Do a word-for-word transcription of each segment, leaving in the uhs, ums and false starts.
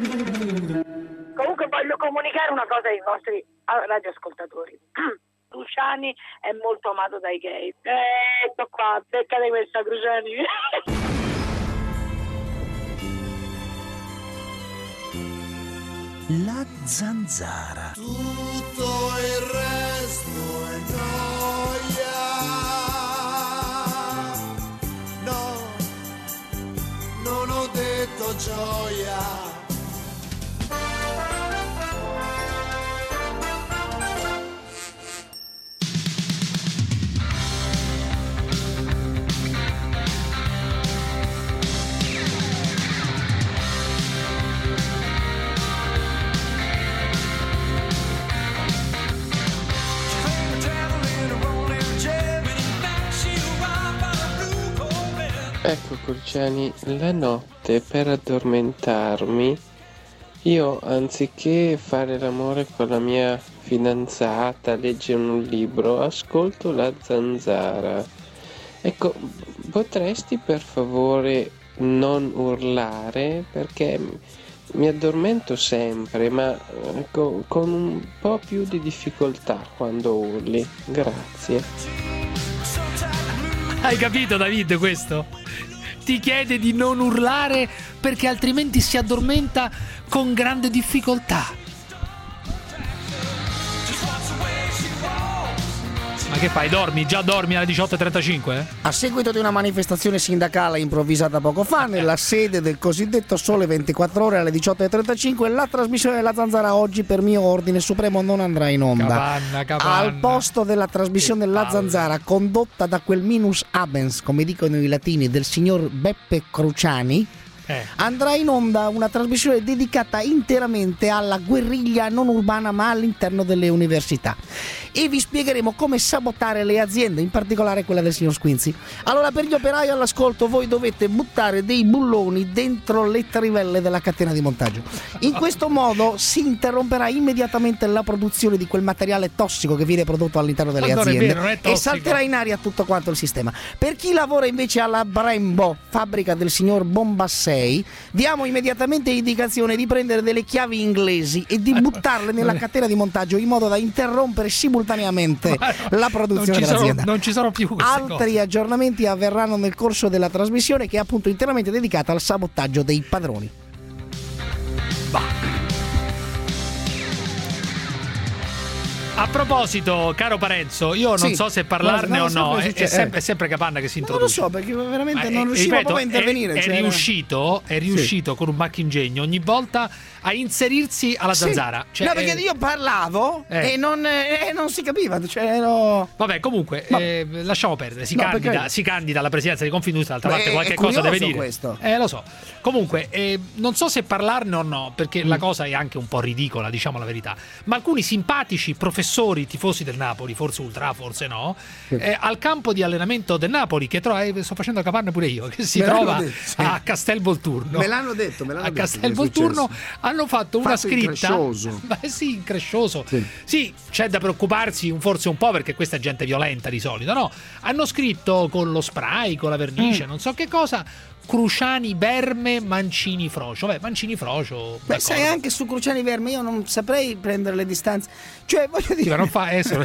Comunque voglio comunicare una cosa ai vostri radioascoltatori. Cruciani è molto amato dai gay. Eh, ecco qua, beccate questa, Cruciani. La zanzara. Tutto il resto è gioia. No, non ho detto gioia. Ecco Cruciani, la notte per addormentarmi io anziché fare l'amore con la mia fidanzata, leggere un libro, ascolto la zanzara. Ecco, potresti per favore non urlare perché mi addormento sempre, ma ecco, con un po' più di difficoltà quando urli. Grazie. Hai capito, David, questo? Ti chiede di non urlare perché altrimenti si addormenta con grande difficoltà. Ma che fai? Dormi? Già dormi alle diciotto e trentacinque? A seguito di una manifestazione sindacale improvvisata poco fa nella sede del cosiddetto Sole ventiquattro Ore alle diciotto e trentacinque, la trasmissione della Zanzara oggi per mio ordine supremo non andrà in onda. Capanna, capanna. Al posto della trasmissione La Zanzara condotta da quel minus abens, come dicono i latini, del signor Beppe Cruciani, Eh. andrà in onda una trasmissione dedicata interamente alla guerriglia non urbana ma all'interno delle università e vi spiegheremo come sabotare le aziende, in particolare quella del signor Squinzi. Allora, per gli operai all'ascolto, voi dovete buttare dei bulloni dentro le trivelle della catena di montaggio. In questo modo si interromperà immediatamente la produzione di quel materiale tossico che viene prodotto all'interno delle Allora, aziende è vero, non è e tossico. salterà in aria tutto quanto il sistema. Per chi lavora invece alla Brembo, fabbrica del signor Bombassei, diamo immediatamente indicazione di prendere delle chiavi inglesi e di buttarle nella catena di montaggio in modo da interrompere simultaneamente la produzione non ci dell'azienda. sono, non ci sono più queste Altri cose. aggiornamenti avverranno nel corso della trasmissione, che è appunto interamente dedicata al sabotaggio dei padroni. Bah. A proposito, caro Parenzo, io non Sì, so se parlarne no, o no, no, sempre è, è, succede. sempre, è sempre Capanna che si Non lo introduce. so, perché veramente Ma, non eh, riuscivo ripeto, proprio a intervenire. È, cioè, è riuscito, è riuscito con un macchingegno ogni volta a inserirsi alla Sì. zanzara. Cioè, no, perché eh, io parlavo eh. e non, eh, non si capiva. Cioè, ero... Vabbè, comunque, eh, lasciamo perdere. Si, No, candida, perché- si candida alla presidenza di Confindustria. D'altra Beh, parte, è- qualche è cosa deve curioso dire. questo. Eh, lo so. Comunque, eh, non so se parlarne o no, perché la cosa è anche un po' ridicola, diciamo la verità. Ma alcuni simpatici professori tifosi del Napoli, forse ultra, forse no, eh, al campo di allenamento del Napoli, che trova, eh, sto facendo capanna pure io, che si Me l'hanno trova detto, sì. a Castelvolturno. Me l'hanno detto, me l'hanno A detto che è Castelvolturno successo. hanno fatto una Fatto scritta. increscioso. Beh, sì, increscioso. Sì. Sì, c'è da preoccuparsi un- forse un po' perché questa è gente violenta di solito, no? Hanno scritto con lo spray, con la vernice, Mm. non so che cosa, Cruciani Verme, Mancini Frocio. Beh, Mancini Frocio. Beh, d'accordo. sai, anche su Cruciani Verme io non saprei prendere le distanze. Cioè, voglio Sì, dire... ma non fa adesso.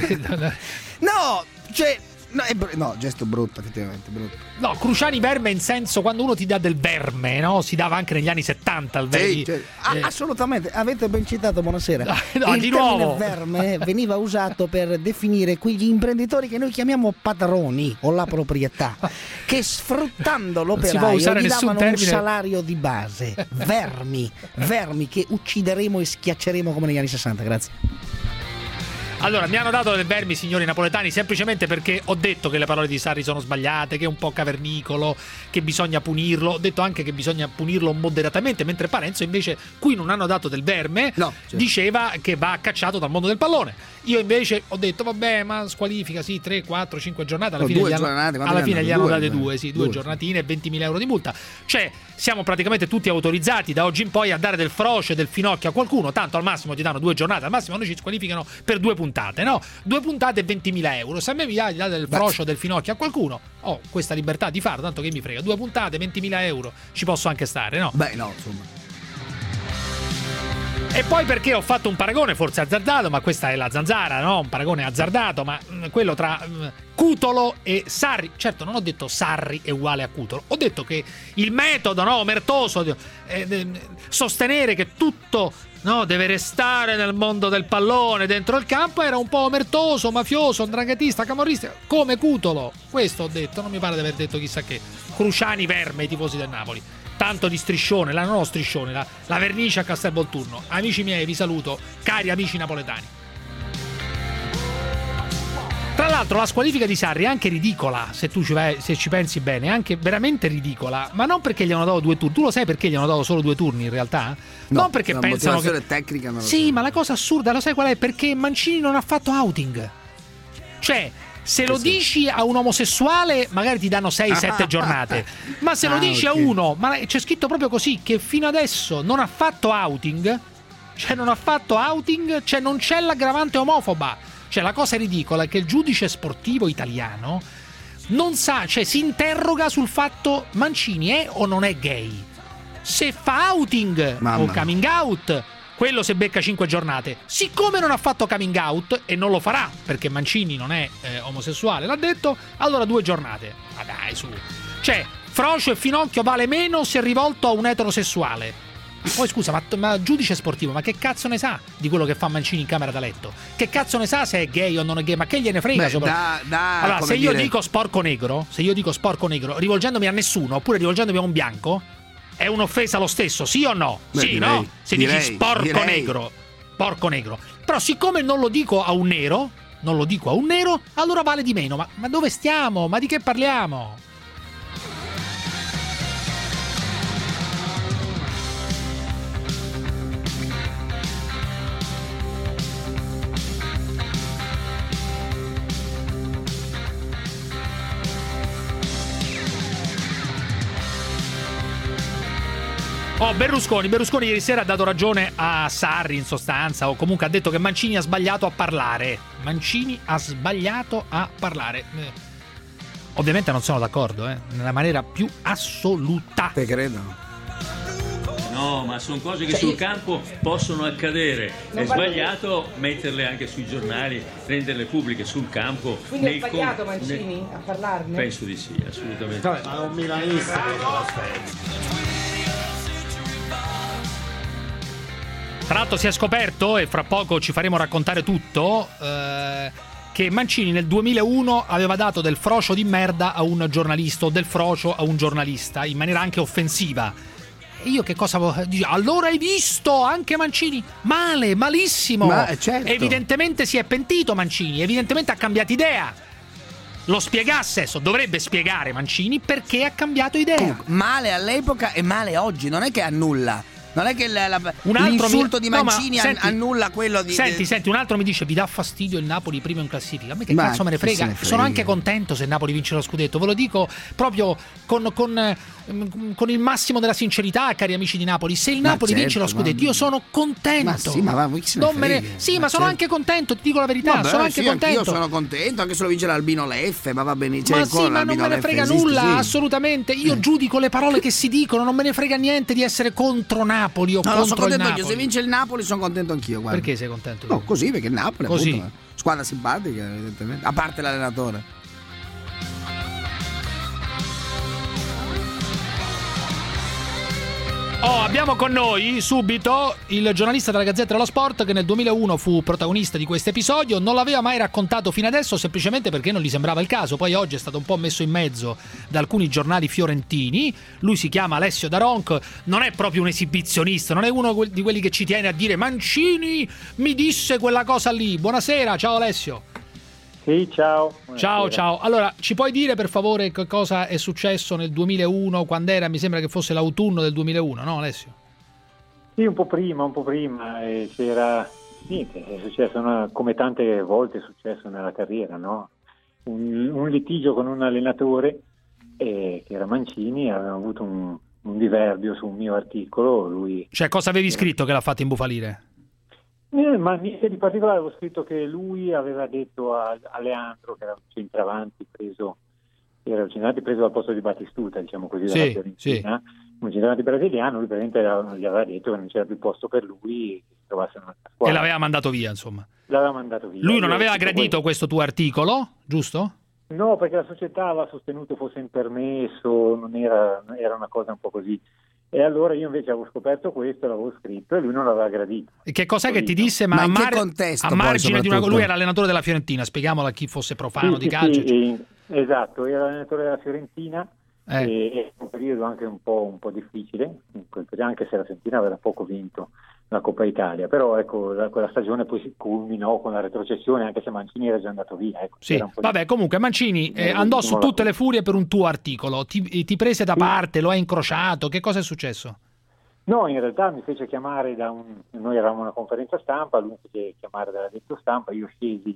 No, cioè... No, è br- no, gesto brutto, effettivamente, brutto. No, Cruciani Verme in senso quando uno ti dà del verme, no? Si dava anche negli anni settanta il verme. Sì, cioè, ah, eh, assolutamente, avete ben citato, buonasera. No, no, il di termine nuovo. verme veniva usato per definire quegli imprenditori che noi chiamiamo padroni o la proprietà, che sfruttando si può l'operaio usare gli nessun davano un termine. salario di base. Vermi, vermi che uccideremo e schiacceremo come negli anni sessanta, grazie. Allora, mi hanno dato del vermi, signori napoletani, semplicemente perché ho detto che le parole di Sarri sono sbagliate, che è un po' cavernicolo, che bisogna punirlo. Ho detto anche che bisogna punirlo moderatamente, mentre Parenzo invece, cui non hanno dato del verme, No, certo. diceva che va cacciato dal mondo del pallone. Io invece ho detto, vabbè, ma squalifica, sì, tre, quattro, cinque giornate. Alla No, fine due gli hanno, giornate, quante alla ne fine hanno? gli hanno Due, date eh. due, sì, due, Due. giornatine e ventimila euro di multa. Cioè, siamo praticamente tutti autorizzati da oggi in poi a dare del frocio e del finocchio a qualcuno, tanto al massimo ti danno due giornate, al massimo noi ci squalificano per due puntate, no? Due puntate e ventimila euro. Se a me mi date del frocio e del finocchio a qualcuno, ho questa libertà di farlo, tanto che mi frega. Due puntate, ventimila euro, ci posso anche stare, no? Beh, no, insomma. E poi perché ho fatto un paragone forse azzardato, ma questa è la zanzara, no? Un paragone azzardato, ma quello tra Cutolo e Sarri. Certo, non ho detto Sarri è uguale a Cutolo, ho detto che il metodo, no, omertoso, eh, eh, sostenere che tutto, no, deve restare nel mondo del pallone, dentro il campo, era un po' omertoso, mafioso, dranghetista, camorrista, come Cutolo. Questo ho detto, non mi pare di aver detto chissà che. Cruciani Verme, i tifosi del Napoli. Tanto di striscione, la non striscione, la, la vernice a Castelvolturno. Amici miei, vi saluto, cari amici napoletani. Tra l'altro la squalifica di Sarri è anche ridicola, se tu ci vai, se ci pensi bene, è anche veramente ridicola, ma non perché gli hanno dato due turni. Tu lo sai perché gli hanno dato solo due turni in realtà? No, non perché la pensano motivazione che... tecnica non lo Sì, so. ma la cosa assurda, lo sai qual è? Perché Mancini non ha fatto outing. Cioè, se lo dici a un omosessuale magari ti danno sei sette giornate, ma se lo Ah, dici ok. a uno, ma c'è scritto proprio così, che fino adesso non ha fatto outing, cioè non ha fatto outing, cioè non c'è l'aggravante omofoba. Cioè la cosa ridicola è che il giudice sportivo italiano non sa, cioè si interroga sul fatto Mancini è o non è gay. Se fa outing Mamma o mia. coming out, quello se becca cinque giornate. Siccome non ha fatto coming out e non lo farà perché Mancini non è eh, omosessuale, l'ha detto, allora due giornate. Ma dai, su. Cioè, Frocio e Finocchio vale meno se rivolto a un eterosessuale. Poi scusa, ma, ma giudice sportivo, ma che cazzo ne sa di quello che fa Mancini in camera da letto? Che cazzo ne sa se è gay o non è gay? Ma che gliene frega? Beh, sopra... da- da, allora, come se io dire- dico sporco negro, se io dico sporco negro, rivolgendomi a nessuno oppure rivolgendomi a un bianco, è un'offesa lo stesso, sì o no? Beh, sì, direi, no? Se direi, dici sporco direi. negro, porco negro. Però siccome non lo dico a un nero, non lo dico a un nero, allora vale di meno. Ma, ma dove stiamo? Ma di che parliamo? Oh, Berlusconi, Berlusconi ieri sera ha dato ragione a Sarri in sostanza, o comunque ha detto che Mancini ha sbagliato a parlare. Mancini ha sbagliato a parlare. Eh, ovviamente non sono d'accordo, eh, nella maniera più assoluta. Te credo. No, ma sono cose che sul campo possono accadere. È sbagliato metterle anche sui giornali, renderle pubbliche sul campo. Quindi è nel sbagliato com- Mancini nel- a parlarne? Penso di sì, assolutamente. Ma è un milanista che lo aspetta. Tra l'altro si è scoperto, e fra poco ci faremo raccontare tutto, eh, che Mancini nel duemilauno aveva dato del frocio di merda a un giornalista, o del frocio a un giornalista, in maniera anche offensiva. E io che cosa vo- dico? Allora hai visto anche Mancini? Male, malissimo. Ma, certo. Evidentemente si è pentito Mancini, evidentemente ha cambiato idea. Lo spiegasse, adesso dovrebbe spiegare Mancini perché ha cambiato idea. Comunque, male all'epoca e male oggi, non è che annulla. Non è che la- la- Un altro l'insulto mi- di no, ma Mancini an- senti- annulla quello di... Senti, di- senti, un altro mi dice: vi dà fastidio il Napoli primo in classifica. A me che Ma cazzo me ne chi se frega? ne frega? Sono anche contento se il Napoli vince lo scudetto. Ve lo dico proprio con, con, ehm, con il massimo della sincerità, cari amici di Napoli. Se il Ma Napoli certo, vince lo scudetto, ma- io sono contento. Ma sì, ma va, chi se ne Non me ne- frega? Sì, ma, Ma sono certo. anche contento, ti dico la verità. Vabbè, sono anche sì, contento. Io sono contento anche se lo vince l'Albino Leffe, ma va benissimo. Ma sì, ma non me ne frega nulla, assolutamente. Io Eh. giudico le parole che si dicono, non me ne frega niente di essere contro Napoli o No, no, sono contro il contento Napoli. anch'io. Se vince il Napoli sono contento anch'io, guarda. Perché sei contento? No, così, perché il Napoli Così. appunto, squadra simpatica, evidentemente. A parte l'allenatore. Oh, abbiamo con noi subito il giornalista della Gazzetta dello Sport che nel duemilauno fu protagonista di questo episodio. Non l'aveva mai raccontato fino adesso semplicemente perché non gli sembrava il caso. Poi oggi è stato un po' messo in mezzo da alcuni giornali fiorentini. Lui si chiama Alessio Daronc, non è proprio un esibizionista, non è uno di quelli che ci tiene a dire Mancini mi disse quella cosa lì. Buonasera, ciao Alessio. Sì, ciao. Ciao, Buonasera. ciao. Allora, ci puoi dire per favore che cosa è successo nel duemilauno, quando era, mi sembra che fosse l'autunno del duemilauno, no Alessio? Sì, un po' prima, un po' prima. eh, c'era, niente, è successo una- come tante volte è successo nella carriera, no? Un, un litigio con un allenatore eh, che era Mancini, aveva avuto un, un diverbio su un mio articolo, lui... Cioè, cosa avevi scritto che l'ha fatto imbufalire? Eh, ma niente di particolare, avevo scritto che lui aveva detto a, a Leandro, che era un centravanti preso, era un centravanti preso dal posto di Battistuta, diciamo così, Sì, dalla Fiorentina, un centravanti brasiliano, lui praticamente gli aveva detto che non c'era più posto per lui, che si trovasse una squadra. E l'aveva mandato via, insomma. L'aveva mandato via. Lui non Io aveva gradito questo. questo tuo articolo, giusto? No, perché la società aveva sostenuto fosse impermesso, non era, era una cosa un po' così. E allora io invece avevo scoperto questo, l'avevo scritto e lui non l'aveva gradito. E che cos'è Così, che ti no? disse? Ma, Ma a, in che mar- contesto, a poi, margine di una... soprattutto? Lui era allenatore della Fiorentina, spieghiamola a chi fosse profano Sì, di sì, calcio. sì, eh, esatto, era allenatore della Fiorentina Eh. e è un periodo anche un po', un po' difficile, in quel periodo, anche se la Fiorentina aveva poco vinto la Coppa Italia, però ecco, la, quella stagione poi si culminò con la retrocessione, anche se Mancini era già andato via. Ecco, Sì, era un po' vabbè, di... comunque Mancini eh, andò su tutte le furie per un tuo articolo, ti, ti prese da Sì. parte, lo hai incrociato, che cosa è successo? No, in realtà mi fece chiamare da un... noi eravamo a una conferenza stampa, lui mi fece chiamare dalla detto stampa, io scesi,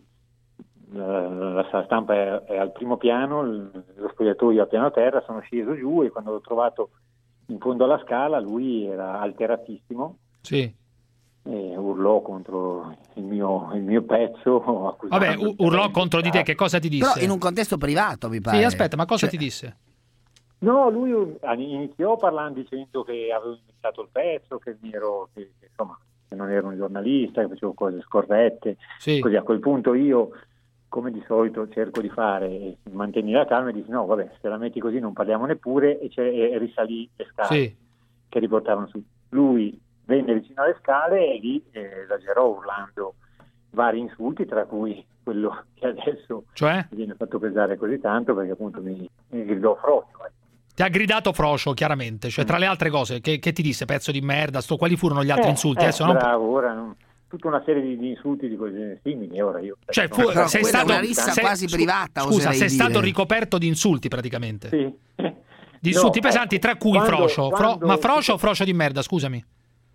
la, la sala stampa è, è al primo piano, lo spogliatoio a piano terra, sono sceso giù e quando l'ho trovato in fondo alla scala lui era alteratissimo. Sì. E urlò contro il mio, il mio pezzo. Vabbè, u- urlò contro di te, che cosa ti disse? Però in un contesto privato, mi pare. Sì, aspetta, ma cosa Cioè- ti disse? No, lui iniziò parlando dicendo che avevo inventato il pezzo, che, mi ero, che, che, insomma, che non ero un giornalista, che facevo cose scorrette. Sì. Così a quel punto io, come di solito cerco di fare, e mantenere la calma e dici no, vabbè, se la metti così non parliamo neppure, e, c'è, e risalì le scale Sì. che riportavano su. Lui venne vicino alle scale e lì eh, esagerò urlando vari insulti, tra cui quello che adesso Cioè? mi viene fatto pesare così tanto, perché appunto mi, mi gridò frocio. Eh. Ti ha gridato Frocio, chiaramente, cioè tra le altre cose, che, che ti disse? Pezzo di merda, sto, quali furono gli altri Eh, insulti? eh, Adesso non... bravo, ora non- tutta una serie di, di insulti di cose simili, ora io... Cioè, non- fu- Però sei quella è stato una rissa sei- quasi scu- privata, Scusa, oserei sei dire. stato ricoperto di insulti praticamente. Sì. Di insulti No, pesanti, ecco, tra cui quando- Frocio. Fro- quando- ma Frocio o Frocio di merda, scusami?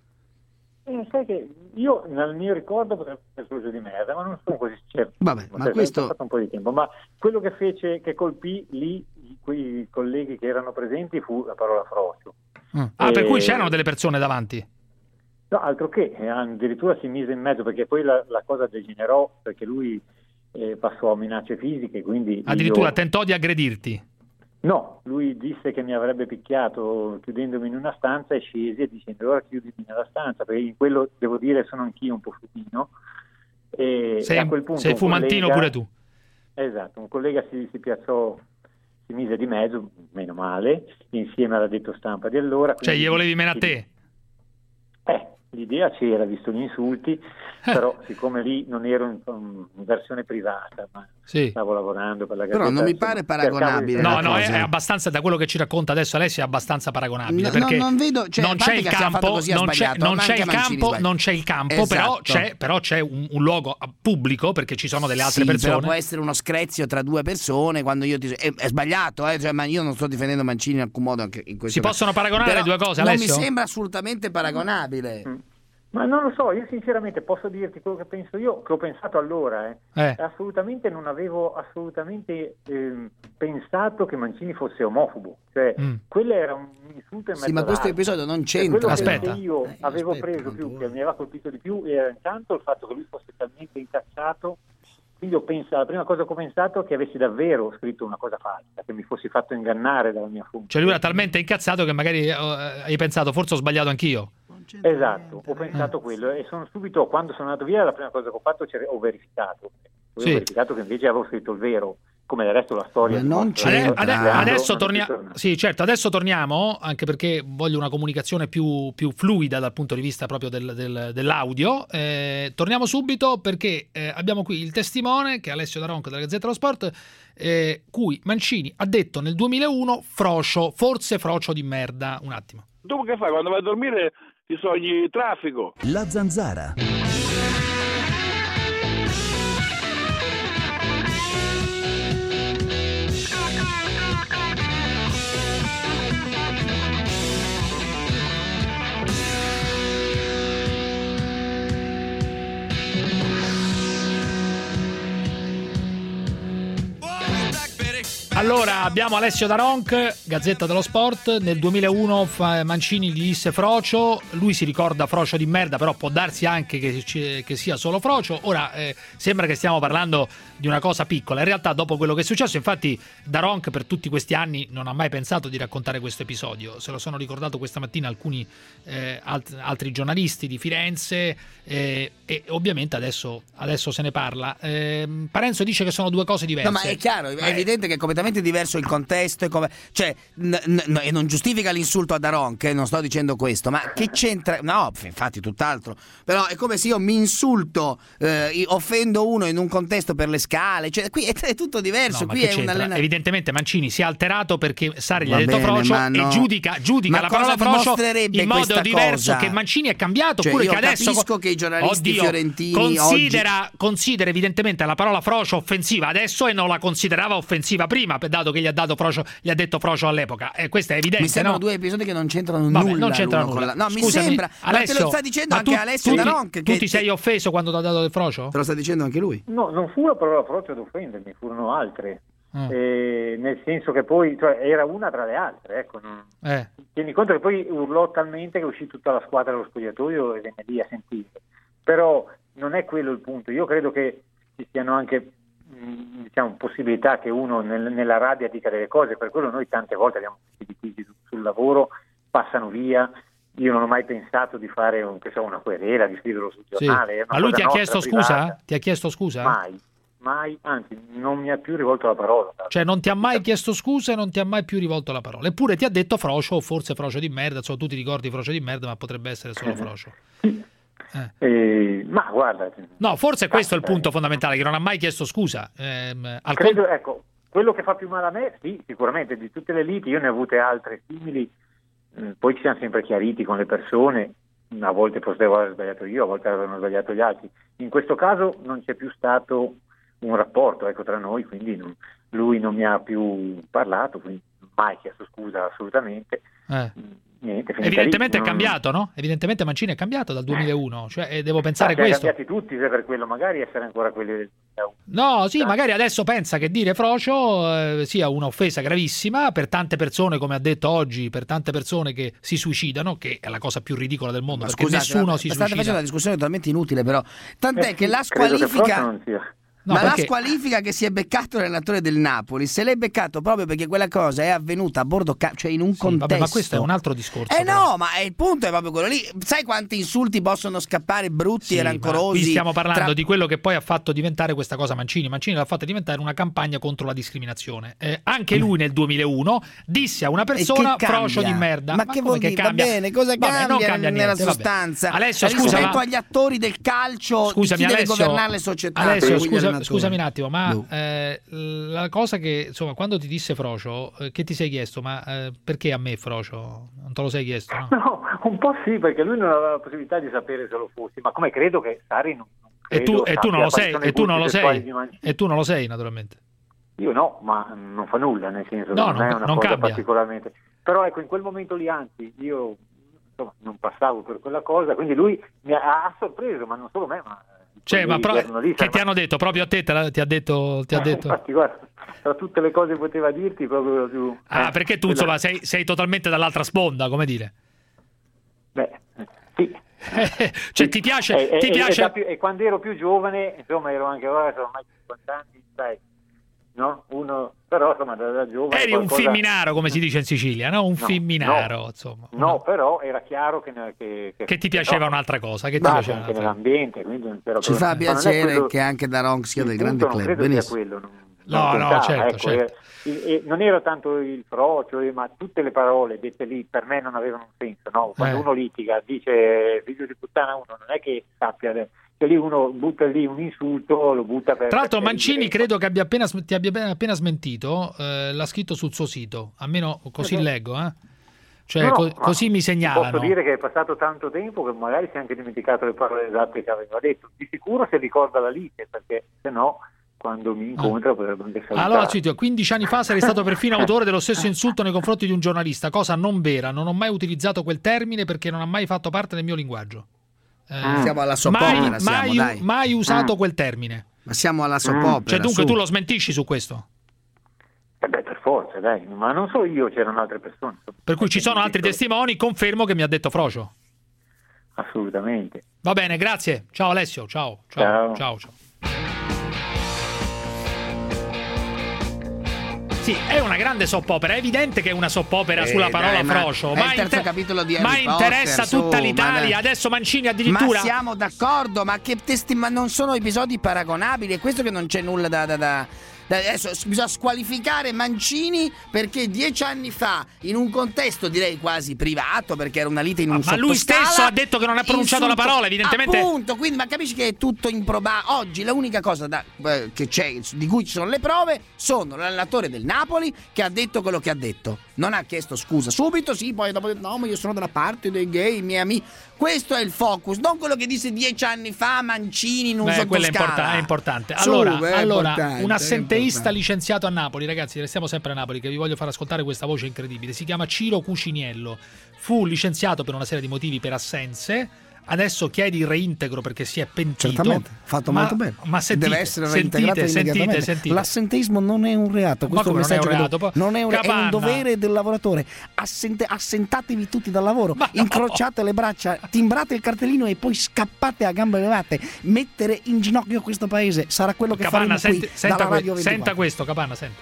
Eh, sai che io nel mio ricordo potrebbe essere frocio di merda, ma non sono così certo. Vabbè, ma sai, questo- è passato un po' di tempo, ma quello che fece, che colpì lì quei colleghi che erano presenti fu la parola frocio. Mm. Ah, per Eh, cui c'erano delle persone davanti? No, altro che, eh, addirittura si mise in mezzo, perché poi la, la cosa degenerò, perché lui eh, passò a minacce fisiche, quindi Addirittura io... tentò di aggredirti. No, lui disse che mi avrebbe picchiato chiudendomi in una stanza e scesi e dicendo ora chiudimi nella stanza, perché in quello devo dire sono anch'io un po' fumino. E, Sei, e a quel punto sei un fumantino collega- pure tu. Esatto, un collega si, si piazzò, si mise di mezzo, meno male, insieme alla detto stampa di allora. Cioè, quindi- gli volevi meno a te? Eh, l'idea c'era, visto gli insulti, però siccome lì non ero in, in versione privata, ma Sì. stavo lavorando per la Però Gazzetta, non mi insomma, pare cercavo di paragonabile. No, una no, è, cosa. è abbastanza, da quello che ci racconta adesso Alessia, è abbastanza paragonabile. No, perché no, non vedo- cioè, non a c'è parte il che sia fatto campo, così ha non c'è, sbagliato, non ma c'è anche il Mancini campo, sbaglia. non c'è il campo, Esatto. però c'è, però c'è un, un luogo pubblico, perché ci sono delle altre Sì, persone. però può essere uno screzio tra due persone quando io ti è, è sbagliato, eh? Cioè, ma io non sto difendendo Mancini in alcun modo anche in questo Si caso. possono paragonare Però le due cose, non Alessio? mi sembra assolutamente paragonabile. Mm. Ma non lo so, io sinceramente posso dirti quello che penso io, che ho pensato allora, eh. Eh. Assolutamente non avevo assolutamente ehm, pensato che Mancini fosse omofobo, cioè Mm. quello era un insulto in mezzo Sì, ma questo all'altro. episodio non Cioè, c'entra. quello Aspetta. che io Eh, avevo aspetta, preso quanto più, vuoi. che mi aveva colpito di più, era intanto il fatto che lui fosse talmente incazzato, quindi ho pensato, la prima cosa che ho pensato è che avessi davvero scritto una cosa falsa, che mi fossi fatto ingannare dalla mia fonte. Cioè lui era talmente incazzato che magari eh, hai pensato forse ho sbagliato anch'io. Esatto, ho pensato quello e sono subito, quando sono andato via, la prima cosa che ho fatto è ho verificato. Ho Sì. verificato che invece avevo scritto il vero, come del resto la storia. Ma non dimostra. c'è- Ade- C'entra. ade- Leandro, adesso non torniamo. ci torna. Sì, certo, adesso torniamo, anche perché voglio una comunicazione più, più fluida dal punto di vista proprio del- del- dell'audio. Eh, torniamo subito perché eh, abbiamo qui il testimone, che è Alessio Daronco della Gazzetta dello Sport, eh, cui Mancini ha detto nel duemilauno Frocio, forse Frocio di merda. Un attimo. Dopo che fai? Quando vai a dormire ti sogni traffico. La zanzara. Allora abbiamo Alessio Daronc, Gazzetta dello Sport. Nel duemilauno fa, Mancini gli disse Frocio, lui si ricorda Frocio di merda, però può darsi anche che, che sia solo Frocio. Ora eh, sembra che stiamo parlando di una cosa piccola, in realtà dopo quello che è successo, infatti Daronc per tutti questi anni non ha mai pensato di raccontare questo episodio, se lo sono ricordato questa mattina alcuni eh, alt- altri giornalisti di Firenze eh, e ovviamente adesso, adesso se ne parla. eh, Parenzo dice che sono due cose diverse. No, ma è chiaro, è evidente che è completamente diverso il contesto e come, cioè n- n- e non giustifica l'insulto a Daronc, eh, non sto dicendo questo, ma che c'entra? No, infatti tutt'altro, però è come se io mi insulto, eh, offendo uno in un contesto per le scale, cioè qui è, è tutto diverso. No, qui è un allena... Evidentemente Mancini si è alterato perché Sarri gli ha Va detto bene, Frocio no. e giudica, giudica la parola Frocio in modo diverso, cosa? Che Mancini è cambiato, cioè, oppure io che adesso capisco che i giornalisti Oddio, fiorentini considera, oggi... considera evidentemente la parola Frocio offensiva adesso e non la considerava offensiva prima, dato che gli ha dato Frocio, gli ha detto Frocio all'epoca, e eh, questo è evidente. Mi sembrano no? due episodi che non c'entrano Vabbè, nulla. Non c'entrano nulla. La... No, Scusami, mi sembra. Alessio, ma te lo sta dicendo anche tu, Alessio tu, Daronc. Tu, che tu ti sei offeso quando ti ha dato del Frocio? Te lo sta dicendo anche lui? No, non fu la parola Frocio ad offendermi, furono altre. Mm. Eh, nel senso che poi, cioè, era una tra le altre, ecco. Non... Eh. Tieni conto che poi urlò talmente che uscì tutta la squadra dello spogliatoio e venne lì a sentire. Però non è quello il punto. Io credo che ci siano anche mh, diciamo, possibilità che uno nel, nella rabbia dica delle cose, per quello noi tante volte abbiamo questi litigi sul lavoro, passano via. Io non ho mai pensato di fare un, che so, una querela, di scriverlo sul giornale. Sì. Ma lui ti ha chiesto privata. scusa? Ti ha chiesto scusa? Mai. Mai, anzi non mi ha più rivolto la parola. Cioè non ti ha mai chiesto scusa e non ti ha mai più rivolto la parola, eppure ti ha detto Frocio, o forse Frocio di merda, insomma tu ti ricordi Frocio di merda, ma potrebbe essere solo Frocio. eh. Eh, ma guarda, no, forse è questo il punto fondamentale, che non ha mai chiesto scusa. ehm, al credo, con... ecco, quello che fa più male a me, sì, sicuramente, di tutte le liti io ne ho avute altre simili, eh, poi ci siamo sempre chiariti con le persone, a volte potevo aver sbagliato io, a volte avevano sbagliato gli altri. In questo caso non c'è più stato un rapporto, ecco, tra noi, quindi non, lui non mi ha più parlato, quindi mai chiesto scusa assolutamente. Eh. Niente, evidentemente lì, è non... cambiato, no? Evidentemente Mancini è cambiato dal duemilauno, cioè eh, devo pensare ah, questo. Cambiati tutti, se per quello, magari essere ancora quelli del duemilauno. No, sì, magari adesso pensa che dire Frocio eh, sia un'offesa gravissima per tante persone, come ha detto oggi, per tante persone che si suicidano, che è la cosa più ridicola del mondo, ma perché scusate, nessuno ma si state suicida. facendo una discussione totalmente inutile, però tant'è eh, che la credo squalifica che non sia. No, ma perché... la squalifica che si è beccato l'allenatore del Napoli se l'è beccato proprio perché quella cosa è avvenuta a bordo ca- cioè in un sì, contesto. Vabbè, ma questo è un altro discorso. Eh però. no, ma il punto è proprio quello lì. Sai quanti insulti possono scappare brutti Sì, e rancorosi? Qui stiamo parlando tra... di quello che poi ha fatto diventare questa cosa Mancini. Mancini l'ha fatta diventare una campagna contro la discriminazione. Eh, anche lui nel duemilauno disse a una persona Frocio di merda. Ma, ma che vuol che dire? cambia? Va bene, cosa vabbè, cambia, non cambia nella niente, sostanza? Alessio, scusa, rispetto ma... agli attori del calcio, scusami, chi deve Alessio, governare le società? Alessio, scusa, scusami un attimo, ma no. eh, la cosa che, insomma, quando ti disse Frocio, eh, che ti sei chiesto? Ma eh, perché a me Frocio? Non te lo sei chiesto, no? No, un po' sì, perché lui non aveva la possibilità di sapere se lo fossi, ma come credo che Sarri non, non e tu, e tu non lo sei, e tu non lo sei, e tu non lo sei, naturalmente. Io no, ma non fa nulla, nel senso no, che non, non è una non cosa cambia. particolarmente. Però ecco, in quel momento lì, anzi, io insomma, non passavo per quella cosa, quindi lui mi ha, ha sorpreso, ma non solo me, ma cioè, ma pro- lì, che ma... ti hanno detto proprio a te, te la, ti ha detto, ti ha detto. Infatti, guarda, tra tutte le cose che poteva dirti proprio più ah eh, perché tu quella... insomma sei, sei totalmente dall'altra sponda, come dire. Beh, sì. cioè sì. ti piace, e, ti e, piace... E, più, e quando ero più giovane, insomma, ero anche ora, sono ormai cinquanta anni, sai, no? Uno, però insomma da, da giovane eri qualcosa... un femminaro, come si dice in Sicilia, no? Un no, femminaro, no, insomma. No, no, però era chiaro che che, che, che ti piaceva no, un'altra cosa, che ti no, piaceva anche nell'ambiente, quindi non c'era ci fa problema. piacere quello... che anche Daronc sia il del grande punto club. Non credo sia Benissimo. quello, non, no, non no, contava, certo, ecco, certo. E, e non era tanto il Frocio, ma tutte le parole dette lì per me non avevano un senso, no? Quando eh. uno litiga, dice figlio di puttana, uno non è che sappia, che lì uno butta lì un insulto, lo butta per... Tra l'altro per Mancini dire. credo che abbia appena, ti abbia appena smentito, eh, l'ha scritto sul suo sito, almeno così Eh, leggo, eh. Cioè no, co- così mi segnalano. Posso dire che è passato tanto tempo che magari si è anche dimenticato le parole esatte che aveva detto. Di sicuro si ricorda la lite, perché se no quando mi incontra ah. potrebbe anche salutare. Allora, cito, quindici anni fa sarei stato perfino autore dello stesso insulto nei confronti di un giornalista, cosa non vera, non ho mai utilizzato quel termine perché non ha mai fatto parte del mio linguaggio. Eh, siamo alla soap mai, opera, siamo, mai, dai. mai usato quel termine. Ma siamo alla soap opera. Cioè dunque su. tu lo smentisci su questo? Eh beh, per forza, dai, ma non solo io, c'erano altre persone. Per cui ci sono altri testimoni, confermo che mi ha detto Frocio. Assolutamente. Va bene, grazie. Ciao Alessio, ciao. Ciao, ciao, ciao. ciao. Sì, è una grande soppopera, è evidente che è una soppopera eh, sulla parola dai, Frocio, ma, ma, inter- capitolo di ma interessa Potter, tutta su, l'Italia, ma adesso Mancini addirittura... Ma siamo d'accordo, ma che testi- ma non sono episodi paragonabili, è questo che non c'è nulla da... da, da... Adesso bisogna squalificare Mancini perché dieci anni fa, in un contesto direi quasi privato, perché era una lite in un ma lui stesso ha detto che non ha pronunciato insulto, la parola, evidentemente. Appunto, quindi ma capisci che è tutto improbabile. Oggi l'unica cosa da, eh, che c'è, di cui ci sono le prove, sono l'allenatore del Napoli che ha detto quello che ha detto. Non ha chiesto scusa subito, sì, poi dopo no, ma io sono dalla parte dei gay, i miei amici. Questo è il focus, non quello che disse dieci anni fa Mancini in un Beh, sottoscala. Quello è, import- è importante. Allora, Su, è allora importante, un assenteista licenziato a Napoli, ragazzi, restiamo sempre a Napoli, che vi voglio far ascoltare questa voce incredibile. Si chiama Ciro Cuciniello. Fu licenziato per una serie di motivi per assenze. Adesso chiede il reintegro perché si è pentito. Certamente, fatto ma, molto bene. Ma sentite, deve essere reintegrato sentite, immediatamente. Sentite, sentite. L'assenteismo non è un reato, questo è il messaggio. Non è un reato, non è un, è un dovere dovere del lavoratore. Assente, assentatevi tutti dal lavoro, ma incrociate no. le braccia, timbrate il cartellino e poi scappate a gambe levate. Mettere in ginocchio questo paese sarà quello che Capanna, faremo senti, qui senta, dalla Radio que- senta questo, Capanna, senta.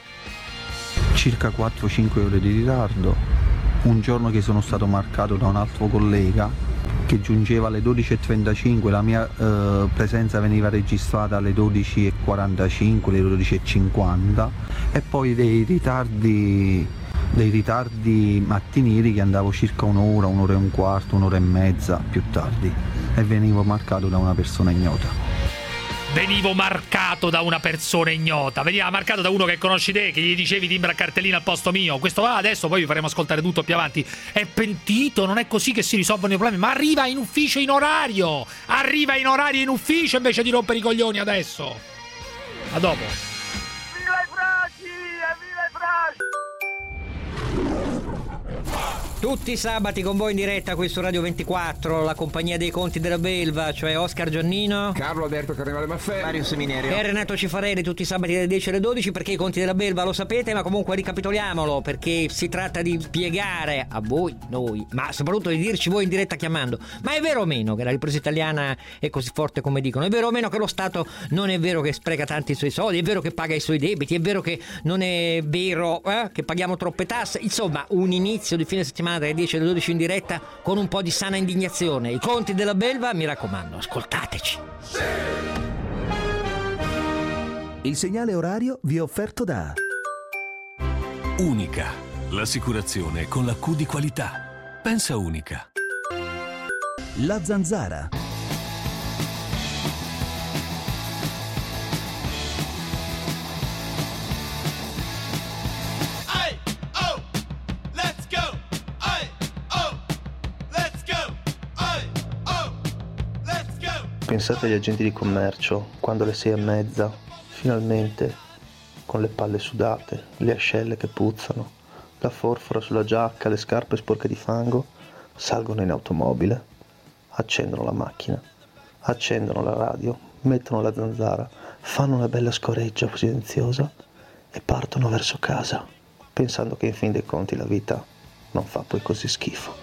Circa quattro cinque ore di ritardo, un giorno che sono stato marcato da un altro collega che giungeva alle dodici e trentacinque, la mia eh, presenza veniva registrata alle dodici e quarantacinque, alle dodici e cinquanta e poi dei ritardi, dei ritardi mattinieri che andavo circa un'ora, un'ora e un quarto, un'ora e mezza più tardi e venivo marcato da una persona ignota. Venivo marcato da una persona ignota, veniva marcato da uno che conosci te, che gli dicevi timbra cartellino al posto mio. Questo va adesso, poi vi faremo ascoltare tutto più avanti. È pentito, non è così che si risolvono i problemi, ma arriva in ufficio in orario. Arriva in orario in ufficio invece di rompere i coglioni adesso. A dopo. Viva i frasi! Viva i frasi! Tutti i sabati con voi in diretta qui su Radio ventiquattro, la compagnia dei conti della Belva, cioè Oscar Giannino, Carlo Alberto Carnevale Maffè, Mario Seminerio e Renato Cifarelli, tutti i sabati dalle dieci alle dodici, perché i conti della Belva lo sapete, ma comunque ricapitoliamolo, perché si tratta di spiegare a voi, noi, ma soprattutto di dirci voi in diretta chiamando, ma è vero o meno che la ripresa italiana è così forte come dicono? È vero o meno che lo Stato non è vero che spreca tanti i suoi soldi? È vero che paga i suoi debiti? È vero che non è vero eh, che paghiamo troppe tasse? Insomma, un inizio di fine settimana dalle dieci alle dodici in diretta con un po' di sana indignazione. I conti della Belva, mi raccomando, ascoltateci. Il segnale orario vi è offerto da Unica, l'assicurazione con la Q di qualità. Pensa Unica. La Zanzara. Pensate agli agenti di commercio, quando alle sei e mezza, finalmente, con le palle sudate, le ascelle che puzzano, la forfora sulla giacca, le scarpe sporche di fango, salgono in automobile, accendono la macchina, accendono la radio, mettono la zanzara, fanno una bella scoreggia silenziosa e partono verso casa, pensando che in fin dei conti la vita non fa poi così schifo.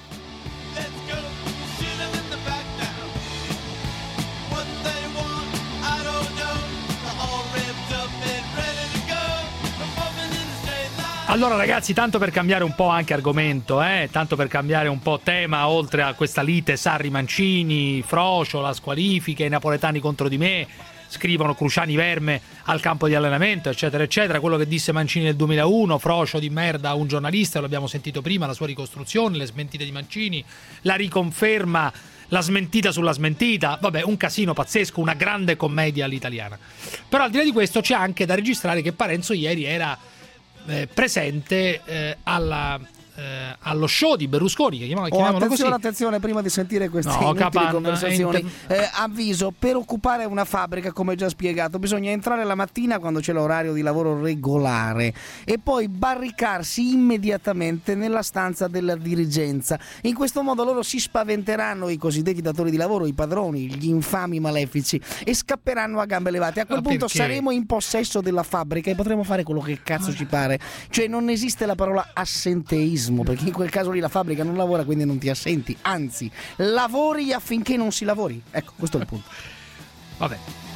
Allora ragazzi, tanto per cambiare un po' anche argomento, eh? tanto per cambiare un po' tema, oltre a questa lite Sarri-Mancini, Frocio, la squalifica, i napoletani contro di me, scrivono Cruciani Verme al campo di allenamento, eccetera, eccetera, quello che disse Mancini nel duemilauno, Frocio di merda a un giornalista, l'abbiamo sentito prima, la sua ricostruzione, le smentite di Mancini, la riconferma, la smentita sulla smentita, vabbè, un casino pazzesco, una grande commedia all'italiana. Però al di là di questo c'è anche da registrare che Parenzo ieri era... Eh, presente eh, alla eh, allo show di Berlusconi, che chiamavano, oh, chiamavano attenzione, così. attenzione, prima di sentire queste No, inutili Capanna, conversazioni, inter... eh, avviso: per occupare una fabbrica, come già spiegato, bisogna entrare la mattina quando c'è l'orario di lavoro regolare e poi barricarsi immediatamente nella stanza della dirigenza. In questo modo loro si spaventeranno, i cosiddetti datori di lavoro, i padroni, gli infami malefici, e scapperanno a gambe levate. A quel Ma punto perché? saremo in possesso della fabbrica e potremo fare quello che cazzo ci pare. Cioè non esiste la parola assenteismo, perché in quel caso lì la fabbrica non lavora, quindi non ti assenti, anzi lavori affinché non si lavori. Ecco, questo è il punto. Vabbè.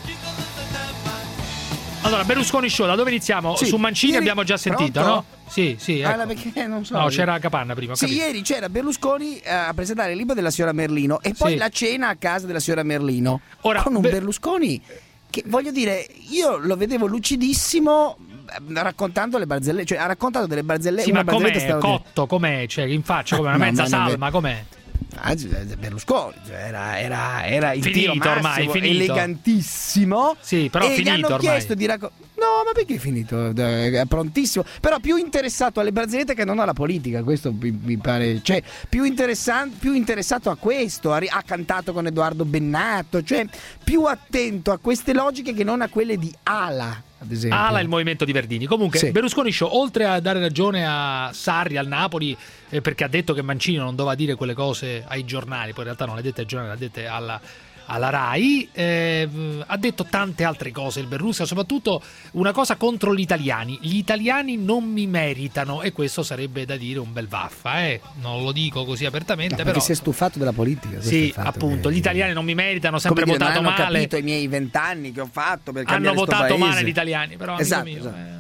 Allora, Berlusconi Show, da dove iniziamo? Sì, Su Mancini ieri... abbiamo già sentito, Pronto? no? Sì, sì, ecco. Ah, perché non so. No, c'era Capanna prima. Sì, capito. ieri c'era Berlusconi eh, a presentare il libro della signora Merlino e poi Sì. la cena a casa della signora Merlino. Ora, con un Be- Berlusconi che, voglio dire, io lo vedevo lucidissimo eh, raccontando le barzellette, cioè ha raccontato delle barzellette. Sì, una ma barzelletta com'è? straordinaria. Cotto, com'è? Cioè, in faccia, come una No, mezza ma non è- salma, com'è? Ah, Berlusconi, cioè era, era, era il Finito tiro massimo, ormai, finito. elegantissimo. Sì, però e finito gli hanno ormai. chiesto di raccontare. No, ma perché è finito? È prontissimo. Però più interessato alle barzellette che non alla politica. Questo mi, mi pare. Cioè, più, interessan- più interessato a questo. Ha, ri- ha cantato con Edoardo Bennato. Cioè, più attento a queste logiche che non a quelle di Ala, ad esempio. Ala il movimento di Verdini. Comunque, Sì. Berlusconi Show, oltre a dare ragione a Sarri, al Napoli, eh, perché ha detto che Mancini non doveva dire quelle cose ai giornali, poi in realtà non le ha dette ai giornali, le ha dette alla. alla Rai, eh, ha detto tante altre cose il Berlusca, soprattutto una cosa contro gli italiani: gli italiani non mi meritano, e questo sarebbe da dire un bel vaffa, eh? Non lo dico così apertamente, No, però perché si è stufato della politica. questo è sì, il fatto appunto, che- gli italiani non mi meritano, ho sempre Come dire, votato non hanno male, capito i miei vent'anni che ho fatto per hanno cambiare sto votato paese. male gli italiani, però amico Esatto, mio, esatto. eh.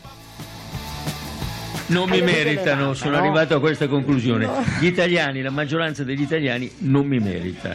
Non mi Hai detto meritano, delle sono no? arrivato a questa conclusione. Gli italiani, la maggioranza degli italiani non mi merita.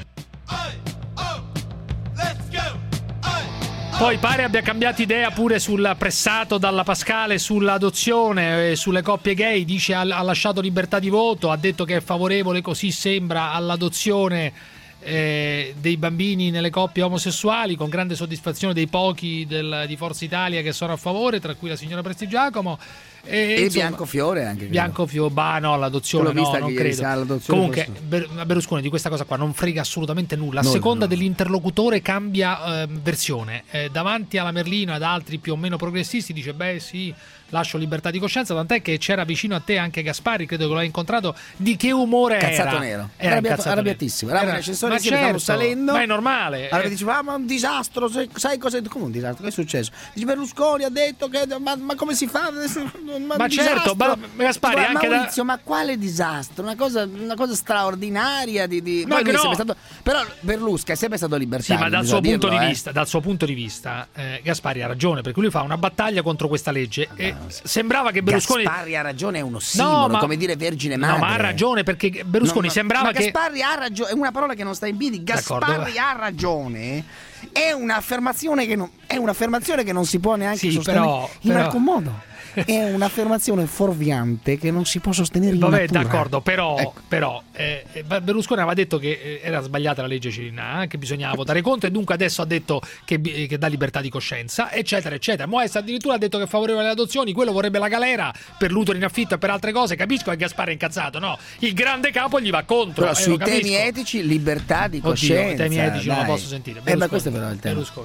Poi pare abbia cambiato idea pure sul pressato dalla Pascale sull'adozione e sulle coppie gay. Dice ha, ha lasciato libertà di voto, ha detto che è favorevole, così sembra, all'adozione eh, dei bambini nelle coppie omosessuali, con grande soddisfazione dei pochi del, di Forza Italia che sono a favore, tra cui la signora Prestigiacomo. E, E insomma, Biancofiore anche. credo. Biancofiore, bah no, l'adozione L'ho no, vista non che ieri credo. sera, l'adozione Comunque forse. Ber- Berlusconi di questa cosa qua non frega assolutamente nulla. A No, seconda no. dell'interlocutore cambia eh, versione. Eh, davanti alla Merlino e ad altri più o meno progressisti dice beh sì, lascio libertà di coscienza, tant'è che c'era vicino a te anche Gasparri, credo che l'hai incontrato. Di che umore Cazzato era? nero. Era Arrabbiato- incazzato arrabbiatissimo. nero. Eravamo in ascensore ma insieme, stavamo certo, salendo. ma è normale. Allora eh. diceva, ah, ma un disastro, sai, sai cosa? Come un disastro? Che è successo? Dice Berlusconi ha detto che ma, ma come si fa? Ma, Ma un certo, disastro. ma- Gasparri, Dico, anche da- Maurizio, ma quale disastro? Una cosa, una cosa straordinaria di, di... No, Poi lui che è no. sempre stato... Però Berlusca è sempre stato Sì, libertario. ma dal bisogna suo, punto dirlo, di eh. vista, dal suo punto di vista, eh, Gasparri ha ragione, perché lui fa una battaglia contro questa legge. E sembrava che Berlusconi. Gasparri ha ragione, è uno simolo, ma- come dire Vergine Madre. No, ma ha ragione, perché Berlusconi No, ma- sembrava ma che. Gasparri ha ragione, è una parola che non sta in piedi. D'accordo. Gasparri ha ragione. È un'affermazione che non, è un'affermazione che non si può neanche Sì, sostenere però- in però- alcun modo. È un'affermazione fuorviante che non si può sostenere in Vabbè, natura. d'accordo, però, Ecco. però eh, Berlusconi aveva detto che eh, era sbagliata la legge Cirinà, che bisognava votare contro, e dunque adesso ha detto che, bi- che dà libertà di coscienza, eccetera, eccetera. Moes addirittura ha detto che è favorevole alle adozioni, quello vorrebbe la galera per l'utero in affitto e per altre cose. Capisco che Gasparri è incazzato, no? Il grande capo gli va contro. Però eh, sui lo capisco. temi etici, libertà di Oddio, coscienza. i temi etici non lo dai. posso sentire. Eh, ma Berlusconi, questo però è il tema. Berlusconi.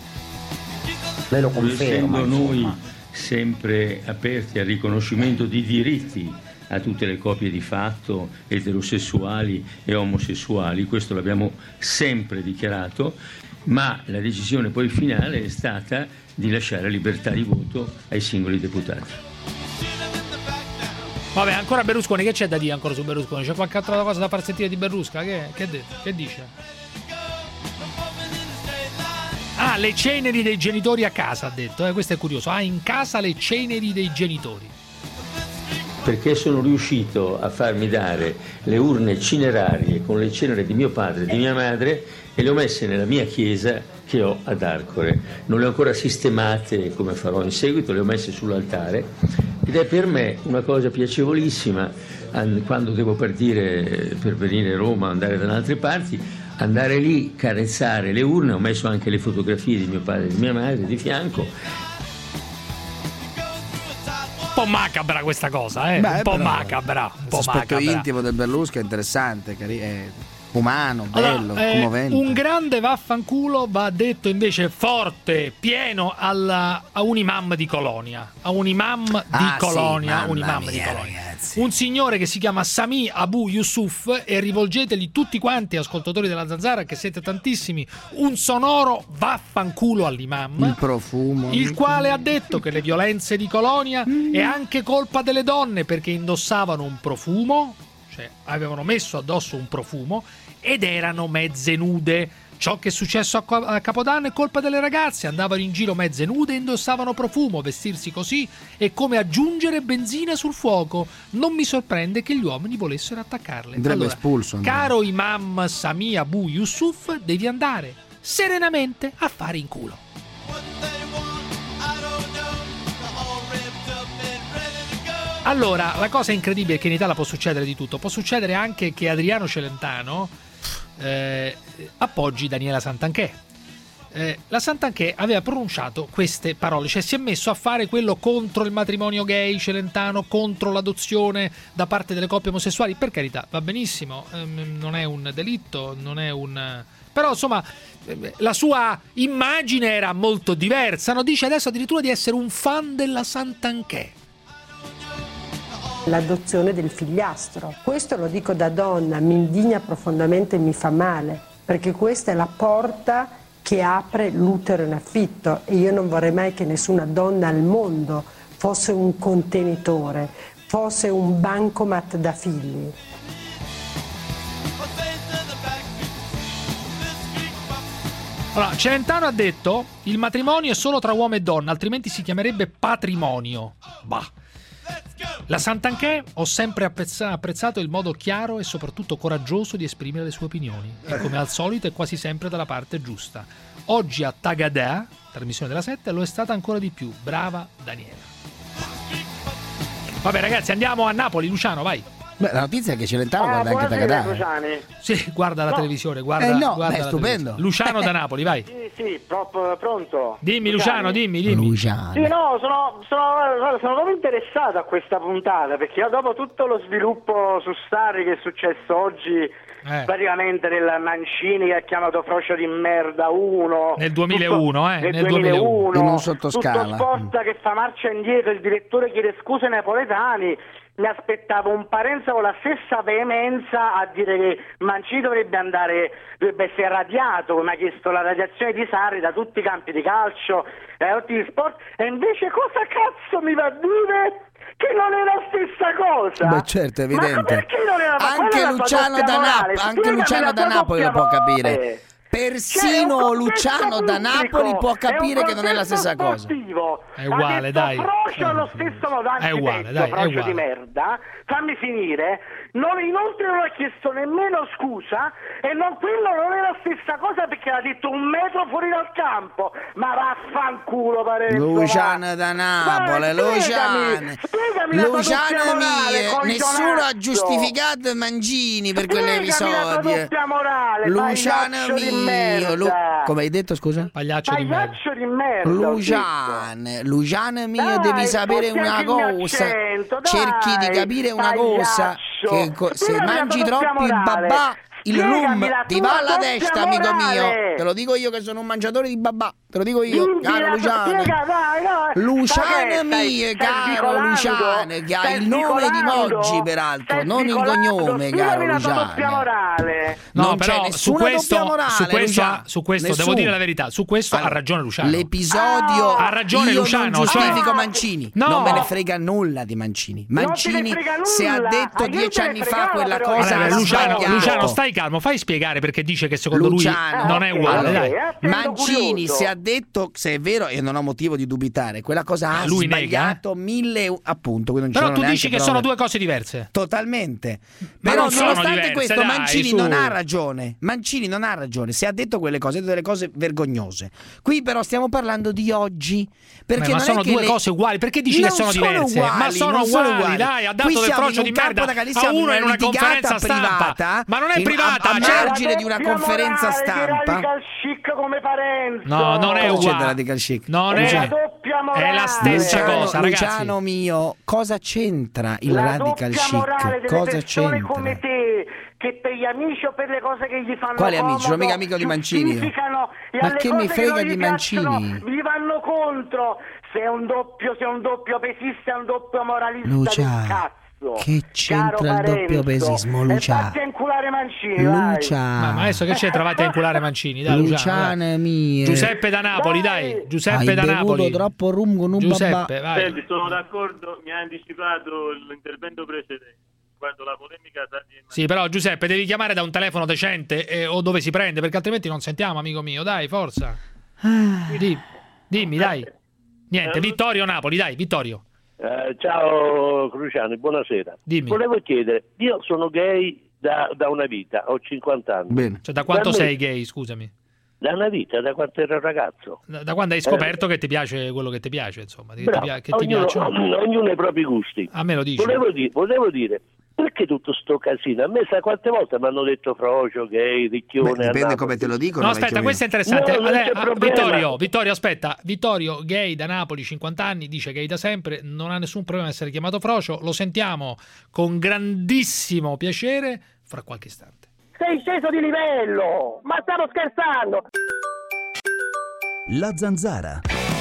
Lei lo Essendo conferma. noi insomma. sempre aperti al riconoscimento di diritti a tutte le coppie di fatto, eterosessuali e omosessuali, questo l'abbiamo sempre dichiarato, ma la decisione poi finale è stata di lasciare libertà di voto ai singoli deputati. Vabbè, ancora Berlusconi, che c'è da dire ancora su Berlusconi? C'è qualche altra cosa da far sentire di Berlusca? Che, che, de- che dice? Ah, le ceneri dei genitori a casa, ha detto. Eh, questo è curioso. Ha in casa le ceneri dei genitori. Perché sono riuscito a farmi dare le urne cinerarie con le ceneri di mio padre e di mia madre e le ho messe nella mia chiesa che ho ad Arcore. Non le ho ancora sistemate come farò in seguito, le ho messe sull'altare ed è per me una cosa piacevolissima quando devo partire per venire a Roma, andare da altre parti, andare lì, carezzare le urne. Ho messo anche le fotografie di mio padre e di mia madre di fianco. po' macabra questa cosa, eh? Beh, un po' però, macabra, un po' l'aspetto macabra. intimo del Berlusconi è interessante, cari- è umano, bello, Allora, eh, commovente. un grande vaffanculo va detto invece forte, pieno alla, a un imam di Colonia. A un imam di Ah, sì, Colonia. mamma un imam mia, di Colonia. ragazzi. Un signore che si chiama Sami Abu Yusuf, e rivolgetegli tutti quanti, ascoltatori della Zanzara, che siete tantissimi, un sonoro vaffanculo all'imam. Il profumo. Il quale ha detto che le violenze di Colonia è anche colpa delle donne perché indossavano un profumo, cioè avevano messo addosso un profumo ed erano mezze nude. Ciò che è successo a, a Capodanno è colpa delle ragazze, andavano in giro mezze nude e indossavano profumo. Vestirsi così è come aggiungere benzina sul fuoco. Non mi sorprende che gli uomini volessero attaccarle. Andrebbe Allora, espulso. Andrebbe. caro imam Sami Abu Yusuf, devi andare serenamente a fare in culo. Allora, la cosa incredibile è che in Italia può succedere di tutto. Può succedere anche che Adriano Celentano eh, appoggi Daniela Santanchè. Eh, la Santanchè aveva pronunciato queste parole, cioè si è messo a fare quello contro il matrimonio gay, Celentano, contro l'adozione da parte delle coppie omosessuali. Per carità, va benissimo, ehm, non è un delitto, non è un... Però insomma la sua immagine era molto diversa, no? Dice adesso addirittura di essere un fan della Santanchè. L'adozione del figliastro. Questo lo dico da donna, mi indigna profondamente e mi fa male, perché questa è la porta che apre l'utero in affitto e io non vorrei mai che nessuna donna al mondo fosse un contenitore, fosse un bancomat da figli. Allora, Celentano ha detto il matrimonio è solo tra uomo e donna, altrimenti si chiamerebbe patrimonio. Bah. La Santanchè ho sempre apprezzato il modo chiaro e soprattutto coraggioso di esprimere le sue opinioni e come al solito è quasi sempre dalla parte giusta. Oggi a Tagadà, trasmissione della sette, lo è stata ancora di più. Brava Daniela. Vabbè ragazzi, andiamo a Napoli. Luciano, vai. Beh, la notizia è che Celentano Ah, guarda anche buonasera, Tagadà. Luciani. Sì, guarda la No. televisione, guarda, Eh no, guarda beh, la stupendo. televisione. Luciano da Napoli, vai. Sì, sì, pro- pronto. Dimmi Luciano, dimmi, dimmi. Luciano. Sì, no, sono, sono, guarda, sono proprio interessato a questa puntata perché io dopo tutto lo sviluppo su Starry che è successo oggi, Eh. praticamente del Mancini che ha chiamato Frocio di merda uno Nel duemilauno, eh, nel nel duemilauno, In un sottoscala. tutto sport che fa marcia indietro, il direttore chiede scuse ai napoletani. Mi aspettavo un Parenza con la stessa veemenza a dire che Mancini dovrebbe andare, dovrebbe essere radiato, come ha chiesto la radiazione di Sarri da tutti i campi di calcio e da tutti gli sport, e invece cosa cazzo mi va a dire? Che non è la stessa cosa. Beh, certo, è evidente. Ma perché non è la Anche qual è la tua Luciano doppia da morale? Napoli, anche Spiegami Luciano la da tua Napoli lo doppia può capire. morale. Persino Cioè, è un Luciano da contesto Napoli pubblico, può capire è un che non è la stessa cosa. sportivo. È uguale, ha detto dai. Frocio allo stesso modo, anzi, È uguale, detto, dai, è Frocio uguale. di merda. Fammi finire. Non, inoltre non ha chiesto nemmeno scusa e non, quello non è la stessa cosa perché l'ha detto un metro fuori dal campo. Ma vaffanculo, Parenzo. Luciano va. da Napoli, Ma Luciano. spiegami, spiegami la tua Luciano doppia morale, mie, nessuno ha coglionazzo. giustificato Mancini per Spiegami la tua quell'episodio. doppia morale, Luciano pagliaccio di mio, Lu- merda. come hai detto scusa? Pagliaccio di merda. Pagliaccio di merda. ho Luciano, Luciano mio, Dai, devi sapere sfotti una anche il mio cosa. accento, dai, Cerchi di capire una cosa: pagliaccio. che co- se Spiegami la mangi tua doppia troppo il morale. babà, il Spiegami rum la ti tua va alla doppia testa, amico mio. morale. Te lo dico io che sono un mangiatore di babà. Te lo dico io, Dimmi caro la tua- Luciano. spiega, dai, no. Luciano Stai- stai- mio, stai caro svicolando, Luciano, che ha stai il nome di svicolando, Moggi, peraltro, stai non il svicolando. cognome, Spiegami caro la tua doppia Luciano. morale. No, Non però c'è su nessuna questo, doppia morale, su questo, Luciano. su questo devo Nessuno. dire la verità. Su questo Allora, ha ragione Luciano. L'episodio ha ragione io Luciano. non giustifico cioè- Mancini. No. Non me ne frega nulla di Mancini. Non te Mancini ne frega nulla. se ha detto Ah, io dieci te ne anni fa fregavo, quella però. cosa Allora, ha Luciano, sbagliato. Luciano, stai calmo, fai spiegare perché dice che secondo Luciano. lui non è Ok, uguale. ok, Dai. eh, essendo Mancini curioso. se ha detto, se è vero e non ho motivo di dubitare, quella cosa ha Lui nega, sbagliato mille appunto, quindi non ci Però sono tu neanche dici che prove. sono due cose diverse. Totalmente. Ma Però non sono nonostante diverse, questo dai, Mancini su. non ha ragione. Mancini non ha ragione. Se ha detto quelle cose, ha detto delle cose vergognose. Qui però stiamo parlando di oggi. Perché Beh, ma non sono è che due le- cose uguali. Perché dici Non che sono, diverse? Uguali, ma sono non uguali, dai, ha dato Qui del siamo frocio in di un campo merda da calcio, a siamo uno in una litigata conferenza stampa. privata, Ma non è in- privata, a, a cioè- margine di una doppia conferenza morale, stampa. che radical chic come Parenzo. No, no, non è Cosa c'è uguale. radical chic? Non è è, la doppia morale. è la stessa Luciano, cosa, ragazzi. Luciano mio, cosa c'entra il la radical doppia morale chic? delle Cosa persone c'entra? come te, che per gli amici o per le cose che gli fanno Quali amici? Sono comodo, mica amico di Mancini io. giustificano, e Ma alle che cose mi frega non di gli piacciono, Mancini? gli vanno contro. Sei un doppio, sei un doppio pesista, un doppio moralista Lucia, del cazzo. che c'entra Caro il doppio Parenzo. pesismo, E Lucia? fatti a inculare Mancini, Lucia. Ma, ma adesso che c'è? Trovate a inculare Mancini, dai, Luciano, Luciane dai. mie. Giuseppe da Napoli, dai. Giuseppe Hai da bevuto Napoli. troppo rum con un Giuseppe, babà. vai. Senti, sono d'accordo, mi ha anticipato l'intervento precedente, quando la polemica sta di... Sì, però Giuseppe devi chiamare da un telefono decente eh, o dove si prende, perché altrimenti non sentiamo, amico mio. Dai, forza. Di- dimmi, dai. Niente, Vittorio Napoli, dai, Vittorio. Eh, ciao Cruciani, buonasera. Dimmi. Volevo chiedere, io sono gay da, da una vita, ho cinquanta anni. Bene. Cioè, da quanto Da me- sei gay, scusami? Da una vita, da quando ero ragazzo. Da, da quando hai scoperto che ti piace quello che ti piace, insomma, che, ti, Bravo, pia- che ti ognuno, piacciono. ognuno ha i propri gusti. A me lo dici. Volevo, di- volevo dire, perché tutto sto casino? A me sa quante volte mi hanno detto frocio, gay, ricchione. Beh, dipende Napoli. come te lo dicono. No, vecchio aspetta, mio. questo è interessante. No, non c'è Eh, ah, problema. Vittorio, Vittorio, aspetta. Vittorio, gay da Napoli, cinquanta anni, dice gay da sempre, non ha nessun problema a essere chiamato frocio. Lo sentiamo con grandissimo piacere fra qualche istante. Sei sceso di livello, ma stavo scherzando. La Zanzara.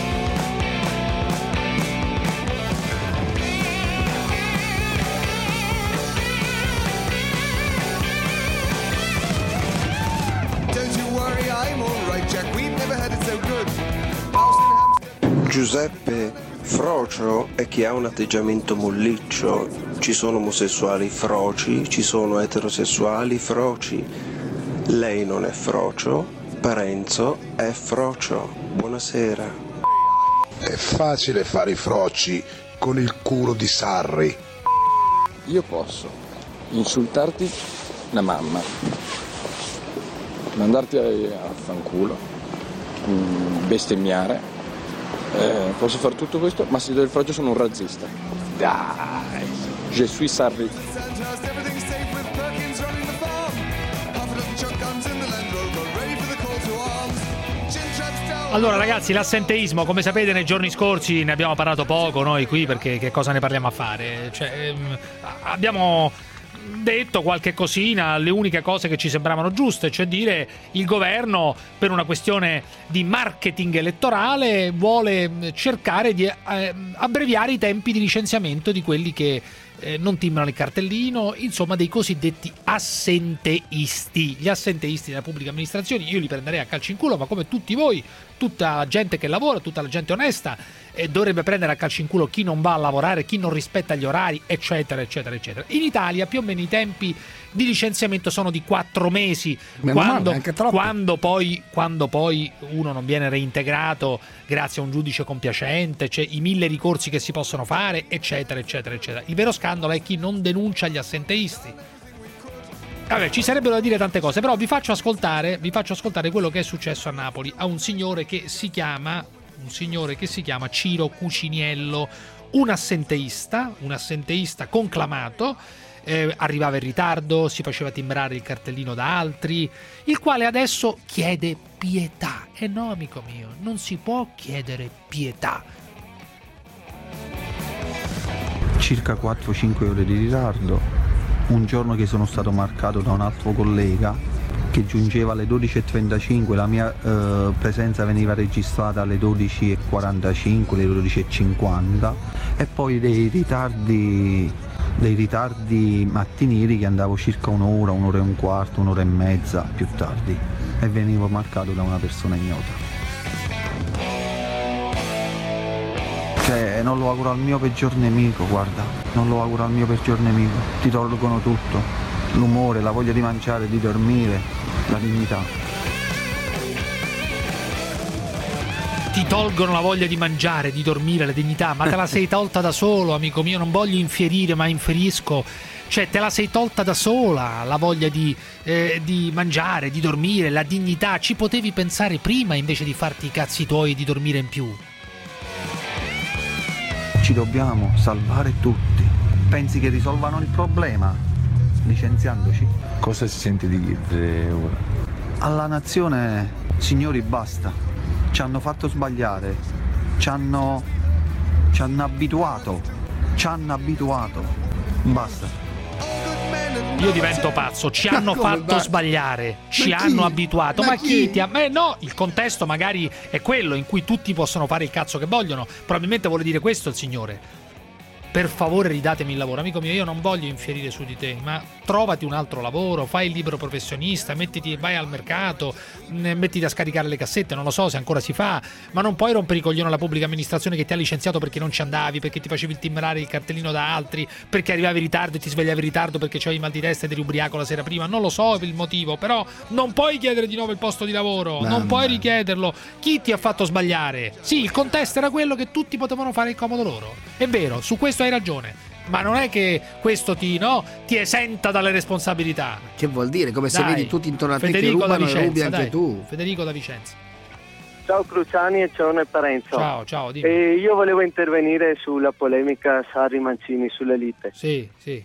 Don't you worry, I'm alright, Jack. We've never had it so good. Giuseppe Frocio è chi ha un atteggiamento molliccio. Ci sono omosessuali froci, ci sono eterosessuali froci. Lei non è frocio, Parenzo è frocio. Buonasera. È facile fare i froci con il culo di Sarri. Io posso insultarti la mamma, mandarti a, a fanculo, mm, bestemmiare, eh, posso fare tutto questo, ma se do il frocio sono un razzista. Dai, je suis Sarri. Allora ragazzi, l'assenteismo, come sapete nei giorni scorsi ne abbiamo parlato poco noi qui, perché che cosa ne parliamo a fare? Cioè, ehm, abbiamo detto qualche cosina, le uniche cose che ci sembravano giuste, cioè dire il governo per una questione di marketing elettorale vuole cercare di eh, abbreviare i tempi di licenziamento di quelli che eh, non timbrano il cartellino, insomma dei cosiddetti assenteisti. Gli assenteisti della pubblica amministrazione io li prenderei a calci in culo, ma come tutti voi, tutta la gente che lavora, tutta la gente onesta eh, dovrebbe prendere a calci in culo chi non va a lavorare, chi non rispetta gli orari, eccetera eccetera eccetera. In Italia più o meno i tempi di licenziamento sono di quattro mesi, quando, male, anche troppo. quando, poi, quando poi uno non viene reintegrato grazie a un giudice compiacente, c'è i mille ricorsi che si possono fare, eccetera eccetera eccetera. Il vero scandalo è chi non denuncia gli assenteisti. Vabbè, ci sarebbero da dire tante cose, però vi faccio ascoltare, vi faccio ascoltare quello che è successo a Napoli a un signore che si chiama un signore che si chiama Ciro Cuciniello, un assenteista, un assenteista conclamato. Eh, arrivava in ritardo, si faceva timbrare il cartellino da altri, il quale adesso chiede pietà. E no, amico mio, non si può chiedere pietà. Circa quattro cinque ore di ritardo, un giorno che sono stato marcato da un altro collega che giungeva alle dodici e trentacinque, la mia eh, presenza veniva registrata alle dodici e quarantacinque, alle dodici e cinquanta, e poi dei ritardi dei ritardi mattinieri che andavo circa un'ora, un'ora e un quarto, un'ora e mezza più tardi, e venivo marcato da una persona ignota. Cioè, non lo auguro al mio peggior nemico, guarda, non lo auguro al mio peggior nemico. Ti tolgono tutto, l'umore, la voglia di mangiare, di dormire, la dignità. Ti tolgono la voglia di mangiare, di dormire, la dignità, ma te la sei tolta da solo, amico mio, non voglio infierire, ma inferisco. Cioè, te la sei tolta da sola, la voglia di, eh, di mangiare, di dormire, la dignità. Ci potevi pensare prima invece di farti i cazzi tuoi di dormire in più. Ci dobbiamo salvare tutti. Pensi che risolvano il problema licenziandoci? Cosa si sente di dire ora? Alla nazione, signori, basta. ci hanno fatto sbagliare, ci hanno, ci hanno abituato, ci hanno abituato, basta. Io divento pazzo, ci Ma hanno come, fatto ma- sbagliare, ci ma chi? hanno abituato, Ma ma, chi? chi? ti ha... Eh no, il contesto magari è quello in cui tutti possono fare il cazzo che vogliono, probabilmente vuole dire questo il signore. Per favore ridatemi il lavoro, amico mio, io non voglio infierire su di te, ma trovati un altro lavoro, fai il libero professionista, mettiti, vai al mercato, mh, mettiti a scaricare le cassette, non lo so se ancora si fa, ma non puoi rompere i coglioni alla pubblica amministrazione che ti ha licenziato perché non ci andavi, perché ti facevi timbrare il cartellino da altri, perché arrivavi in ritardo e ti svegliavi in ritardo perché c'avevi mal di testa ed eri ubriaco la sera prima, non lo so il motivo, però non puoi chiedere di nuovo il posto di lavoro, Mamma. non puoi richiederlo. Chi ti ha fatto sbagliare? Sì, il contesto era quello che tutti potevano fare il comodo loro, è vero, su questo hai ragione, ma non è che questo ti, no, ti esenta dalle responsabilità. Che vuol dire? Come se Dai, vedi tutti intorno a te Federico che da rubano e Vicenza, rubi anche dai. tu. Federico da Vicenza. Ciao Cruciani e ciao Parenzo. Ciao, ciao, dimmi. E io volevo intervenire sulla polemica Sarri-Mancini sull'elite. Sì, sì.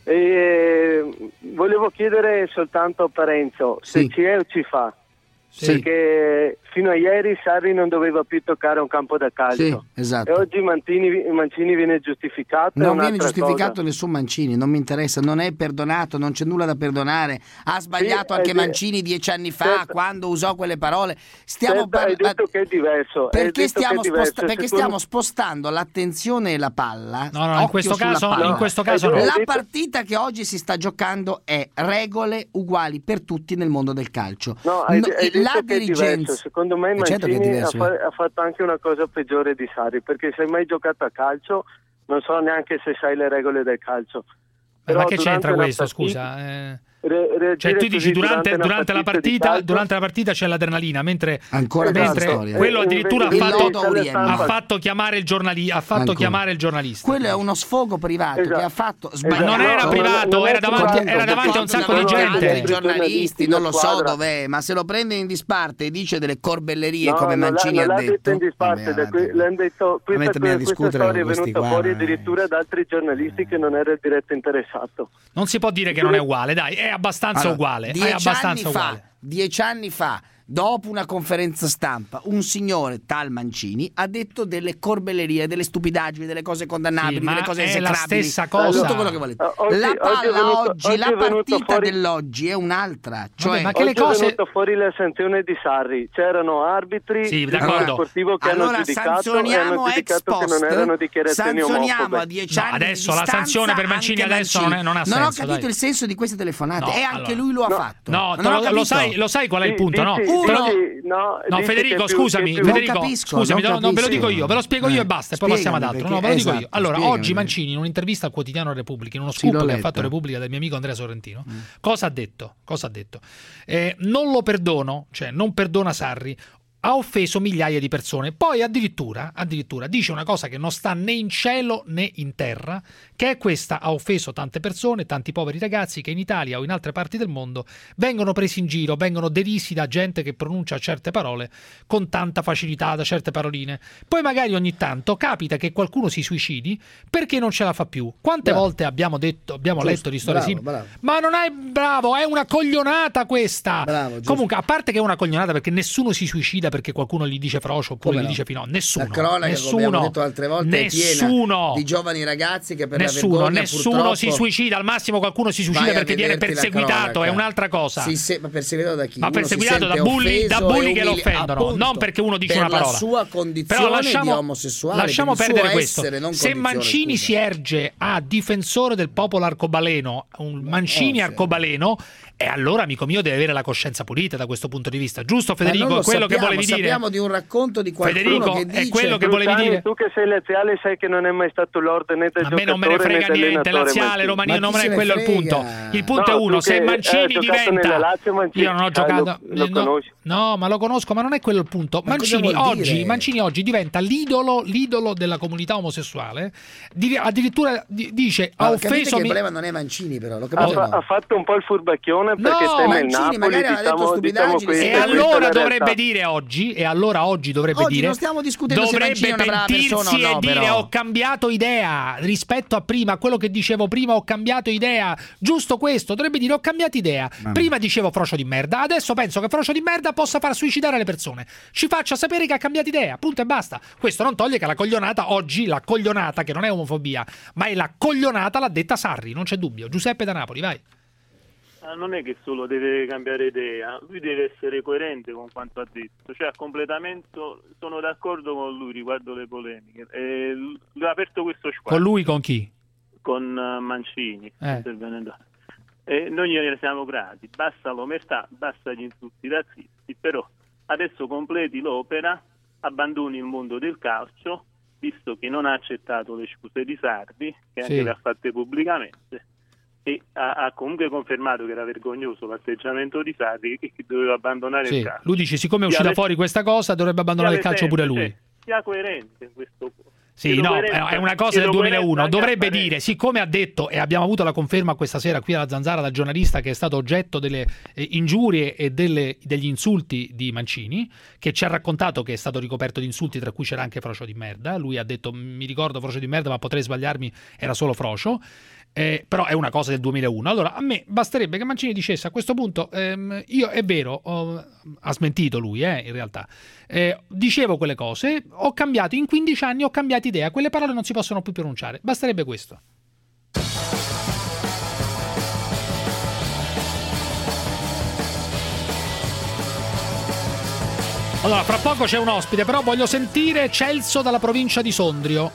E volevo chiedere soltanto a Parenzo se Sì. ci è o ci fa. Sì. Perché fino a ieri Sarri non doveva più toccare un campo da calcio. Sì, esatto. E oggi Mancini, Mancini viene giustificato. è Non viene un'altra giustificato cosa. nessun Mancini, non mi interessa, non è perdonato, non c'è nulla da perdonare. Ha sbagliato Sì, anche hai de- Mancini dieci anni fa Certo. quando usò quelle parole. Stiamo Certo, hai parlando detto che è diverso. hai perché, detto stiamo, che è diverso. sposta- perché Secondo- stiamo spostando l'attenzione e la palla. No, no, in occhio questo sulla caso- palla. in questo caso no. La Hai detto- partita che oggi si sta giocando è regole uguali per tutti nel mondo del calcio. No, hai, No, hai detto la che è dirigenza. diverso. Secondo me Eh, certo che è Mancini ha, diverso, fa- eh. ha fatto anche una cosa peggiore di Sarri, perché se hai mai giocato a calcio non so neanche se sai le regole del calcio. Eh, Però ma che durante c'entra una questo, partita- scusa? Eh... re- reagire Cioè tu così dici durante, una durante la di partita calcio- durante la partita c'è l'adrenalina, mentre, Ancora Esatto. mentre storia. quello E addirittura ha invece fatto, il lodo Auriemma. ha fatto chiamare il giornalista, ha fatto Ancora. chiamare il giornalista. Quello è uno sfogo privato Esatto. che ha fatto Ma sbagliato. non era No, privato, non è era davanti, privato. era davanti a un sacco di Davanti a altri gente. giornalisti, non lo so squadra. dov'è, ma se lo prende in disparte e dice delle corbellerie No, come non l'ha- Mancini non ha l'ha detto. detto in disparte, Vabbè, da qui- vabbè. l'hanno detto, questa, mettermi a questa discutere storia è con questi venuta qua, fuori eh. addirittura da altri giornalisti che non era il diretto interessato. Non si può dire che non è uguale, dai, è abbastanza Allora, uguale, è dieci abbastanza anni fa, uguale. dieci anni fa, dopo una conferenza stampa, un signore tal Mancini ha detto delle corbellerie, delle stupidaggini, delle cose condannabili, Sì, ma delle cose è la esecrabili. stessa cosa. Tutto quello che volete. Eh, oggi- la oggi è palla venuto- oggi, oggi la è venuto partita fuori- dell'oggi è un'altra. Cioè, ma che le Oggi cose- è venuta fuori la sanzione di Sarri, c'erano arbitri Sì, del d'accordo. sportivo che allora hanno giudicato e hanno sanzioniamo ex giudicato che post, non erano dichiarazioni sanzioniamo omofobe. a dieci No, anni adesso di la distanza sanzione per Mancini anche adesso Mancini. non è- non ha Non ho senso, capito dai. il senso di queste telefonate No, e anche allora. lui lo ha No. fatto. No, Non te ho lo, lo capito. sai, lo sai qual è il Di- punto, no? dici- Uno- Però- dici- no, No, dici Federico, che più- scusami, che più- Federico, Non capisco, scusami, non no, no, ve lo capisco. dico io, ve lo spiego io Eh, e basta, e poi passiamo ad spiegami, altro. No, ve perché- lo dico io. esatto, Allora, spiegami. oggi Mancini, in un'intervista al quotidiano Repubblica, in uno Sì, scoop l'ho che ha letta. fatto Repubblica del mio amico Andrea Sorrentino, cosa ha detto? Cosa ha detto? Eh, non lo perdono, cioè non perdona Sarri. Ha offeso migliaia di persone. Poi addirittura, addirittura dice una cosa che non sta né in cielo né in terra, che è questa: ha offeso tante persone, tanti poveri ragazzi che in Italia o in altre parti del mondo vengono presi in giro, vengono derisi da gente che pronuncia certe parole con tanta facilità, da certe paroline. Poi magari ogni tanto capita che qualcuno si suicidi perché non ce la fa più. Quante Bravo. volte abbiamo detto, abbiamo Giusto, letto di storie bravo, simili? bravo. Ma non è bravo, è una coglionata questa. Bravo, giusto. Comunque, a parte che è una coglionata perché nessuno si suicida perché qualcuno gli dice frocio oppure Come gli no? dice finò, nessuno. La cronaca, nessuno, come abbiamo detto altre volte, è nessuno, piena di giovani ragazzi che per nessuno, la vergogna nessuno purtroppo si suicida, al massimo qualcuno si suicida vai a perché viene vederti la perseguitato, cronaca. è un'altra cosa. Si se- ma perseguitato da chi? Ma Uno si perseguitato da sente bulli, da offeso bulli e che lo umili- offendono, appunto, non perché uno dice per una parola. la sua condizione Però lasciamo, di omosessuale, lasciamo per il perdere suo questo. essere, non Se condizione, Mancini scusa. si erge a difensore del popolo arcobaleno, un Mancini oh, sì. arcobaleno, e allora, amico mio, deve avere la coscienza pulita da questo punto di vista. Giusto, Ma Federico? non lo quello sappiamo, che volevi dire? sappiamo di un racconto di qualcuno Federico, che è dice quello che volevi Cruciani, dire? tu che sei laziale sai che non è mai stato Lord né del A giocatore me non me ne frega né niente, dell'allenatore laziale, Mancini. romanino, Ma non chi è se ne quello il frega? punto. Il punto No, è uno, tu se che Mancini hai giocato diventa... nella Lazio, Mancini, Io non ho eh, giocato... lo- lo no, conosci? no, ma lo conosco, ma non è quello il punto. Ma cosa Mancini vuol oggi, dire? Mancini oggi diventa l'idolo, l'idolo della comunità omosessuale. Di- addirittura di- dice, ha Ma capite offeso... che il mi- problema non è Mancini, però, lo Ha, capite? fa- no? ha fatto un po' il furbacchione Crotone perché No, teme il Mancini Napoli, magari ha detto diciamo, stupidaggini, diciamo sì. queste- E questa è allora la dovrebbe realtà. dire oggi, e allora oggi dovrebbe Oggi dire, non stiamo discutendo se Mancini è dovrebbe una brava persona pentirsi o no, e dire però. ho cambiato idea rispetto a prima, a quello che dicevo prima ho cambiato idea, giusto questo, dovrebbe dire ho cambiato idea, Mamma. prima dicevo frocio di merda, adesso penso che frocio di merda possa far suicidare le persone, ci faccia sapere che ha cambiato idea, punto e basta. Questo non toglie che la coglionata oggi, la coglionata che non è omofobia, ma è la coglionata l'ha detta Sarri, non c'è dubbio. Giuseppe da Napoli, vai. Ah, non è che solo deve cambiare idea, lui deve essere coerente con quanto ha detto, cioè a completamento sono d'accordo con lui riguardo le polemiche. E lui ha aperto questo squadro Con lui con chi? con uh, Mancini, Eh. intervenendo. E noi gliene siamo grati, basta l'omertà, basta gli insulti razzisti, però adesso completi l'opera, abbandoni il mondo del calcio, visto che non ha accettato le scuse di Sarri, che Sì. anche le ha fatte pubblicamente, e ha, ha comunque confermato che era vergognoso l'atteggiamento di Sarri e che doveva abbandonare Sì. il calcio. Lui dice siccome è Sia uscita le- fuori questa cosa dovrebbe abbandonare il sia calcio pure l'esempio, lui. cioè, sia coerente in questo. Sì, Chiedo no, coerenza- è una cosa chiedo del duemilauno. coerenza anche Dovrebbe a Parenzo. dire, siccome ha detto, e abbiamo avuto la conferma questa sera qui alla Zanzara dal giornalista che è stato oggetto delle eh, ingiurie e delle- degli insulti di Mancini, che ci ha raccontato che è stato ricoperto di insulti, tra cui c'era anche frocio di merda. Lui ha detto, mi ricordo frocio di merda, ma potrei sbagliarmi, era solo frocio. Eh, però è una cosa del duemilauno. Allora, a me basterebbe che Mancini dicesse a questo punto, ehm, io è vero, ho- ha smentito lui, eh, in realtà, eh, dicevo quelle cose, ho cambiato, in quindici anni ho cambiato idea, quelle parole non si possono più pronunciare, basterebbe questo. Allora, fra poco c'è un ospite, però voglio sentire Celso dalla provincia di Sondrio.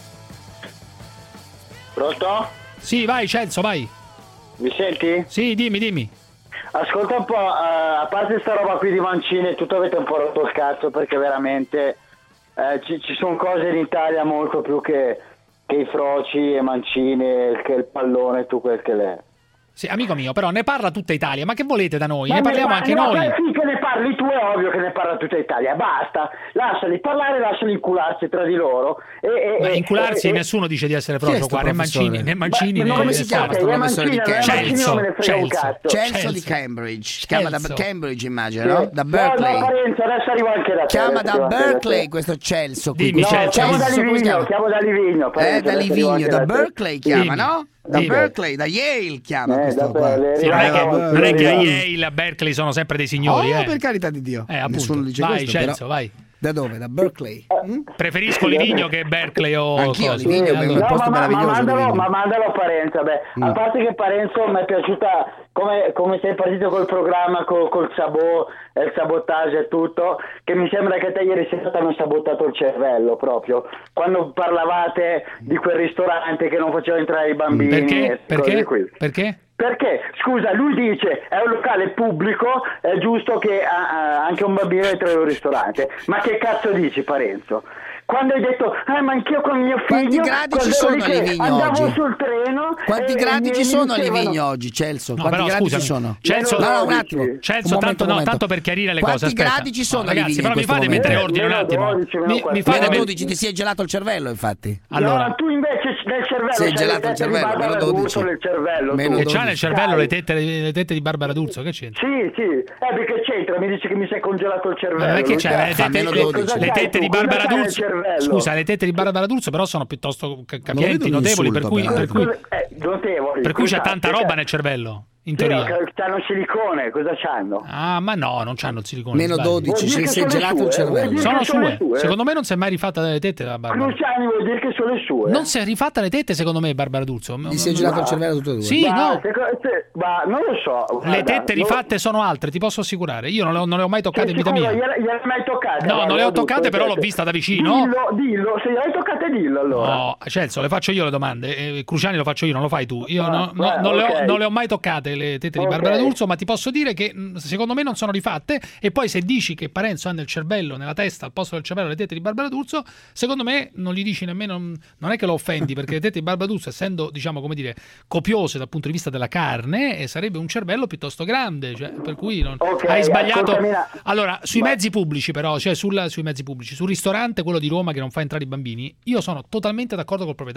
Pronto? Sì, vai Celso, vai. Mi senti? Sì, dimmi, dimmi. Ascolta un po', eh, a parte sta roba qui di Mancini, tutto avete un po' rotto il cazzo perché veramente eh, ci, ci sono cose in Italia molto più che, che i froci e Mancini, che il pallone e tu quel che l'è. Sì, amico mio, però ne parla tutta Italia, ma che volete da noi? Ma Ne parliamo parli- anche ma noi. Sì, che ne parli tu, è ovvio che ne parla tutta Italia, basta, lasciali parlare, lasciali incularsi tra di loro. E, e, Ma e- incularsi e- nessuno dice di essere Chi è frocio sto qua, né professore? Mancini, né Mancini Ma- né ma come si chiama nessuno. sto professore di Cambridge? Celso, Non me ne frega un Celso, cazzo. Celso di Cambridge, si chiama da Celso. Cambridge immagino, Sì. no? Da No, Berkeley. no, Parenzo, adesso arrivo anche da te, Chiama adesso da arrivo anche da Berkeley te. questo Celso qui. Dimmi, No, Celso. chiamo da come si Livigno, chiama? chiamo da Livigno. Eh, Parenzo, da adesso arrivo Livigno, anche da te. Berkeley chiama, Dimmi. no? Da Dimmi. Berkeley, da Yale chiama Eh, questo da qua. Berkeley. Sì, non è che, No, non è che a no. Yale, a Berkeley sono sempre dei signori, Oh, eh. per carità di Dio. Eh, appunto. Nessuno dice Vai, questo, Celso, però. vai. Da dove? Da Berkeley. Eh, Preferisco Livigno che Berkeley o Anch'io, cosa. Livigno, Eh, è un allora. No, posto ma, ma, meraviglioso, mandalo, Livigno. ma mandalo a Parenzo, beh. A Mm. parte che Parenzo mi è piaciuta come, come sei partito col programma, col, col sabò, e il sabotaggio e tutto, che mi sembra che te ieri sera ti hanno sabotato il cervello proprio, quando parlavate di quel ristorante che non faceva entrare i bambini. Perché? e cose Perché? qui. Perché? Perché, scusa, lui dice è un locale pubblico, è giusto che ah, ah, anche un bambino entra in un ristorante. Ma che cazzo dici, Parenzo? Quando hai detto, ah, ma anch'io con mio Quanti figlio... gradi quando ci sono ero a lì che Livigno andavo oggi? sul treno... Quanti e- gradi e ci mi sono a dicevano- Livigno oggi, Celso? No, Quanti però gradi scusami, ci sono? Celso, no, no, un attimo. Celso, un momento, tanto, un no, momento. tanto per chiarire le Quanti cose. aspetta. gradi ci sono No, a ragazzi, Livigno però in mi fate questo mettere momento? ordine un Meno attimo. dodici, meno Mi, mi quattro. fate Meno met- dodici, ti si è gelato il cervello, infatti. Allora, No, tu invece nel cervello Sei c'hai gelato le il tette di cervello, Barbara meno dodici. D'Urso nel cervello. Meno tu. che c'ha nel cervello Dai. le tette, le tette di Barbara D'Urso, che c'entra? Sì, sì, eh, perché c'entra, mi dici che mi sei congelato il cervello. Ma perché non c'è? Le c'è? tette, meno le- dodici. le Cosa tette c'hai di tu? Cosa Barbara c'hai nel D'Urso. cervello? Scusa, le tette di Barbara D'Urso però sono piuttosto ca- vedo capienti, un notevoli, per insulto, cui, però. per cui, Eh, notevoli. per cui c'è Cosa- tanta cosa- roba nel cervello, in Sì, teoria. no, c'hanno silicone, cosa c'hanno? Ah, ma no, non c'hanno il silicone. Meno sbagli. dodici, Vuol dire si che si è sono gelato il sue, cervello. vuol dire Sono che sono sue. le sue. Secondo me non si è mai rifatta le tette la Barbara. Cruciani vuol dire che sono le sue. Non si è rifatta le tette, secondo me, Barbara D'Urso. Gli si è gelato il cervello tutte e due. Sì, Ma, no. seco- se- ma non lo so. Le guarda, tette non- rifatte sono altre, ti posso assicurare. Io non le ho, non le ho mai toccate Sei in vita sicuro? mia. Gliele gliele hai mai toccate? No, non le ho Guarda, toccate, tutte però le l'ho tette. vista da vicino. Dillo, dillo, se gliele hai toccate dillo allora. No, Celso, le faccio io le domande. Eh, Cruciani lo faccio io, non lo fai tu. Io Ah, no- no- beh, non, le ho, ok. non le ho mai toccate le tette di Ok. Barbara D'Urso, ma ti posso dire che mh, secondo me non sono rifatte. E poi se dici che Parenzo ha nel cervello, nella testa, al posto del cervello, le tette di Barbara D'Urso, secondo me non gli dici nemmeno. Non è che lo offendi, perché le tette di Barbara D'Urso, essendo, diciamo, come dire, copiose dal punto di vista della carne, eh, sarebbe un cervello piuttosto grande. Cioè, per cui non... Ok, hai sbagliato. ascoltami una- Allora, sui Ma- mezzi pubblici, però, cioè sul, sui mezzi pubblici, sul ristorante, quello di Roma che non fa entrare i bambini, io sono totalmente d'accordo col proprietario.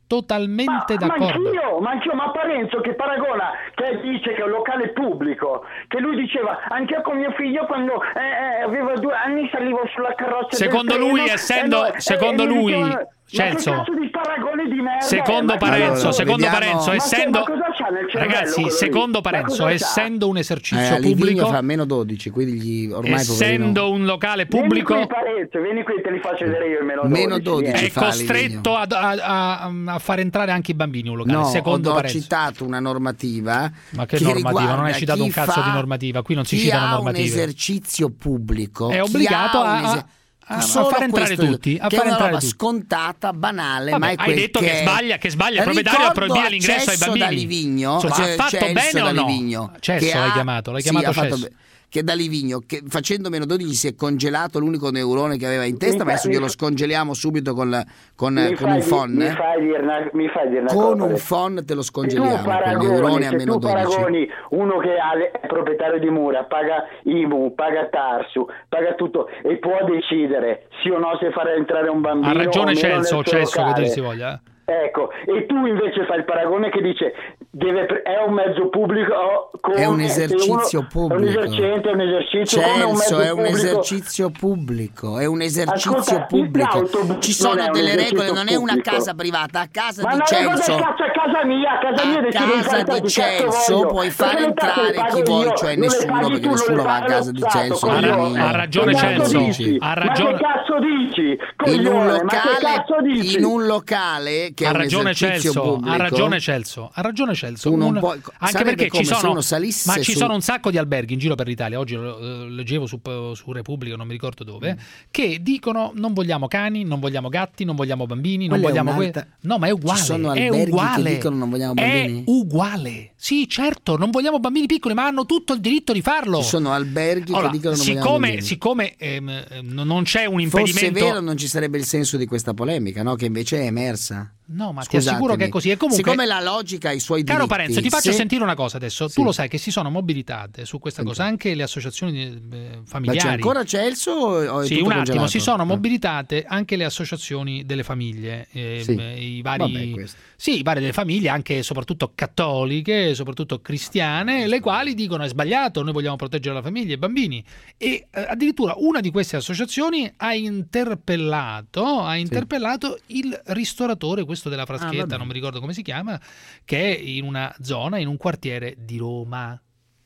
totalmente ma, d'accordo. Ma anch'io, ma anch'io, ma Parenzo che paragona, che dice che è un locale pubblico, che lui diceva, anch'io con mio figlio quando eh, aveva due anni salivo sulla carrozza secondo del lui treno, essendo e, secondo e, e lui dicevano, Celso, ma che cazzo di paragone di merda secondo è? Parenzo, Allora, secondo vediamo... Parenzo, ma essendo che, ma cosa c'ha nel cervello, ragazzi, secondo lì? Parenzo, essendo un esercizio eh, Livigno pubblico, fa meno dodici, quindi gli ormai essendo poverino... un locale pubblico, vieni qui Parenzo, vieni qui, te li faccio vedere io il meno dodici, meno dodici è fa costretto a, a, a, a far entrare anche i bambini un locale. No, secondo ho, ho Parenzo. citato una normativa. Ma che, che normativa? Non hai citato un cazzo fa, di normativa. Qui non si chi citano ha normative. un esercizio pubblico è obbligato a, a, a, a far entrare questo, tutti. A che far è una entrare roba tutti. scontata, banale. Vabbè, ma è hai quel detto che, che sbaglia, che sbaglia il proprietario a proibire l'ingresso ai bambini. Da Livigno, Insomma, cioè, ha fatto Celso bene o no? Livigno, Cesso l'hai chiamato, l'hai chiamato sì, Cesso. che da Livigno, che facendo meno dodici si è congelato l'unico neurone che aveva in testa, ma adesso glielo scongeliamo subito con, con, con un phon. Mi fai dire una, mi fai dire una con cosa, un phon te lo scongeliamo, se tu paragoni, quel neurone a se meno tu dodici. paragoni uno che è proprietario di mura, paga I M U, paga Tarsu, paga tutto e può decidere sì o no se fare entrare un bambino. Ha ragione o meno Celso, nel suo Celso, che locale. dir si voglia. Eh. Ecco, e tu invece fai il paragone che dice deve, è un mezzo pubblico come, è un esercizio uno, pubblico. È un esercizio, è un esercizio Celso, come un mezzo è un pubblico. esercizio pubblico, è un esercizio Ascolta, pubblico. Ci sono delle regole, non è una pubblico. casa privata, a casa Ma di non Celso. È cazzo, a casa mia, a casa mia a casa di Celso puoi far entrare chi vuoi, cioè nessuno, perché nessuno va a casa di Celso. Ha, ha ragione Celso, ha ragione. Ma che cazzo dici? In un Coglione, locale, dici? in un locale che ha è un ragione esercizio Celso, pubblico, ha ragione Celso, ha ragione Celso. Tu non Un, puoi, anche perché ci sono, ma ci su... sono un sacco di alberghi in giro per l'Italia. Oggi lo, lo leggevo su, su Repubblica, non mi ricordo dove, mm. che dicono non vogliamo cani, non vogliamo gatti, non vogliamo bambini, non Quella vogliamo que... no, ma è uguale. Ci sono è alberghi uguale. che dicono non vogliamo bambini. È uguale. Sì, certo, non vogliamo bambini piccoli, ma hanno tutto il diritto di farlo. Ci sono alberghi allora, che dicono non siccome, vogliamo bambini. Siccome ehm, non c'è un impedimento. Fosse vero non ci sarebbe il senso di questa polemica, no? Che invece è emersa. No, ma Scusatemi. ti assicuro che è così. E comunque, siccome la logica ha i suoi caro diritti. Caro Parenzo, ti faccio se... sentire una cosa adesso. Sì. Tu lo sai che si sono mobilitate su questa cosa anche le associazioni eh, familiari. Ma c'è ancora Celso o è sì, tutto un attimo, congelato? si sono mobilitate anche le associazioni delle famiglie, eh, sì. i vari Vabbè, sì, i vari delle famiglie, anche e soprattutto cattoliche, soprattutto cristiane, le quali dicono è sbagliato, noi vogliamo proteggere la famiglia e i bambini. E eh, addirittura una di queste associazioni ha interpellato, ha interpellato sì. il ristoratore, questo della Fraschetta, ah, non mi ricordo come si chiama, che è in una zona, in un quartiere di Roma.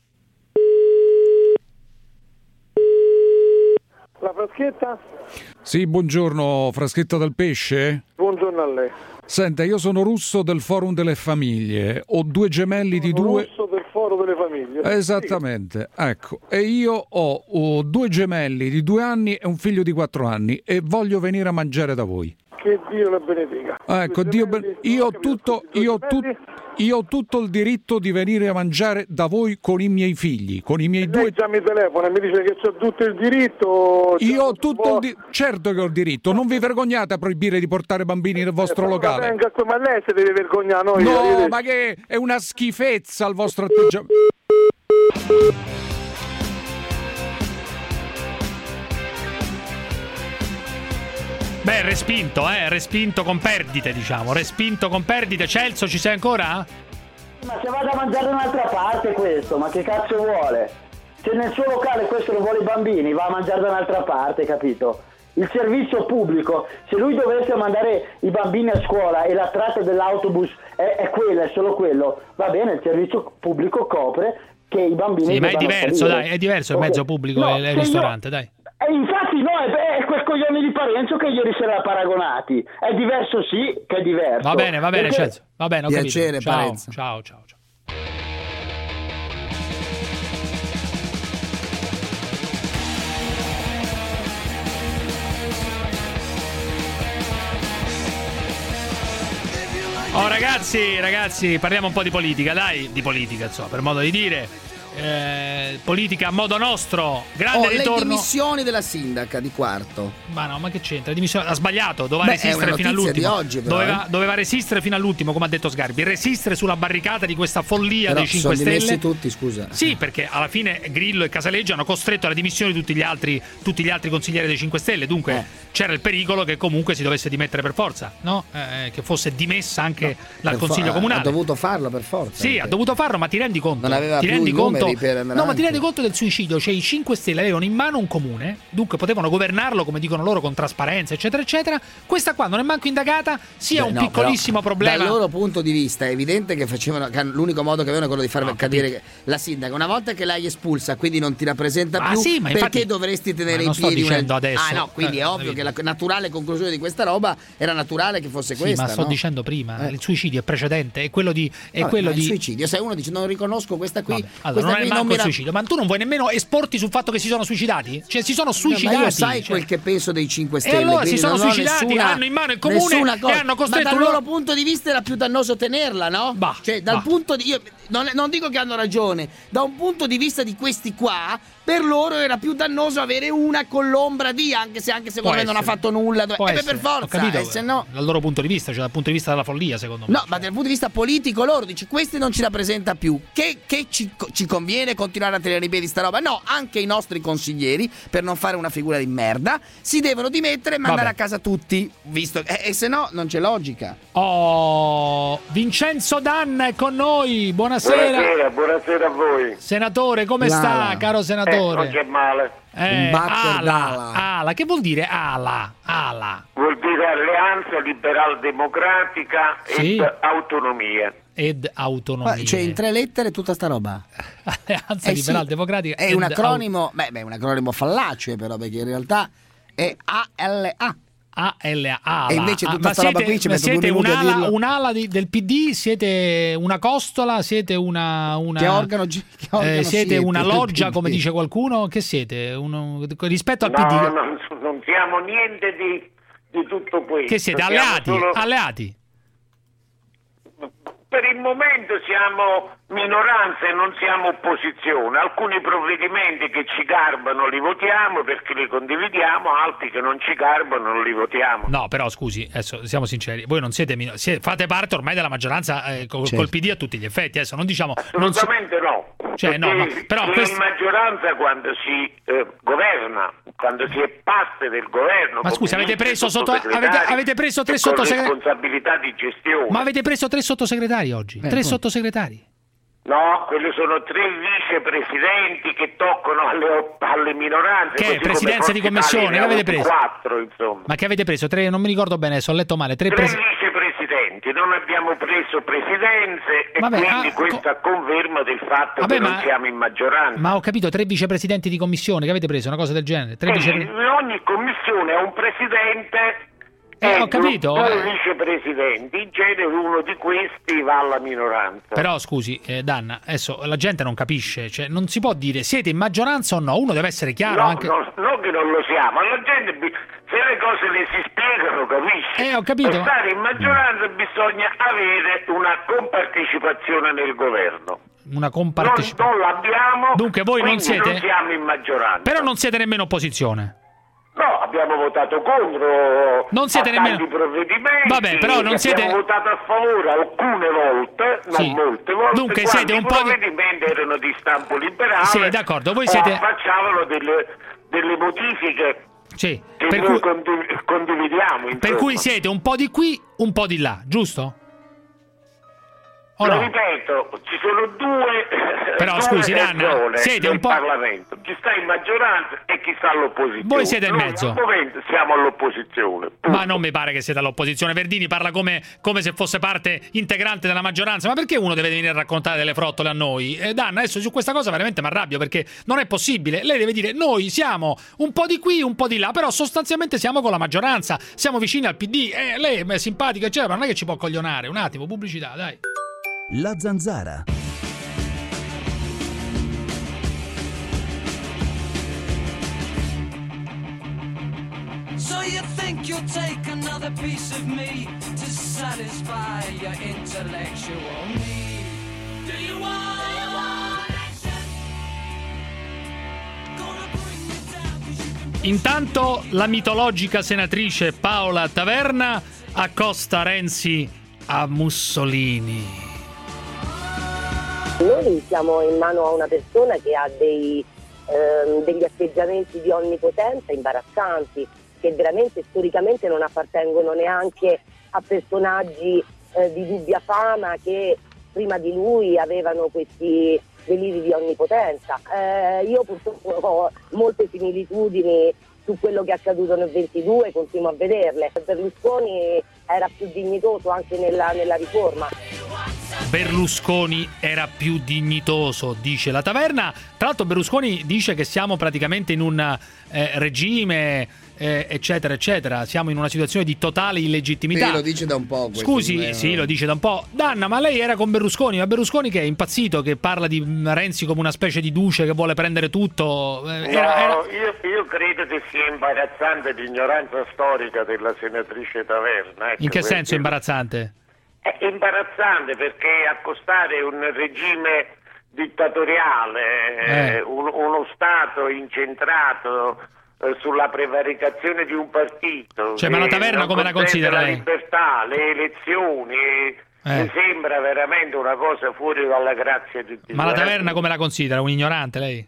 La Fraschetta? Sì, buongiorno, Fraschetta del Pesce? Buongiorno a lei. Senta, io sono Russo del Forum delle Famiglie, ho due gemelli sono di due... Russo del Forum delle Famiglie? Esattamente, ecco, e io ho, ho due gemelli di due anni e un figlio di quattro anni e voglio venire a mangiare da voi. Che Dio la benedica. Ecco, Dio ben... io, ho tutto, io, tu... io ho tutto il diritto di venire a mangiare da voi con i miei figli, con i miei due... Lei già mi telefona e mi dice che c'ho tutto il diritto... Io ho tutto il diritto, certo che ho il diritto, non vi vergognate a proibire di portare bambini nel vostro eh, locale. Venga, ma lei si deve vergognare, noi... No, ma che è una schifezza il vostro atteggiamento... Beh, respinto, eh, respinto con perdite, diciamo, respinto con perdite. Celso, ci sei ancora? Ma se vada a mangiare da un'altra parte questo, ma che cazzo vuole? Se nel suo locale questo lo vuole i bambini, va a mangiare da un'altra parte, capito? Il servizio pubblico, se lui dovesse mandare i bambini a scuola e la tratta dell'autobus è, è quella, è solo quello, va bene, il servizio pubblico copre che i bambini... Sì, ma è diverso, salire. dai, è diverso il okay. mezzo pubblico no, e il ristorante, io... dai. E infatti no, è, è quel coglione di Parenzo che ieri sera ha paragonati. È diverso sì, che è diverso. Va bene, va bene, Perché... Celso. Va bene, ho Piacere, capito. Ciao, Parenzo. ciao, ciao, ciao. Oh ragazzi, ragazzi, parliamo un po' di politica, dai, di politica, insomma, per modo di dire. eh, politica a modo nostro, grande oh, ritorno. Le dimissioni della sindaca di Quarto. Ma no, ma che c'entra? Dimissioni... Ha sbagliato, doveva Beh, resistere fino all'ultimo. Di oggi, però, doveva, eh? doveva resistere fino all'ultimo, come ha detto Sgarbi, resistere sulla barricata di questa follia però dei cinque sono Stelle. tutti, scusa. Sì, perché alla fine Grillo e Casaleggio hanno costretto alla dimissione tutti gli altri, tutti gli altri consiglieri dei cinque Stelle, dunque eh. c'era il pericolo che comunque si dovesse dimettere per forza, no? Eh, che fosse dimessa anche no, dal Consiglio fo- Comunale. Ha dovuto farlo per forza. Sì, perché... ha dovuto farlo, ma ti rendi conto? Non aveva ti più rendi i conto? per andare No, ma ti rendi conto del suicidio? Cioè i cinque Stelle avevano in mano un comune, dunque potevano governarlo, come dicono loro, con trasparenza, eccetera, eccetera. Questa qua non è manco indagata, sia Beh, un no, piccolissimo però, problema. Dal loro punto di vista è evidente che facevano che l'unico modo che avevano è quello di far no, cadere capito. la sindaca. Una volta che l'hai espulsa, quindi non ti rappresenta ma più, sì, ma perché infatti, dovresti tenere in piedi dicendo una... adesso. Ah no, quindi eh, è ovvio che la naturale conclusione di questa roba era naturale che fosse sì, questa. ma sto no? dicendo prima, eh. il suicidio è precedente, è quello di è Vabbè, quello ma di il suicidio, se uno dice non riconosco questa qui, Vabbè, allora questa non qui è manco non mi il ra- suicidio, ma tu non vuoi nemmeno esporti sul fatto che si sono suicidati? Cioè si sono suicidati. No, ma io sai cioè... quel che penso dei cinque Stelle. E allora si non sono suicidati, nessuna, hanno in mano il comune e hanno costretto ma dal loro... loro punto di vista era più dannoso tenerla, no? Bah, cioè dal bah. punto di io non, non dico che hanno ragione, da un punto di vista di questi qua, per loro era più dannoso avere una con l'ombra di, anche se anche secondo me non ha fatto nulla. Può eh, beh, essere. per forza, Ho capito, eh, se no... dal loro punto di vista, cioè dal punto di vista della follia, secondo me. No, ma dal punto di vista politico loro dici questi non ci rappresenta più. Che, che ci, ci conviene continuare a tenere in piedi sta roba? No, anche i nostri consiglieri, per non fare una figura di merda, si devono dimettere e mandare Vabbè. a casa tutti, visto eh, e se no non c'è logica. Oh, Vincenzo Danna è con noi. Buonasera. Buonasera, buonasera a voi. Senatore, come Lala. sta, caro senatore? Eh, non c'è male. Eh, Un batter ala, d'ala. ala, che vuol dire ala? Ala. Vuol dire alleanza liberal democratica Sì. ed autonomia. Ed autonomia. Ma, cioè in tre lettere tutta sta roba. Alleanza Eh liberal sì, democratica. è ed un acronimo, beh, beh, un acronimo fallace però, perché in realtà è A L A. A L A. E invece tutta ma sta roba siete, qui ci ma metto due siete minuti a un'ala, dirlo. un'ala di- del P D, siete una costola, siete una, una Che organo, che organo eh, siete, siete una del loggia, P D? come dice qualcuno? Che siete? Uno, rispetto al No, P D? non, non siamo niente di, di tutto questo. Che siete? Siamo Alleati? solo- Alleati? Per il momento siamo minoranza e non siamo opposizione. Alcuni provvedimenti che ci garbano li votiamo perché li condividiamo, altri che non ci garbano non li votiamo. No, però scusi, adesso siamo sinceri, voi non siete, mino- siete fate parte ormai della maggioranza eh, col, Certo. col P D a tutti gli effetti, adesso non diciamo non si- Assolutamente no. Cioè, no, Perché ma- però si è questo- in maggioranza quando si eh, governa, quando si è parte del governo. Ma con scusi, avete ministri, preso sotto- sottosegretari avete- avete preso tre e con sottosegre- responsabilità di gestione. Ma avete preso tre sottosegretari oggi? Eh, tre poi. sottosegretari? No, quelli sono tre vicepresidenti che toccano alle, alle minoranze. Che così come presidenza di Forza commissione, Italia che avete ne ha preso? Quattro, insomma. Ma che avete preso? Tre, non mi ricordo bene, adesso ho letto male. Tre, Tre presi- vicepresidenti, non abbiamo preso presidenze e Vabbè, quindi ah, questa conferma del fatto Vabbè, che non ma- siamo in maggioranza. Ma ho capito, tre vicepresidenti di commissione, che avete preso? Una cosa del genere? Tre Eh, vicepre- ogni commissione ha un presidente Eh, e ho capito, due eh. vicepresidenti. In genere uno di questi va alla minoranza. Però scusi, eh, Danna, adesso la gente non capisce, cioè non si può dire siete in maggioranza o no, uno deve essere chiaro No, anche... no, no che non lo siamo, alla gente bi- se le cose le si spiegano, capisci? Eh, ho capito. Per stare in maggioranza bisogna avere una compartecipazione nel governo. Una Non, compartecipazione. non l'abbiamo, Dunque voi non quindi siete? non siamo in maggioranza. Però non siete nemmeno opposizione. No, abbiamo votato contro Non siete a nemmeno- tanti provvedimenti. Vabbè, però non siete- Abbiamo votato a favore alcune volte, non Sì. molte volte. Dunque quando siete un i po' di- provvedimenti erano di stampo liberale. Sì, d'accordo, voi o siete- facciavano delle, delle modifiche Sì. che Per noi cui, condiv- condividiamo. per insomma. cui siete un po' di qui, un po' di là, giusto? O Lo no? ripeto, ci sono due, Però, due scusi, Danna, persone siete nel un po'- Parlamento. Chi sta in maggioranza e chi sta all'opposizione. Voi siete in Noi mezzo. al momento siamo all'opposizione. Ma non mi pare che siete all'opposizione. Verdini parla come, come se fosse parte integrante della maggioranza. Ma perché uno deve venire a raccontare delle frottole a noi? Eh, Danna, adesso su questa cosa veramente mi arrabbio, perché non è possibile. Lei deve dire noi siamo un po' di qui, un po' di là, però sostanzialmente siamo con la maggioranza, siamo vicini al P D. Eh, lei è simpatica, eccetera, ma non è che ci può coglionare. Un attimo, pubblicità, dai. La Zanzara. So you think you'll take another piece of me to satisfy your intellectual need? Do you want, do you want action? Intanto la mitologica senatrice Paola Taverna accosta Renzi a Mussolini. Noi siamo in mano a una persona che ha dei, ehm, degli atteggiamenti di onnipotenza imbarazzanti, che veramente storicamente non appartengono neanche a personaggi eh, di dubbia fama che prima di lui avevano questi deliri di onnipotenza. Eh, io purtroppo ho molte similitudini su quello che è accaduto nel ventidue, continuo a vederle. Berlusconi era più dignitoso anche nella, nella riforma. Berlusconi era più dignitoso, dice la Taverna. Tra l'altro Berlusconi dice che siamo praticamente in un eh, regime eh, eccetera eccetera, siamo in una situazione di totale illegittimità. Sì, lo dice da un po'. Scusi, è... sì, lo dice da un po'. Danna, ma lei era con Berlusconi, ma Berlusconi che è impazzito, che parla di Renzi come una specie di duce che vuole prendere tutto. Eh, era, no, era... Io, io credo che sia imbarazzante l'ignoranza storica della senatrice Taverna. Ecco, in che senso perché... imbarazzante? È imbarazzante perché accostare un regime dittatoriale, eh. un, uno Stato incentrato eh, sulla prevaricazione di un partito, cioè, ma la Taverna come la considera la lei? libertà, le elezioni, eh. mi sembra veramente una cosa fuori dalla grazia di Dio. Ma la Taverna come la considera? Un ignorante lei?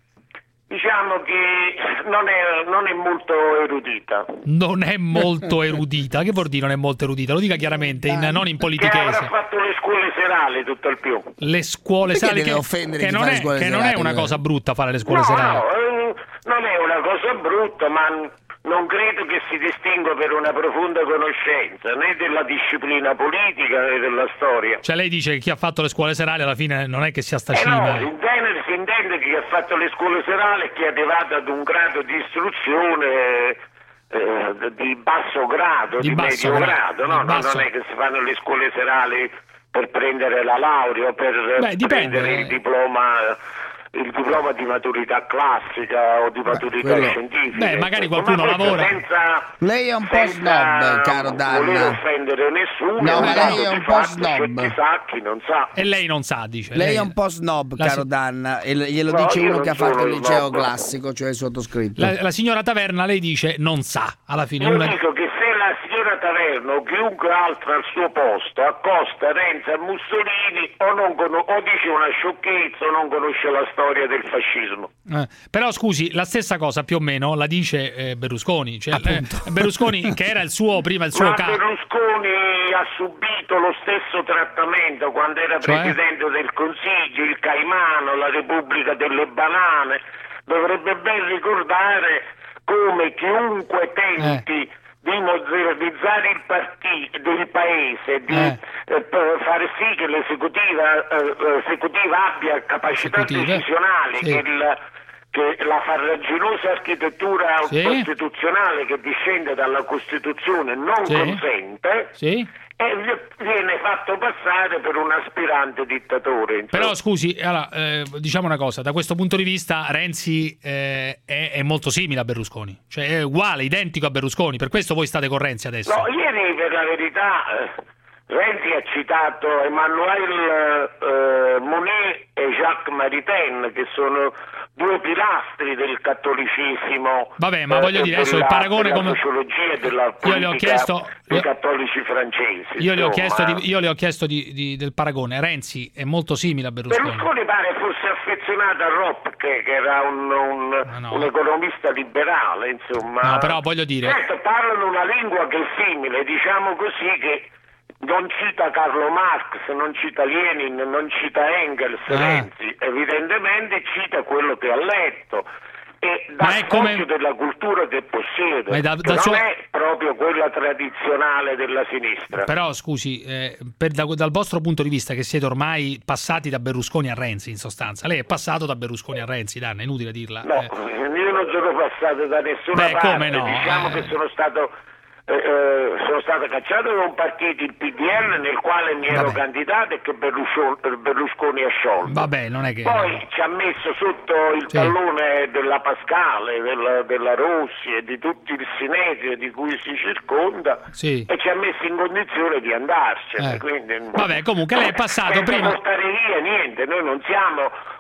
Diciamo che non è, non è molto erudita. Non è molto erudita? Che vuol dire non è molto erudita? Lo dica chiaramente, in, non in politichese. Che avrà fatto le scuole serali tutto il più. Le scuole serali che, che, non, è, che non è una cosa brutta fare le scuole no, serali. No, eh, non è una cosa brutta, ma non credo che si distingua per una profonda conoscenza né della disciplina politica né della storia. Cioè lei dice che chi ha fatto le scuole serali alla fine non è che sia sta eh cima. No, in genere si intende che chi ha fatto le scuole serali e chi è arrivato ad un grado di istruzione eh, di basso grado, di, di basso medio grado, grado no? Basso... non è che si fanno le scuole serali per prendere la laurea o per Beh, prendere il diploma il diploma di maturità classica o di maturità Beh, scientifica. Beh, magari qualcuno lavora. Senza, lei è un po' snob, caro Danna. Non vuole offendere nessuno. No, ma lei è un po' snob. Sa, chi non sa. E lei non sa, dice. Lei, lei è un po' snob, caro si... Danna, e glielo no, dice uno che ha fatto il liceo snob. classico, cioè il sottoscritto. La, la signora Taverna, lei dice, non sa, alla fine. Io una... dico che se la signora Taverna o chiunque altro al suo posto accosta Renzi a Mussolini o, non con... o dice una sciocchezza o non conosce la storia del fascismo. Eh, però scusi, la stessa cosa più o meno la dice eh, Berlusconi, cioè, eh, Berlusconi che era il suo prima il suo Ma capo. Berlusconi ha subito lo stesso trattamento quando era cioè? Presidente del Consiglio, il Caimano, la Repubblica delle Banane. Dovrebbe ben ricordare come chiunque tenti eh. di modernizzare il partito, il paese, di eh. Eh, fare sì che l'esecutiva eh, esecutiva abbia capacità Esecutive. decisionali, sì. che, il, che la farraginosa architettura sì. costituzionale che discende dalla Costituzione non sì. consente, sì. e viene fatto passare per un aspirante dittatore. Insomma. Però scusi, allora, eh, diciamo una cosa, da questo punto di vista Renzi eh, è, è molto simile a Berlusconi, cioè è uguale, identico a Berlusconi, per questo voi state con Renzi adesso. No, ieri per la verità eh, Renzi ha citato Emmanuel eh, Monet e Jacques Maritain, che sono due pilastri del cattolicesimo. Vabbè, ma voglio eh, dire adesso il paragone come sociologia e della politica io le ho chiesto dei cattolici francesi. Io le ho chiesto, di, io le ho chiesto di, di, del paragone. Renzi è molto simile a Berlusconi. Berlusconi pare fosse affezionato a Ropke, che era un, un, no. un economista liberale, insomma. No, però voglio dire. Certo, parlano una lingua che è simile, diciamo così, che non cita Carlo Marx, non cita Lenin, non cita Engels, ah. Renzi, evidentemente cita quello che ha letto e dà conto come... della cultura che possiede, da, che da non suo... è proprio quella tradizionale della sinistra. Però scusi, eh, per, da, dal vostro punto di vista, che siete ormai passati da Berlusconi a Renzi in sostanza, lei è passato da Berlusconi a Renzi, Danna, è inutile dirla. No, eh. io non sono passato da nessuna Beh, parte, come no? diciamo eh. che sono stato Eh, eh, sono stato cacciato da un partito, il P D L, nel quale mi ero Vabbè. candidato e che Berlusconi, Berlusconi ha sciolto. Vabbè, non è che... Poi ci ha messo sotto il sì. tallone della Pascale, della, della Rossi e di tutto il sinedrio di cui si circonda sì. e ci ha messo in condizione di andarsene. Eh. Quindi, Vabbè, comunque lei è passato prima... portare via niente, noi non siamo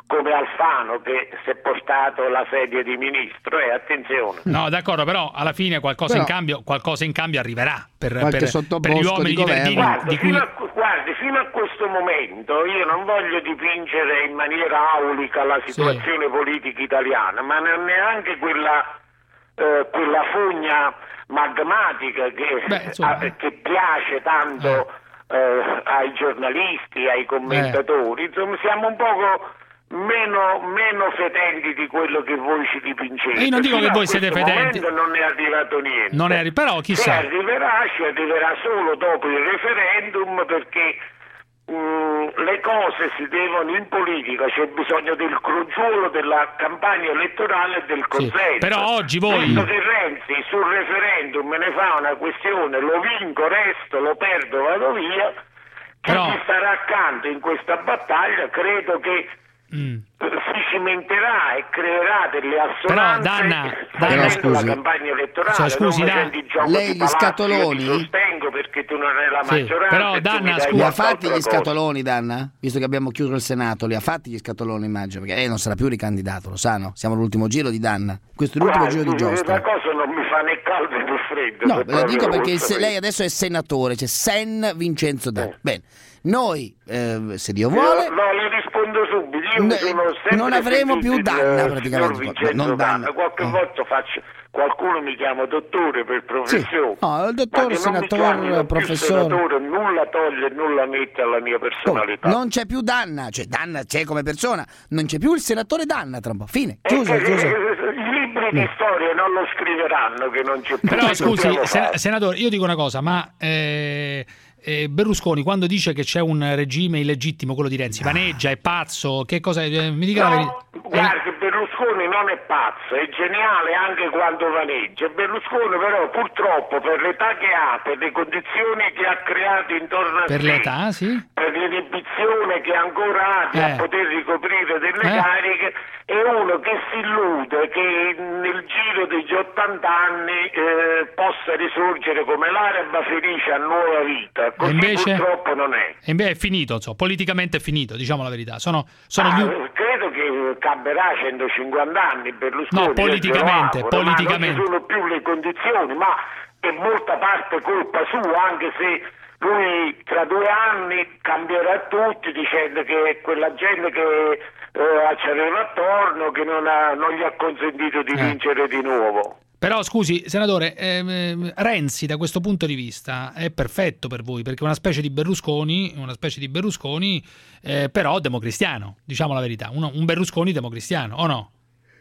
come Alfano che si è portato la sedia di ministro, eh, attenzione. No, d'accordo, però alla fine qualcosa Però- in cambio qualcosa in cambio arriverà per, Qualche per, sottobosco per gli uomini di di governo. Verdini Guardi di cui... fino, a, guardi, fino a questo momento io non voglio dipingere in maniera aulica la situazione politica italiana, ma non neanche quella, eh, quella fogna magmatica che, Beh, insomma. a- che piace tanto eh, ai giornalisti, ai commentatori. Insomma, siamo un poco meno, meno fedeli di quello che voi ci dipingete. E io non dico Fino che a voi siete questo fedeli. momento non è arrivato niente. Non è arri- però Se chissà. arriverà, ci arriverà solo dopo il referendum, perché mh, le cose si devono in politica, c'è bisogno del crogiolo della campagna elettorale e del consenso. però oggi voi- Visto che Renzi sul referendum me ne fa una questione, lo vinco, resto, lo perdo, vado via, chi Però- ci starà accanto in questa battaglia credo che Mm. si cimenterà e creerà delle assonanze Danna- facendo Danna, scusi. la campagna elettorale. Cioè, scusi, non Dan- facendo il gioco lei di gli palazzo, scatoloni? Io ti sostengo perché tu non hai la Sì, maggioranza. però, e tu Danna, mi dai scusi- Li ha qualche fatti altra gli cosa. scatoloni, Danna? Visto che abbiamo chiuso il Senato, li ha fatti gli scatoloni, immagino, perché lei non sarà più ricandidato, lo sanno? Siamo all'ultimo giro di Danna. Questo è l'ultimo Guardi, giro di La Giostra. cosa non mi fa né caldo né freddo. No, se ve lo dico proprio perché vuol il se- sapere. lei adesso è senatore, c'è Sen Vincenzo Danna. Eh. Bene, noi, eh, se Dio Io- vuole... no, le rispondo subito. Io Ne- sono sempre non avremo seguito più il, Danna, eh, praticamente. signor Vincenzo Non Danna. Danna. Qualche Eh. volta faccio, qualcuno mi chiama dottore per professione. No, il dottor, Ma che non mi senatore, chiamino più professore. senatore, nulla toglie e nulla mette alla mia personalità. Non c'è più Danna, cioè Danna c'è come persona, non c'è più il senatore Danna tra un po'. Fine, E chiuso, che- chiuso. eh, I libri di storia non lo scriveranno che non c'è più. Però Che scusi, dobbiamo sen- fare? senatore, io dico una cosa, ma eh, eh, Berlusconi quando dice che c'è un regime illegittimo, quello di Renzi, vaneggia, è pazzo, che cosa eh, mi dica la verità? No, guardi, Berlusconi non è pazzo, è geniale anche quando vaneggia. Berlusconi però purtroppo per l'età che ha, per le condizioni che ha creato intorno a Per sé, l'età, sì? per l'inibizione che ancora ha di Eh. a poter ricoprire delle Eh. cariche, è uno che si illude che nel giro degli ottanta anni eh, possa risorgere come l'araba felice a nuova vita. Così invece? purtroppo non è. E invece è finito, insomma, politicamente è finito, diciamo la verità. Sono, sono Ah, gli... credo che camberà centocinquanta anni Berlusconi. No, politicamente, io glielo auguro, politicamente. ma non ci sono più le condizioni, ma è molta parte colpa sua, anche se lui tra due anni cambierà tutti dicendo che quella gente che eh, ci aveva attorno che non, ha, non gli ha consentito di Eh. vincere di nuovo. Però scusi, senatore, ehm, Renzi da questo punto di vista è perfetto per voi, perché è una specie di Berlusconi, una specie di Berlusconi, eh, però democristiano, diciamo la verità, uno- un Berlusconi democristiano, o no?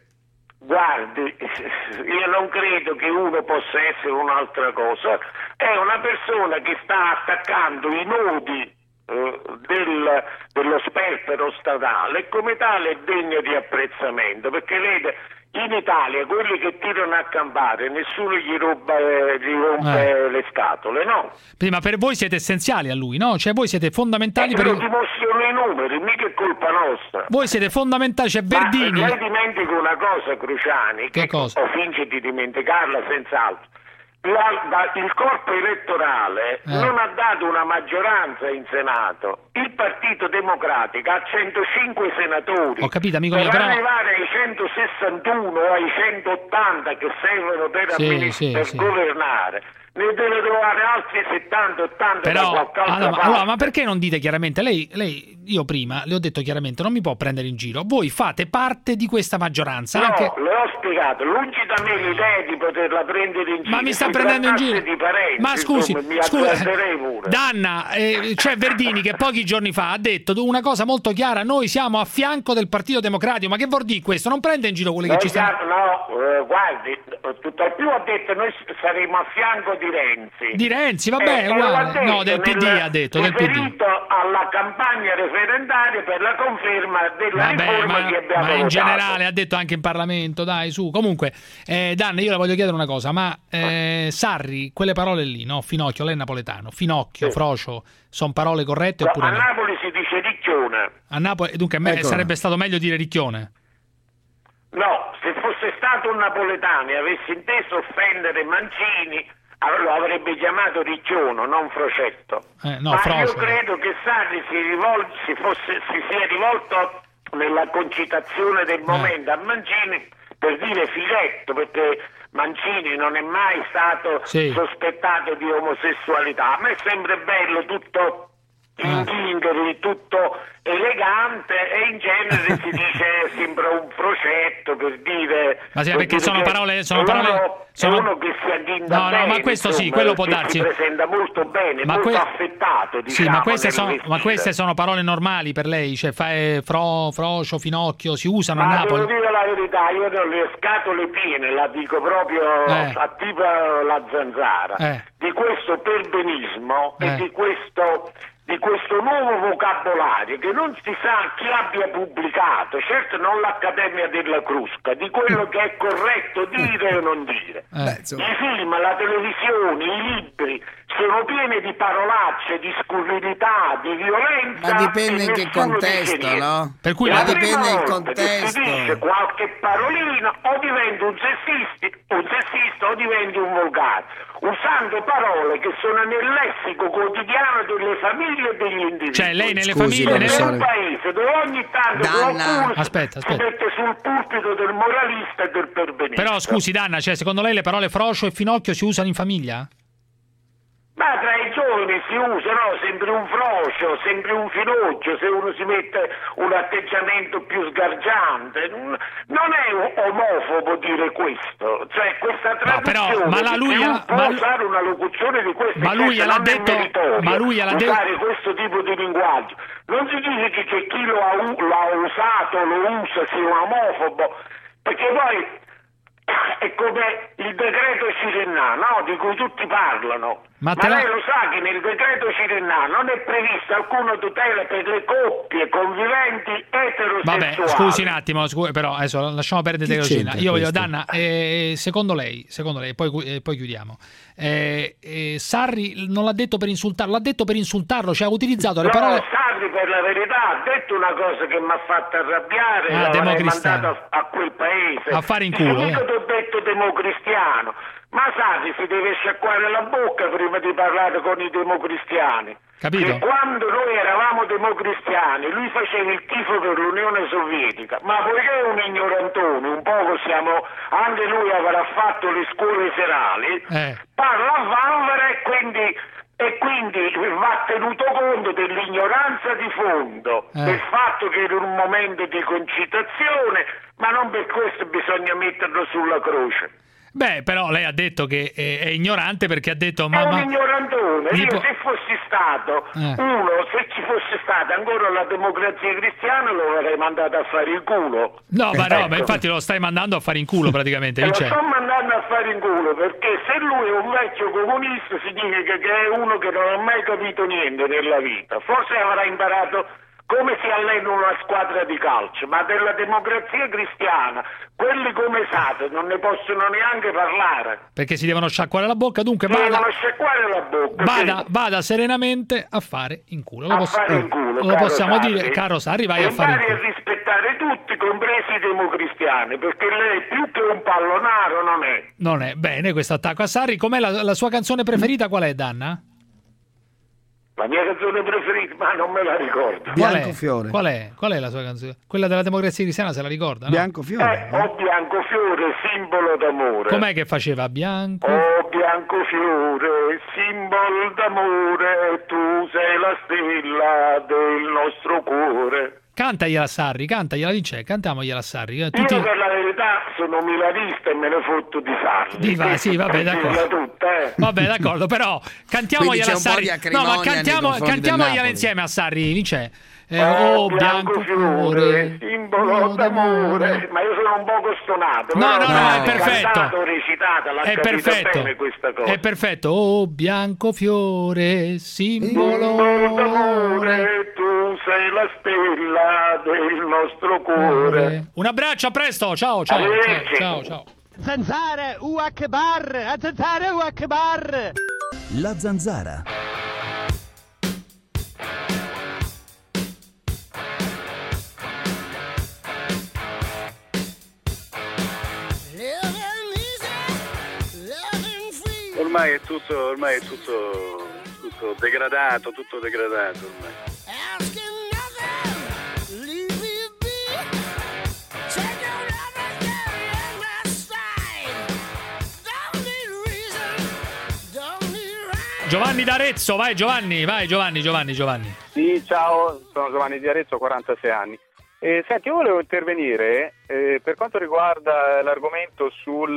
Guardi, io non credo che uno possa essere un'altra cosa, è una persona che sta attaccando i nodi eh, del, dello sperpero statale e come tale è degno di apprezzamento, perché vede, in Italia quelli che tirano a campare nessuno gli, ruba, eh, gli rompe Eh. le scatole, no? Prima per voi siete essenziali a lui, no? Cioè voi siete fondamentali E per lo il... dimostrano i numeri, mica è colpa nostra. Voi siete fondamentali, c'è Verdini. Ma lei dimentica una cosa, Cruciani, Che cosa? o finge di dimenticarla senz'altro. La- da- il corpo elettorale Eh. non ha dato una maggioranza in Senato. Il Partito Democratico ha centocinque senatori. Ho capito, amico per mio, però- arrivare ai centosessantuno o ai centottanta che servono per, Sì, amministrare, sì, per sì. governare, ne deve trovare altri settanta ottanta da Però, qualche altra allora, ma, parte. allora, ma perché non dite chiaramente? Lei, lei, io prima le ho detto chiaramente, non mi può prendere in giro. Voi fate parte di questa maggioranza. No, Anche... le ho spiegato, lungi da me l'idea di poterla prendere in giro. Ma mi sta si prendendo in trattasse giro? Di parenti, Ma scusi, insomma, mi scusa, azzarderei pure. Danna, eh, c'è Verdini che pochi giorni fa ha detto una cosa molto chiara: noi siamo a fianco del Partito Democratico. Ma che vuol dire questo? Non prende in giro quelli che Noi ci stanno. siamo- no, eh, guardi, tutt'al più ha detto noi saremo a fianco di Renzi. Di Renzi, vabbè, Eh, e lo uguale. ha detto No, del P D nel- ha detto, del P D. riferito alla campagna referendaria per la conferma della Vabbè, riforma ma, che abbiamo ma in votato. generale ha detto anche in Parlamento, dai, su. Comunque, eh, Danna, io le voglio chiedere una cosa, ma eh, Sarri, quelle parole lì, no? Finocchio, lei è napoletano, Finocchio, Sì. Frocio, sono parole corrette No, oppure a no? Napoli si dice ricchione. A Napoli, dunque, me- Ecco. sarebbe stato meglio dire Ricchione. No, se fosse stato un napoletano e avesse inteso offendere Mancini, av- lo avrebbe chiamato Ricchiono, non Frocetto. Eh, no, Ma Frocio. io credo che Sarri si, rivol- si, fosse, si sia rivolto nella concitazione del momento a Mancini per dire filetto, perché Mancini non è mai stato sì. sospettato di omosessualità. A me è sempre bello tutto in ghingeri, tutto elegante, e in genere si dice sempre un procetto, per dire. Ma sì, per perché dire sono che parole sono è parole uno, sono... è uno che si addinda no, bene, no, ma questo insomma, sì, quello può che darsi. si presenta molto bene, ma molto que... affettato, diciamo. Sì, ma queste, sono, nel ma queste sono parole normali per lei, cioè fa, eh, fro, frocio, finocchio, si usano Ma a Napoli. devo dire la verità, io ho le scatole piene, la dico proprio Eh. a tipo la Zanzara, Eh. di questo perbenismo Eh. e di questo, di questo nuovo vocabolario che non si sa chi abbia pubblicato, certo non l'Accademia della Crusca, di quello che è corretto dire o non dire. Beh, I film, la televisione, i libri sono pieni di parolacce, di scurrilità, di violenza. Ma dipende e in che nessuno contesto, dice niente. no? Per cui È ma la prima dipende il volta contesto. che si dice qualche parolina o diventi un sessista, un sessista o diventi un volgare, usando parole che sono nel lessico quotidiano delle famiglie e degli individui. Cioè, lei nelle Scusi, famiglie È professore. un paese dove ogni tanto Danna. qualcuno si- Aspetta, aspetta. si mette sul pulpito del moralista e del perbenista. Però scusi Danna, cioè secondo lei le parole frocio e finocchio si usano in famiglia? Ma tra i giovani si usa, no? Sempre un frocio, sempre un finocchio, se uno si mette un atteggiamento più sgargiante. Non è omofobo dire questo, cioè questa No, però, traduzione ma la lui di ha- può ma- usare una locuzione di questo Ma lui genere, gliel'ha non è detto- meritorio ma lui gliel'ha detto- usare questo tipo di linguaggio. Non si dice che, che chi lo ha, u- l'ha usato, lo usa, sia un omofobo, perché poi è come il decreto Cirinà, no? Di cui tutti parlano. Ma Ma, te la- lei lo sa che nel decreto Cirinà non è prevista alcuna tutela per le coppie conviventi eterosessuali. Vabbè, scusi un attimo, scu- però adesso lasciamo perdere Che Teosina. c'entra Io voglio, questo? Danna, eh, secondo lei, secondo lei, poi, eh, poi chiudiamo. Eh, eh, Sarri non l'ha detto per insultarlo, l'ha detto per insultarlo, cioè ha utilizzato le No, parole. Sarri per la verità ha detto una cosa che mi ha fatto arrabbiare, Ah, l'avrei democristiano. mandato a, a quel paese. A fare in culo, Io eh. ti ho detto democristiano, ma Sarri si deve sciacquare la bocca prima di parlare con i democristiani. Capito? Che quando noi eravamo democristiani lui faceva il tifo per l'Unione Sovietica, ma poiché è un ignorantone, un poco siamo, anche lui avrà fatto le scuole serali, Eh. parla a vanvera e quindi, e quindi va tenuto conto dell'ignoranza di fondo, Eh. del fatto che era un momento di concitazione, ma non per questo bisogna metterlo sulla croce. Beh, però lei ha detto che è, è ignorante perché ha detto È ma, un ma- ignorantone. gli Io può- se fossi stato Eh. uno, se ci fosse stata ancora la democrazia cristiana lo avrei mandato a fare il culo. No, ma no, Ecco. ma infatti lo stai mandando a fare in culo praticamente, E lo Vincenzo. sto mandando a fare in culo perché se lui è un vecchio comunista significa che è uno che non ha mai capito niente nella vita. Forse avrà imparato come si allena una squadra di calcio, ma della democrazia cristiana quelli come Sate non ne possono neanche parlare. Perché si devono sciacquare la bocca, dunque Si devono vada, sciacquare la bocca. vada, sì. vada serenamente a fare in culo. Lo, A posso- fare in culo, lo caro possiamo Sarri. dire, caro Sarri, vai e a fare in impari culo. a rispettare tutti, compresi i democristiani, perché lei più che un pallonaro non è. Non è bene questo attacco a Sarri. Com'è la, la sua canzone preferita? Qual è, Danna? La mia canzone preferita, ma non me la ricordo. Qual è? Biancofiore. Qual è? Qual è la sua canzone? Quella della democrazia cristiana se la ricorda? No? Biancofiore. Eh, oh Biancofiore, simbolo d'amore. Com'è che faceva? Bianco? Oh Biancofiore, simbolo d'amore, tu sei la stella del nostro cuore. Cantagliela a Sarri, cantagliela, Vince, cantiamogliela a Sarri. eh, Tutti... Io per la verità sono milanista e me ne fotto di Sarri. Di va, sì, vabbè, Per dirla d'accordo. tutta, eh. Vabbè, d'accordo, però cantiamogliela Quindi a c'è un po' Sarri. di No, acrimonia ma nei cantiamo, confronti del cantiamogliela Napoli. insieme a Sarri, Vince. Eh, Oh, oh, Biancofiore, Biancofiore, simbolo oh, d'amore. Ma io sono un poco stonato. No, però no, no, se è perfetto. Cantato, recitata, l'ha È capita perfetto. bene questa cosa. È perfetto. Oh, Biancofiore, simbolo Simbolo d'amore. d'amore, tu sei la stella del nostro cuore. Un abbraccio, a presto. Ciao, ciao, ciao, Arrivederci. ciao, ciao. Zanzara, U Akbar, Zanzara, U Akbar. La Zanzara. Ormai è tutto, ormai è tutto, tutto degradato, tutto degradato ormai. Giovanni d'Arezzo, vai Giovanni, vai Giovanni, Giovanni, Giovanni. Sì, ciao, sono Giovanni di Arezzo, quarantasei anni. Eh, senti, io volevo intervenire eh, per quanto riguarda l'argomento sul,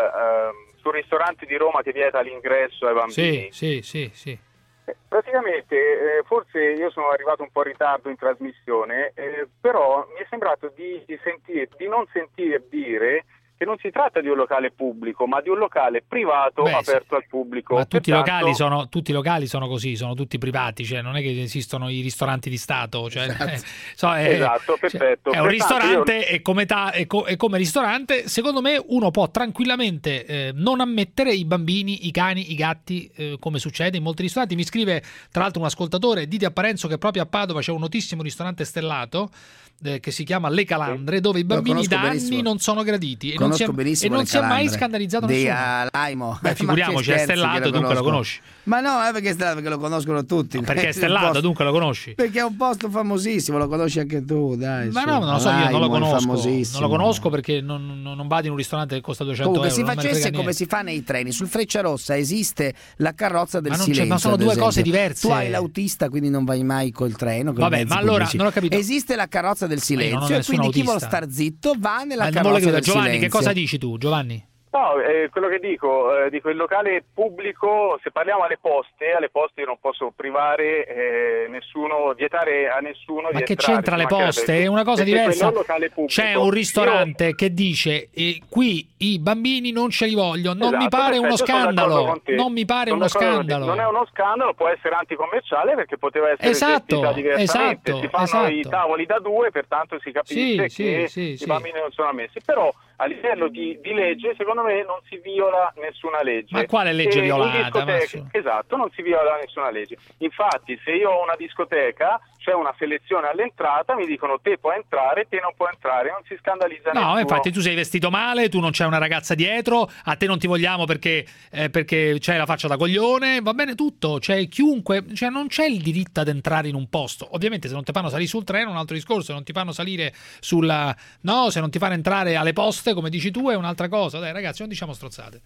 eh, sul ristorante di Roma che vieta l'ingresso ai bambini. Sì, sì, sì, sì. Eh, praticamente, eh, forse io sono arrivato un po' in ritardo in trasmissione, eh, però mi è sembrato di, di, sentire, di non sentire dire che non si tratta di un locale pubblico, ma di un locale privato. Beh, aperto sì. al pubblico. Ma tutti, Pertanto... i locali sono, tutti i locali sono così, sono tutti privati, cioè non è che esistono i ristoranti di Stato. Cioè, esatto, eh, so, è, esatto, perfetto. Cioè, è un ristorante io... e, come ta, e, co, e come ristorante, secondo me, uno può tranquillamente eh, non ammettere i bambini, i cani, i gatti, eh, come succede in molti ristoranti. Mi scrive, tra l'altro, un ascoltatore, Didi Apparenzo, che proprio a Padova c'è un notissimo ristorante stellato eh, che si chiama Le Calandre, dove i bambini da anni non sono graditi. E non si è, e non si è mai scandalizzato nessuno. Di Laimo. Beh, figuriamoci, è stellato, dunque lo conosci. Ma no, è perché è stellato, perché lo conoscono tutti. Perché è stellato, dunque lo conosci. Perché è un posto famosissimo, lo conosci anche tu, dai. Ma no, non lo so, io non lo conosco. Non lo conosco perché non, non, non vado in un ristorante che costa duecento Comunque, euro. Comunque, si facesse come si fa nei treni. Sul Frecciarossa esiste la carrozza del ma silenzio. Ma sono due esempio. cose diverse. Tu hai l'autista, quindi non vai mai col treno. Vabbè, ma allora pubblici. non ho capito. Esiste la carrozza del silenzio e quindi chi vuole star zitto va nella ma carrozza del Giovanni, silenzio. che cosa dici tu, Giovanni? No, eh, quello che dico, eh, dico il locale pubblico, se parliamo alle poste, alle poste io non posso privare eh, nessuno, vietare a nessuno ma di che entrare. c'entra le poste? È una cosa diversa. Un C'è un ristorante io... che dice eh, qui i bambini non ce li voglio, non esatto, mi pare perfetto, uno scandalo, non mi pare sono uno scandalo. Non è uno scandalo, può essere anticommerciale perché poteva essere esatto, gestita diversamente. Esatto, si fanno esatto. i tavoli da due, pertanto si capisce sì, che sì, sì, i bambini sì. non sono ammessi. Però a livello di, di legge, secondo me, non si viola nessuna legge. Ma quale legge e violata? Esatto, non si viola nessuna legge. Infatti, se io ho una discoteca, c'è una selezione all'entrata, mi dicono te puoi entrare, te non puoi entrare, non si scandalizza no, nessuno. No, infatti tu sei vestito male, tu non c'è una ragazza dietro, a te non ti vogliamo perché, eh, perché c'hai la faccia da coglione, va bene tutto, c'è chiunque, cioè non c'è il diritto ad entrare in un posto. Ovviamente se non ti fanno salire sul treno è un altro discorso, se non ti fanno salire sulla... no, se non ti fanno entrare alle poste, come dici tu, è un'altra cosa. Dai ragazzi, non diciamo strozzate.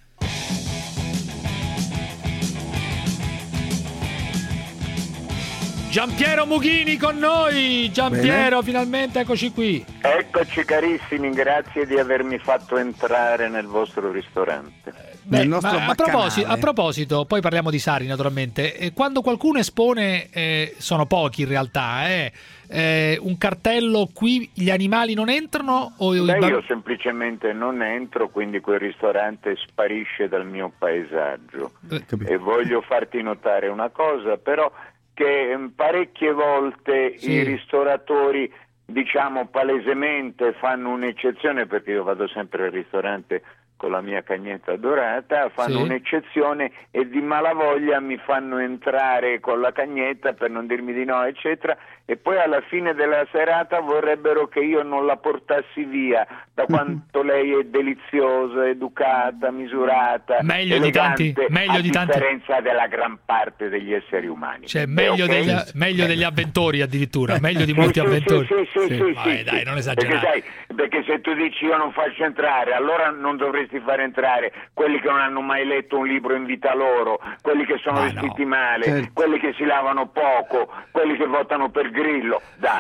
Giampiero Mughini con noi. Giampiero, bene. Finalmente eccoci qui. Eccoci carissimi, grazie di avermi fatto entrare nel vostro ristorante. Beh, ma a, proposito, a proposito, poi parliamo di Sari naturalmente, eh, quando qualcuno espone, eh, sono pochi in realtà, eh, eh, un cartello qui gli animali non entrano? O Beh, bamb- io semplicemente non entro, quindi quel ristorante sparisce dal mio paesaggio. Eh, e voglio farti notare una cosa, però, che parecchie volte sì. i ristoratori, diciamo palesemente, fanno un'eccezione, perché io vado sempre al ristorante con la mia cagnetta dorata, fanno sì. un'eccezione e di malavoglia mi fanno entrare con la cagnetta per non dirmi di no, eccetera, e poi alla fine della serata vorrebbero che io non la portassi via, da quanto lei è deliziosa, educata, misurata, meglio elegante, di tanti, meglio a di tanti... differenza della gran parte degli esseri umani. Cioè meglio, okay? degli, meglio degli avventori addirittura, meglio di molti sì, avventori. Sì, sì, sì, sì, Vabbè, sì, dai, sì. non esagerare. Perché, sai, perché se tu dici io non faccio entrare, allora non dovresti far entrare quelli che non hanno mai letto un libro in vita loro, quelli che sono Ma vestiti no. male, certo. quelli che si lavano poco, quelli che votano per Grillo. Dai.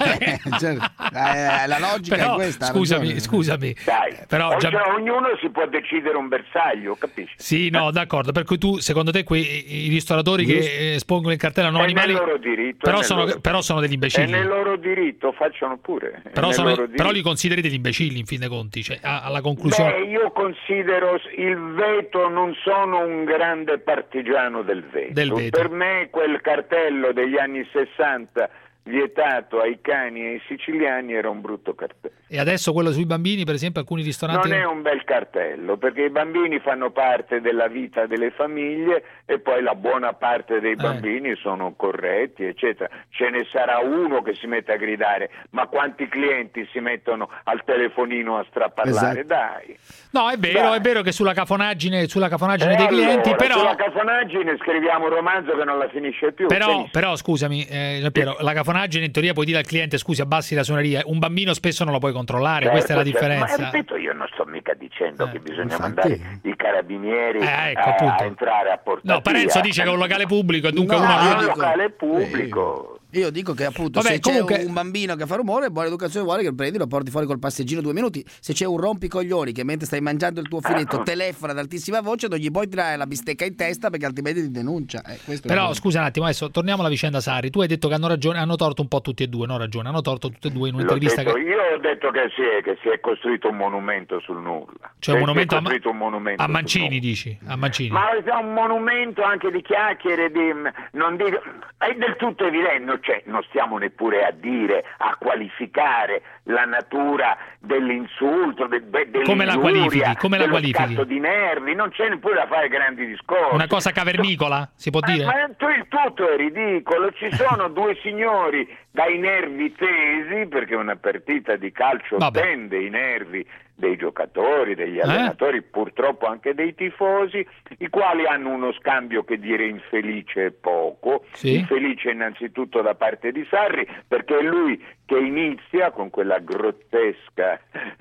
certo. eh, la logica però, è questa. Scusami, ragione. scusami. Dai, però già... già... ognuno si può decidere un bersaglio, capisci? Sì, no, d'accordo. Per cui tu, secondo te, quei i ristoratori Giusto. che espongono il cartello hanno è animali, nel loro diritto, però, nel sono, loro... però sono degli imbecilli. È nel loro diritto, facciano pure. Però, sono, però li consideri degli imbecilli, in fin dei conti, cioè, alla conclusione. Beh, io considero il veto, non sono un grande partigiano del veto. Del veto. Per me quel cartello degli anni sessanta vietato ai cani e ai siciliani era un brutto cartello. E adesso quello sui bambini, per esempio, alcuni ristoranti... Non è un bel cartello, perché i bambini fanno parte della vita delle famiglie e poi la buona parte dei bambini eh. sono corretti, eccetera. Ce ne sarà uno che si mette a gridare, ma quanti clienti si mettono al telefonino a straparlare? Esatto. Dai. No, è vero, Dai. è vero che sulla cafonaggine, sulla cafonaggine eh dei allora, clienti, però... Sulla cafonaggine scriviamo un romanzo che non la finisce più. Però, però scusami, eh, Piero, la cafonaggine in teoria puoi dire al cliente scusi abbassi la suoneria, un bambino spesso non lo puoi controllare, certo, questa è la differenza. Certo. Ma ripeto, io non sto mica dicendo dicendo eh, che bisogna infatti. mandare i carabinieri eh, ecco, a, a entrare a portare. No, Parenzo dice che è un locale pubblico e dunque no, uno... è un locale pubblico. Io dico che appunto Vabbè, se comunque... c'è un bambino che fa rumore, buona educazione vuole che lo prendi, lo porti fuori col passeggino due minuti. Se c'è un rompicoglioni che mentre stai mangiando il tuo filetto telefona ad altissima voce, non gli puoi tirare la bistecca in testa perché altrimenti ti denuncia. Eh, Però scusa un attimo, adesso torniamo alla vicenda Sarri. Tu hai detto che hanno ragione, hanno torto un po' tutti e due, no ragione, hanno torto tutti e due in un'intervista detto, che... Io ho detto che si, è, che si è costruito un monumento sul nulla. Cioè un monumento, a, un monumento a Mancini, dici? A Mancini. Ma è un monumento anche di chiacchiere, di, non dico, è del tutto evidente, cioè, non stiamo neppure a dire, a qualificare la natura dell'insulto, de, de, come la qualifichi? Come la qualifichi? Scatto di nervi, non c'è neppure da fare grandi discorsi. Una cosa cavernicola, si può dire? Ma, ma il tutto è ridicolo, ci sono due signori dai nervi tesi, perché una partita di calcio Vabbè. tende i nervi dei giocatori, degli allenatori, eh? purtroppo anche dei tifosi, i quali hanno uno scambio che dire infelice è poco, sì. Infelice innanzitutto da parte di Sarri, perché è lui che inizia con quella grottesca,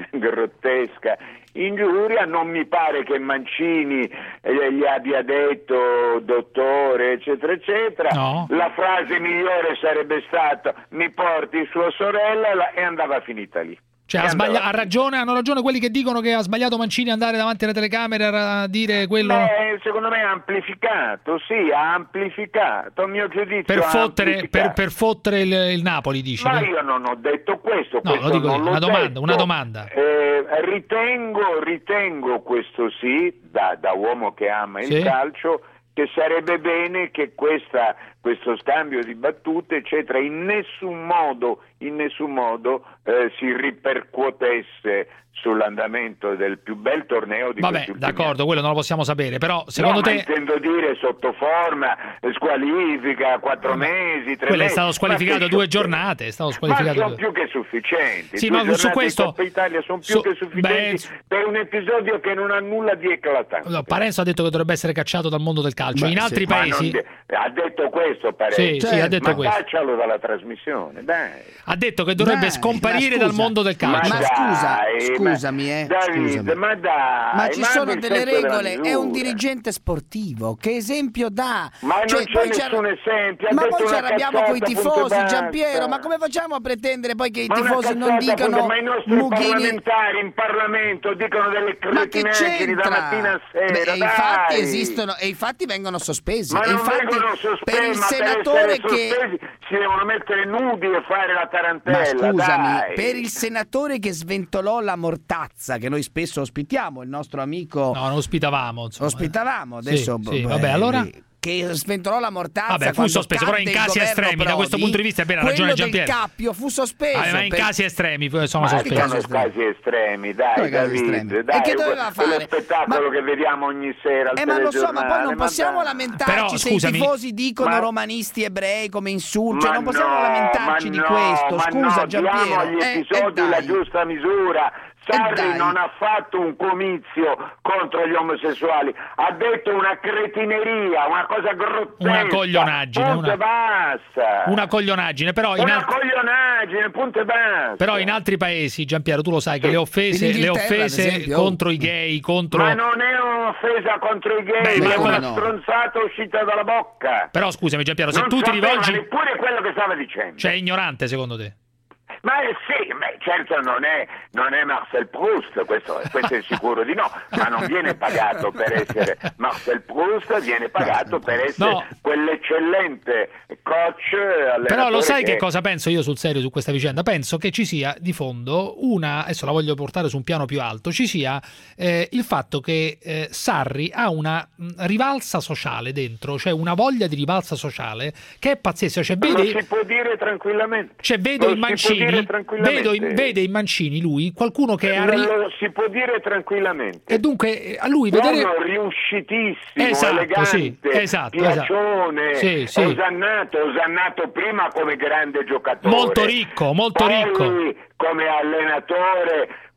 grottesca ingiuria. Non mi pare che Mancini eh, gli abbia detto dottore eccetera eccetera, no. La frase migliore sarebbe stata mi porti sua sorella, e andava finita lì. Cioè ha, sbaglia- ha ragione, hanno ragione quelli che dicono che ha sbagliato Mancini andare davanti alle telecamere a dire quello. Beh, secondo me ha amplificato, sì, ha amplificato. A mio giudizio per ha fottere, per, per fottere il, il Napoli, dici? Ma che... io non ho detto questo. No, questo lo dico non io, l'ho una domanda, detto. una domanda. Eh, ritengo, ritengo questo sì, da, da uomo che ama sì. il calcio, che sarebbe bene che questa, questo scambio di battute eccetera in nessun modo, in nessun modo eh, si ripercuotesse sull'andamento del più bel torneo di Vabbè, d'accordo, anni. Quello non lo possiamo sapere, però secondo no, te... ma intendo dire sotto forma, squalifica, quattro Vabbè. mesi, tre Quello mesi. è stato squalificato due giornate, è stato squalificato. Ma sono più che sufficienti. Sì, due ma su questo... in Coppa Italia sono più su... che sufficienti Beh... per un episodio che non ha nulla di eclatante. No, Parenzo ha detto che dovrebbe essere cacciato dal mondo del calcio. Beh, in altri sì, paesi... De... Ha detto questo Parenzo? Sì, certo. sì, ha detto ma questo. caccialo dalla trasmissione, dai. Ha detto che dovrebbe dai, scomparire dal mondo del calcio. Ma, ma scusa, dai, scusami, eh. David, ma dai, ma ci ma sono delle regole, è un misura. dirigente sportivo, che esempio dà? Ma cioè, non c'è poi nessun esempio. Ma poi ci arrabbiamo con i tifosi, Giampiero, ma come facciamo a pretendere poi che i ma tifosi non dicano punto, ma i nostri Mughini... parlamentari in Parlamento dicono delle cretinaggini da mattina a sera. Beh, dai. i fatti esistono e i fatti vengono sospesi. Ma e non infatti, vengono sospesi, per il ma senatore per che sospesi, si devono mettere nudi e fare la tarantella. Ma scusami, dai. per il senatore che sventolò la mortazza, che noi spesso ospitiamo, il nostro amico. No, non ospitavamo. Insomma. Ospitavamo, adesso. Sì, sì, vabbè, allora. Che sventolò la mortazza. Vabbè, fu sospeso, però in casi estremi, Prodi, da questo punto di vista è bene, ha ragione Giampiero. Il cappio fu sospeso. Vabbè, ma in per... casi estremi sono ma sospesi. Sono casi estremi, dai, David, estremi. Dai, e che doveva fare? Lo spettacolo ma... che vediamo ogni sera al eh, ma lo so, ma poi non ma possiamo dai. lamentarci però, se scusami, i tifosi dicono ma... romanisti ebrei come insulto, cioè non possiamo no, lamentarci di no, questo. Scusa, no, Giampiero. Diamo agli eh, episodi eh, la giusta misura. Sarri eh, non ha fatto un comizio contro gli omosessuali, ha detto una cretineria, una cosa grottesca. Una coglionaggine. Punto una... e basta. Una coglionaggine, però. Una in alt... coglionaggine, punto e basta. Però in altri paesi, Giampiero, tu lo sai che le offese, le offese contro i gay, contro. Ma non è un'offesa contro i gay, Beh, è una no. stronzata uscita dalla bocca. Però scusami, Giampiero, se non tu ti rivolgi. Neppure quello che stava dicendo. Cioè, è ignorante secondo te? Ma sì, beh, certo non è, non è Marcel Proust, questo, questo è sicuro di no, ma non viene pagato per essere Marcel Proust, viene pagato per essere no. quell'eccellente coach allenatore. Però lo sai che... che cosa penso io sul serio su questa vicenda? Penso che ci sia di fondo una, adesso la voglio portare su un piano più alto, ci sia eh, il fatto che eh, Sarri ha una mh, rivalsa sociale dentro, cioè una voglia di rivalsa sociale che è pazzesca. Cioè, vede... Lo si può dire tranquillamente. Cioè, vedo in Mancini Vedo in, vede in Mancini lui qualcuno che ha ri... lo si può dire tranquillamente e dunque a lui vedere uno riuscitissimo, esatto, elegante, sì, esatto, piacione, esatto. Sì, sì. osannato, osannato prima come grande giocatore, molto ricco, molto poi ricco come allenatore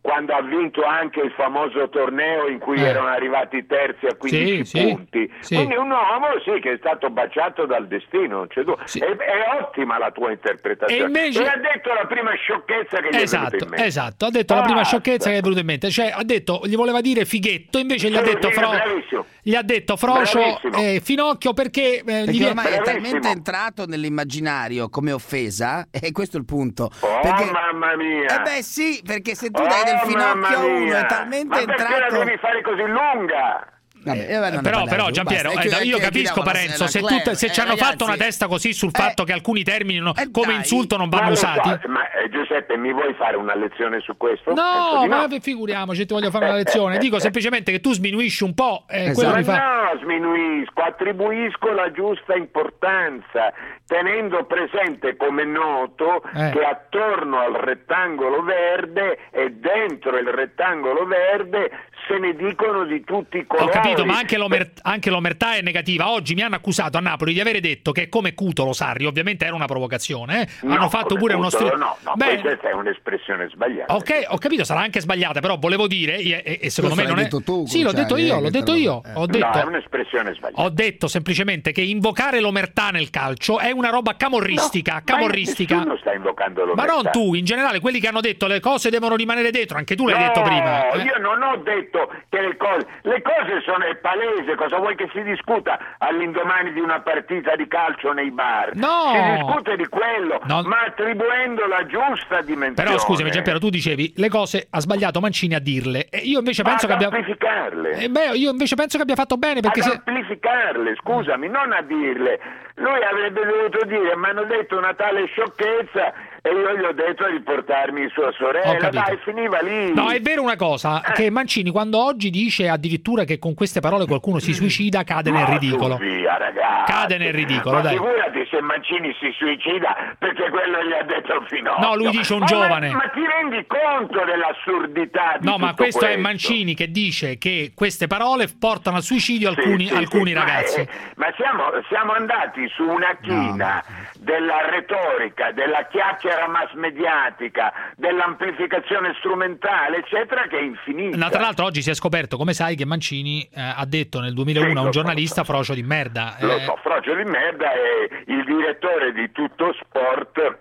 quando ha vinto anche il famoso torneo in cui eh. erano arrivati terzi a quindici sì, punti. Sì, Quindi un uomo sì che è stato baciato dal destino. Cioè, sì. è, è ottima la tua interpretazione. E, invece... e ha detto la prima sciocchezza che gli esatto, è venuta in mente. Esatto, ha detto Basta. la prima sciocchezza che gli è venuta in mente. Cioè, ha detto, gli voleva dire fighetto, invece gli sì, ha detto sì, fro... gli ha detto frocio e finocchio perché, eh, perché gli ormai Bravissimo. è talmente entrato nell'immaginario come offesa, e questo è il punto. Oh perché... mamma mia! Eh beh sì, perché se tu oh, dai del finocchio a uno è talmente Ma entrato... perché la devi fare così lunga? Vabbè, eh, però, però Giampiero, eh, io capisco Parenzo, se, tut, se eh, ci hanno ragazzi, fatto una testa così sul eh, fatto che alcuni termini no, eh, come dai, insulto non vanno usati. So, ma eh, Giuseppe, mi vuoi fare una lezione su questo? No, ma no. figuriamoci, ti voglio fare una lezione. Dico semplicemente che tu sminuisci un po'. Eh, esatto. quello ma fa... no, sminuisco, attribuisco la giusta importanza, tenendo presente, come noto, eh. che attorno al rettangolo verde e dentro il rettangolo verde se ne dicono di tutti i colori. Ho capito, ma anche, l'omer- anche l'omertà è negativa. Oggi mi hanno accusato a Napoli di avere detto che è come Cutolo Sarri, ovviamente era una provocazione, eh? No, hanno fatto pure Cutolo, uno stile. No, no, Beh, questa è un'espressione sbagliata. Ok, ho capito, sarà anche sbagliata, però volevo dire, e, e secondo Lo me non è... Tu, sì, l'ho detto io, l'ho detto io. Eh. Ho detto... No, è un'espressione sbagliata. Ho detto semplicemente che invocare l'omertà nel calcio è una roba camorristica, no, camorristica. Ma nessuno sta invocando l'omertà. Ma non tu, in generale, quelli che hanno detto le cose devono rimanere dentro, anche tu l'hai no, detto prima. Eh? Io non ho detto che le cose Le cose sono è palese, cosa vuoi che si discuta all'indomani di una partita di calcio nei bar? No! Si discute di quello, no. ma attribuendo la giusta dimensione. Però scusami Giampiero, tu dicevi le cose ha sbagliato Mancini a dirle. E io invece penso ad che abbia amplificarle. Eh beh, io invece penso che abbia fatto bene perché ad se... amplificarle, scusami, non a dirle. Lui avrebbe dovuto dire, mi hanno detto una tale sciocchezza e io gli ho detto di portarmi sua sorella, dai, finiva lì. No, è vero una cosa, eh. che Mancini quando oggi dice addirittura che con queste parole qualcuno si suicida, cade nel ridicolo. Via, ragazzi. Cade nel ridicolo, ma dai. Figurati se Mancini si suicida perché quello gli ha detto Finocchio. No, lui dice un ma giovane. Ma, ma ti rendi conto dell'assurdità di No, tutto ma questo, questo è Mancini che dice che queste parole portano al suicidio sì, alcuni, sì, alcuni sì, ragazzi. Ma, eh, ma siamo, siamo andati su una china no. della retorica, della chiacchiera mass mediatica, dell'amplificazione strumentale, eccetera, che è infinita. No, tra l'altro oggi si è scoperto, come sai, che Mancini eh, ha detto nel duemilauno sì, a un giornalista so, frocio di merda. Lo eh... so, frocio di merda è il direttore di Tutto Sport.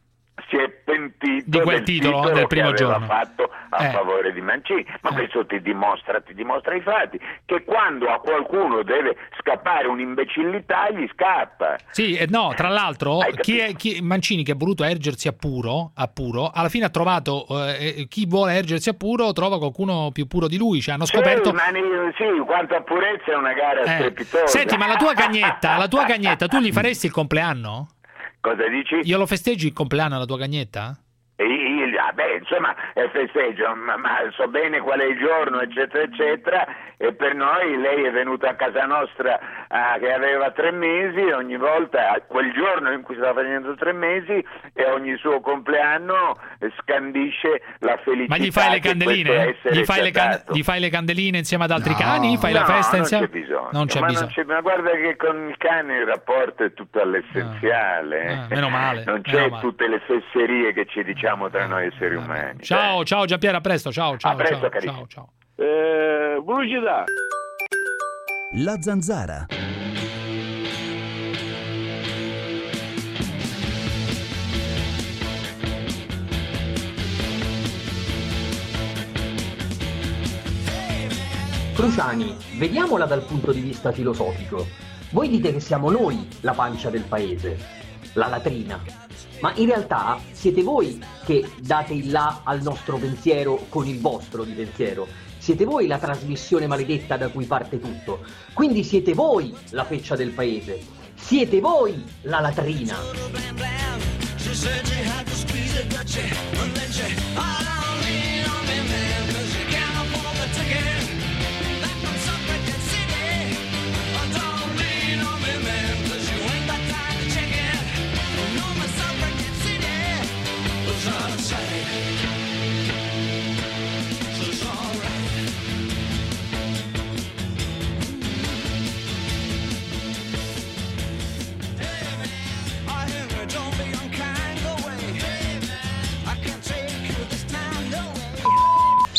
Si è pentito di quel del titolo, titolo del primo che aveva giorno fatto a eh. favore di Mancini, ma eh. questo ti dimostra, ti dimostra i fatti, che quando a qualcuno deve scappare un'imbecillità gli scappa. Sì, eh, no, tra l'altro chi è, chi, Mancini che ha voluto ergersi a puro, a puro, alla fine ha trovato eh, chi vuole ergersi a puro trova qualcuno più puro di lui, cioè hanno scoperto sì, ma ne, sì, quanto a purezza è una gara eh. strepitosa. Senti, ma la tua cagnetta, la tua cagnetta, tu gli faresti il compleanno? Cosa dici? Io lo festeggi il compleanno alla tua cagnetta? E io, ah beh, insomma, è festeggio, ma, ma so bene qual è il giorno, eccetera, eccetera, e per noi lei è venuta a casa nostra ah, che aveva tre mesi, ogni volta, quel giorno in cui stava facendo tre mesi, e ogni suo compleanno scandisce la felicità. Ma gli fai le candeline? Gli fai le, can- gli fai le candeline insieme ad altri no. cani? Fai no, la festa non insieme? C'è bisogno. Non c'è ma bisogno. Non c'è, ma guarda che con il cane il rapporto è tutto all'essenziale. Ah. Ah, meno male. Non c'è meno male. tutte le fesserie che ci diciamo tra noi esseri umani. Ciao, ciao Giampiero, a presto, ciao, ciao, a presto, ciao, carissimo. ciao, ciao. Eh, pubblicità. La Zanzara. Cruciani, vediamola dal punto di vista filosofico. Voi dite che siamo noi la pancia del paese, la latrina, ma in realtà siete voi che date il là al nostro pensiero con il vostro di pensiero. Siete voi la trasmissione maledetta da cui parte tutto. Quindi siete voi la feccia del paese. Siete voi la latrina. Don't be unkind, go away. I can't take this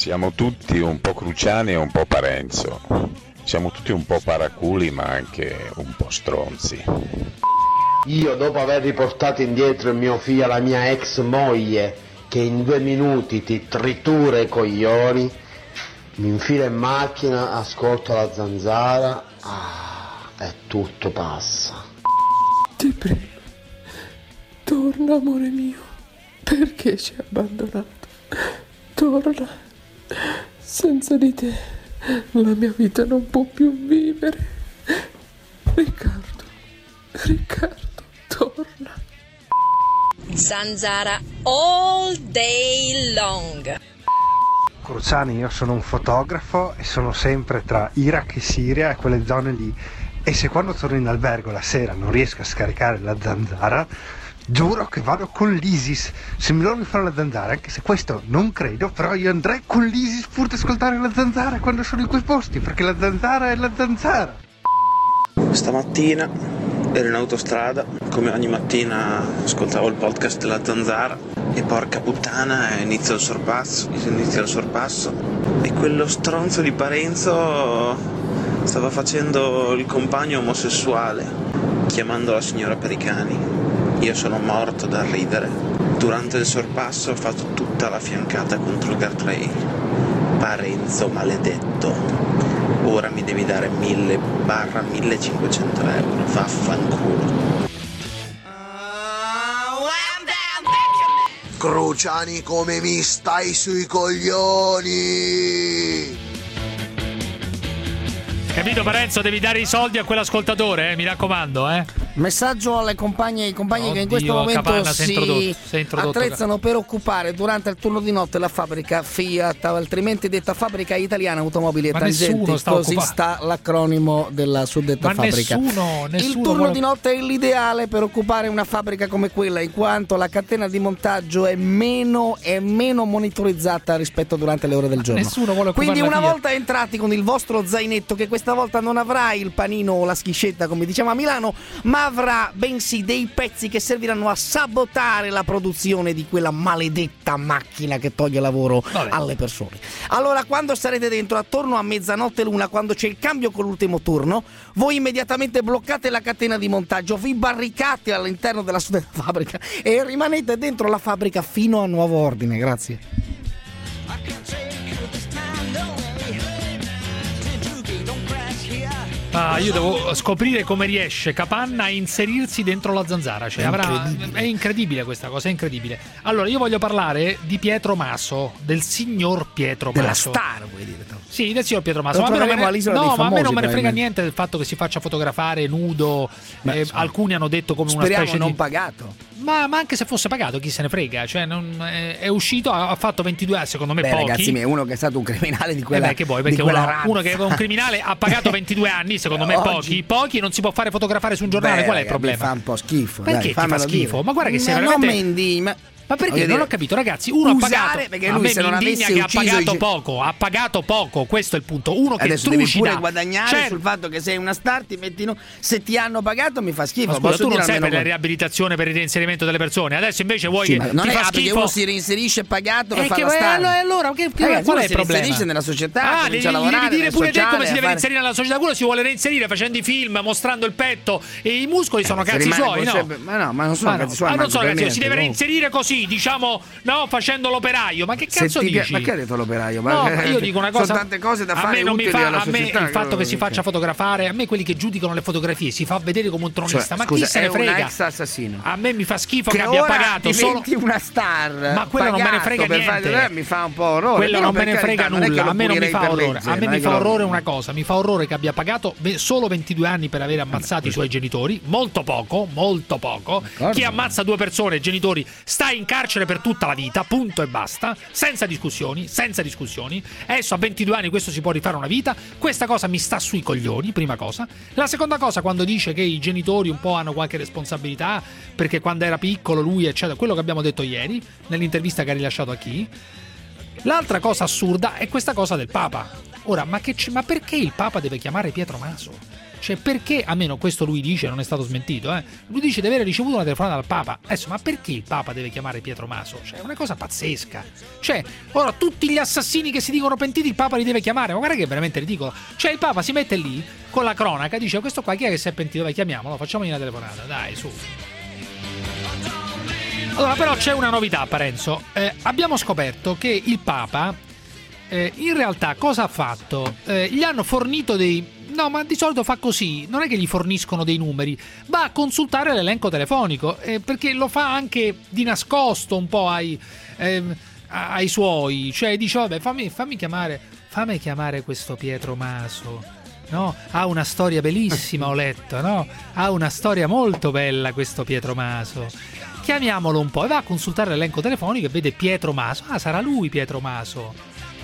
siamo tutti un po' Cruciani e un po' Parenzo. Siamo tutti un po' paraculi ma anche un po' stronzi. Io, dopo aver riportato indietro il mio figlio alla mia ex moglie, che in due minuti ti tritura i coglioni, mi infilo in macchina, ascolto la Zanzara, ah, e tutto passa. Ti prego, torna amore mio, perché ci hai abbandonato? Torna, senza di te la mia vita non può più vivere. Riccardo, Riccardo, torna. Zanzara all day long. Cruciani, io sono un fotografo e sono sempre tra Iraq e Siria e quelle zone lì, e se quando torno in albergo la sera non riesco a scaricare la Zanzara, giuro che vado con l'ISIS. Se mi loro mi fanno la Zanzara, anche se questo non credo, però io andrei con l'ISIS pur di ascoltare la Zanzara quando sono in quei posti, perché la Zanzara è la Zanzara. Stamattina ero in autostrada, come ogni mattina ascoltavo il podcast della Zanzara e porca puttana inizia il sorpasso, inizia il sorpasso e quello stronzo di Parenzo stava facendo il compagno omosessuale chiamando la signora per i cani. Io sono morto da ridere. Durante il sorpasso ho fatto tutta la fiancata contro il guardrail. Parenzo maledetto. Ora mi devi dare mille barra millecinquecento euro. Vaffanculo. Cruciani, come mi stai sui coglioni? Capito Parenzo, devi dare i soldi a quell'ascoltatore, eh? Mi raccomando, eh. Messaggio alle compagne e ai compagni Oddio, che in questo momento Capanna, si attrezzano per occupare durante il turno di notte la fabbrica Fiat, altrimenti detta fabbrica italiana automobili e tangenti, sta così occupa- sta l'acronimo della suddetta Ma fabbrica. Nessuno, nessuno il turno vuole... di notte è l'ideale per occupare una fabbrica come quella, in quanto la catena di montaggio è meno, è meno monitorizzata rispetto durante le ore del giorno. Nessuno vuole Quindi una Fiat. volta entrati con il vostro zainetto, che questa volta non avrai il panino o la schiscetta come diciamo a Milano, ma avrà bensì dei pezzi che serviranno a sabotare la produzione di quella maledetta macchina che toglie lavoro Vabbè. alle persone. Allora, quando sarete dentro attorno a mezzanotte l'una, quando c'è il cambio con l'ultimo turno, voi immediatamente bloccate la catena di montaggio, vi barricate all'interno della suddetta fabbrica e rimanete dentro la fabbrica fino a nuovo ordine. Grazie. Ah, io devo scoprire come riesce Capanna a inserirsi dentro la Zanzara. Cioè, è, avrà... incredibile. è incredibile questa cosa, è incredibile. Allora, io voglio parlare di Pietro Maso, del signor Pietro Della Maso. Della star, vuoi dire? Sì, del signor Pietro Maso. Ma ma a me non me ne... No, famosi, ma a me non me ne frega niente del fatto che si faccia fotografare nudo. Beh, eh, alcuni hanno detto come una speriamo specie non di... pagato. Ma, ma anche se fosse pagato, chi se ne frega? Cioè, non, è, è uscito, ha, ha fatto ventidue anni, secondo me Beh, pochi. ragazzi miei, uno che è stato un criminale di quella eh beh, che vuoi, perché uno, uno che è un criminale ha pagato ventidue anni, secondo me Oggi... pochi. Pochi non si può fare fotografare su un giornale. Beh, qual è ragazzi, il problema? Mi fa un po' schifo. Perché dai, ti fa schifo? Dire. Ma guarda che ma se no, veramente Mendi, ma... Ma perché? Voglio Non dire, ho capito, ragazzi. Uno usare, ha pagato. perché A lui me se mi non indigna avesse che ha ucciso pagato i... poco. Ha pagato poco. Questo è il punto. Uno che adesso trucida. devi pure guadagnare cioè... sul fatto che sei una star, ti metti no... se ti hanno pagato mi fa schifo. Ma scusa, Posso tu non dire sei per almeno... la riabilitazione, per il reinserimento delle persone. Adesso invece vuoi sì, che non ti è fa perché schifo. uno si reinserisce pagato per eh, fare che la star. E allora che, che, Ragazzi, qual è il si problema? reinserisce nella società, ah, devi, a lavorare, devi dire pure te come si deve fare... inserire nella società. Quello si vuole reinserire facendo i film, mostrando il petto e i muscoli sono eh, cazzi suoi, no? Sempre... Ma no, ma non sono ma cazzi no. suoi. Ah, non sono cazzi suoi, si deve no. reinserire così, diciamo, no, facendo l'operaio. Ma che cazzo ti... dici? Ma che ha detto l'operaio? No, ma io dico una cosa. Sono tante cose da a fare me non mi utili fa, alla a me società. il fatto che si faccia fotografare, a me quelli che giudicano le fotografie si fa vedere come un tronista, cioè, ma scusa, chi se ne frega? È un ex assassino. A me mi fa schifo che, che abbia ora pagato solo una star. Ma quello non me ne frega niente. Fare... mi fa un po' orrore. Quello non me ne carità, frega nulla, a me non mi fa orrore. legge, a me mi fa lo... orrore una cosa, mi fa orrore che abbia pagato solo ventidue anni per aver ammazzato i suoi genitori, molto poco, molto poco. D'accordo. Chi ammazza due persone, genitori, sta in carcere per tutta la vita, punto e basta, senza discussioni, senza discussioni. Adesso a ventidue anni questo si può rifare una vita. Questa cosa mi sta sui coglioni, prima cosa. La seconda cosa, quando dice che i genitori un po' hanno qualche responsabilità perché quando era piccolo lui eccetera, quello che abbiamo detto ieri nell'intervista che ha rilasciato a chi? L'altra cosa assurda è questa cosa del Papa. Ora, ma, che c- ma perché il Papa deve chiamare Pietro Maso? Cioè, perché, almeno questo lui dice, non è stato smentito, eh? Lui dice di aver ricevuto una telefonata dal Papa. Adesso, ma perché il Papa deve chiamare Pietro Maso? Cioè, è una cosa pazzesca. Cioè, ora tutti gli assassini che si dicono pentiti, il Papa li deve chiamare. Ma guarda che è veramente ridicolo. Cioè, il Papa si mette lì con la cronaca, dice: questo qua chi è che si è pentito? Dai, chiamiamolo, facciamogli una telefonata, dai, su. Allora, però c'è una novità, Parenzo. Eh, abbiamo scoperto che il Papa, eh, in realtà, cosa ha fatto? Eh, gli hanno fornito dei... No, ma di solito fa così, non è che gli forniscono dei numeri, va a consultare l'elenco telefonico, eh, perché lo fa anche di nascosto un po' ai, eh, ai suoi, cioè dice: vabbè, fammi, fammi chiamare, fammi chiamare questo Pietro Maso, no? Ha una storia bellissima, ho letto, no? Ha una storia molto bella questo Pietro Maso. Chiamiamolo un po', e va a consultare l'elenco telefonico e vede Pietro Maso. Ah, sarà lui Pietro Maso.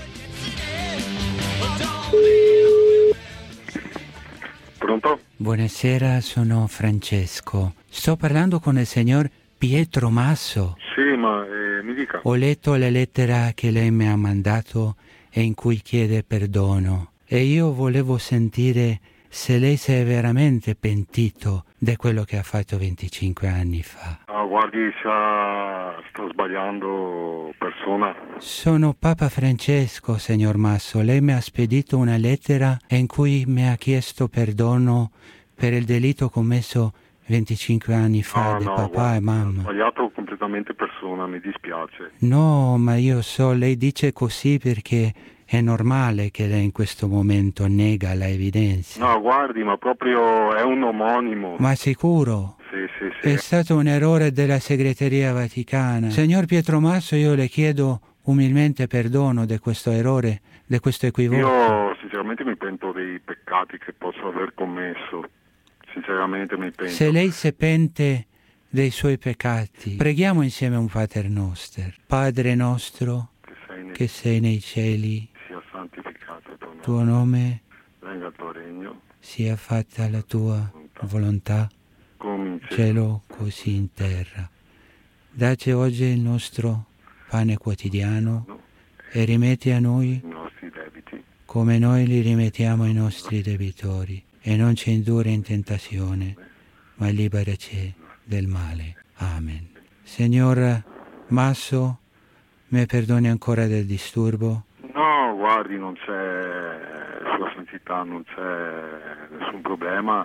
Pronto? Buonasera, sono Francesco. Sto parlando con il signor Pietro Maso. Sì, ma eh, mi dica. Ho letto la lettera che lei mi ha mandato e in cui chiede perdono. E io volevo sentire se lei si è veramente pentito di quello che ha fatto venticinque anni fa. Ah, guardi, sta, sta sbagliando persona. Sono Papa Francesco, signor Maso. Lei mi ha spedito una lettera in cui mi ha chiesto perdono per il delitto commesso venticinque anni fa no, di no, papà guarda, e mamma. Ho sbagliato completamente persona, mi dispiace. No, ma io so, lei dice così perché è normale che lei in questo momento nega la evidenza. No, guardi, ma proprio è un omonimo. Ma sicuro? Sì, sì, sì. È stato un errore della segreteria vaticana. Signor Pietro Maso, io le chiedo umilmente perdono di questo errore, di questo equivoco. Io sinceramente mi pento dei peccati che posso aver commesso. Sinceramente mi pento. Se lei si pente dei suoi peccati, preghiamo insieme un Pater Noster. Padre nostro, che sei nei, che sei nei cieli, sia santificato il tuo nome. tuo nome, venga il tuo regno, sia fatta la tua volontà, come in cielo così in terra. Dacci oggi il nostro pane quotidiano no. e rimetti a noi i nostri debiti, come noi li rimettiamo ai nostri debitori, e non ci indurre in tentazione, ma liberaci del male. Amen. Signor Maso, mi perdoni ancora del disturbo? No, guardi, non c'è, Sua Santità, non c'è nessun problema.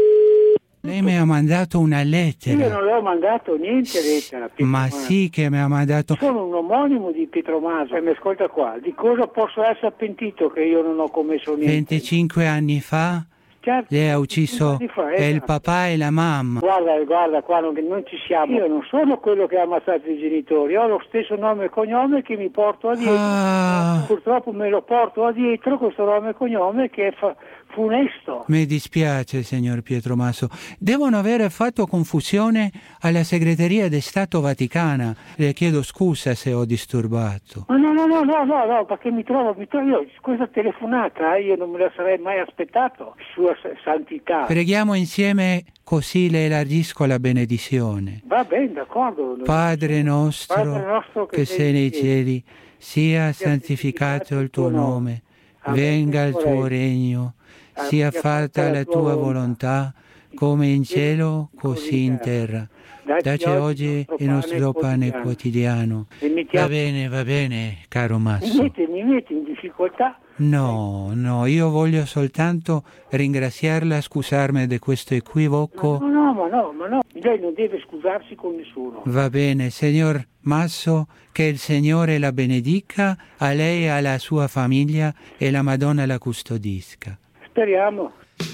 Lei mi ha mandato una lettera. Io non le ho mandato niente lettera. Pietro Ma Maso. sì che mi ha mandato. Sono un omonimo di Pietro Maso. E mi ascolta qua, di cosa posso essere pentito che io non ho commesso niente? venticinque anni fa? Certo, lei ha ucciso fa, esatto. il esatto. papà e la mamma. Guarda, guarda, qua non, non ci siamo. Io non sono quello che ha ammazzato i genitori, ho lo stesso nome e cognome che mi porto adietro. Ah. Purtroppo me lo porto adietro questo nome e cognome che è fa- funesto. Mi dispiace, signor Pietro Maso. Devono aver fatto confusione alla segreteria di Stato Vaticana. Le chiedo scusa se ho disturbato. Ma no, no, no, no, no, no, perché mi trovo, mi trovo io, questa telefonata io non me la sarei mai aspettato, Sua Santità. Preghiamo insieme, così le elargisco la benedizione. Va bene, d'accordo. Padre nostro, Padre nostro che, che sei nei cieli, sia santificato il tuo nome, venga il tuo regno, sia fatta la tua volontà, come in cielo, così in terra. Dacci oggi il nostro pane quotidiano. Va bene, va bene, caro Masso. Mi metti, mi metti in difficoltà? No, no, io voglio soltanto ringraziarla, scusarmi di questo equivoco. No, no, ma no, ma no, lei non deve scusarsi con nessuno. Va bene, signor Masso, che il Signore la benedica, a lei e alla sua famiglia, e la Madonna la custodisca. Speriamo.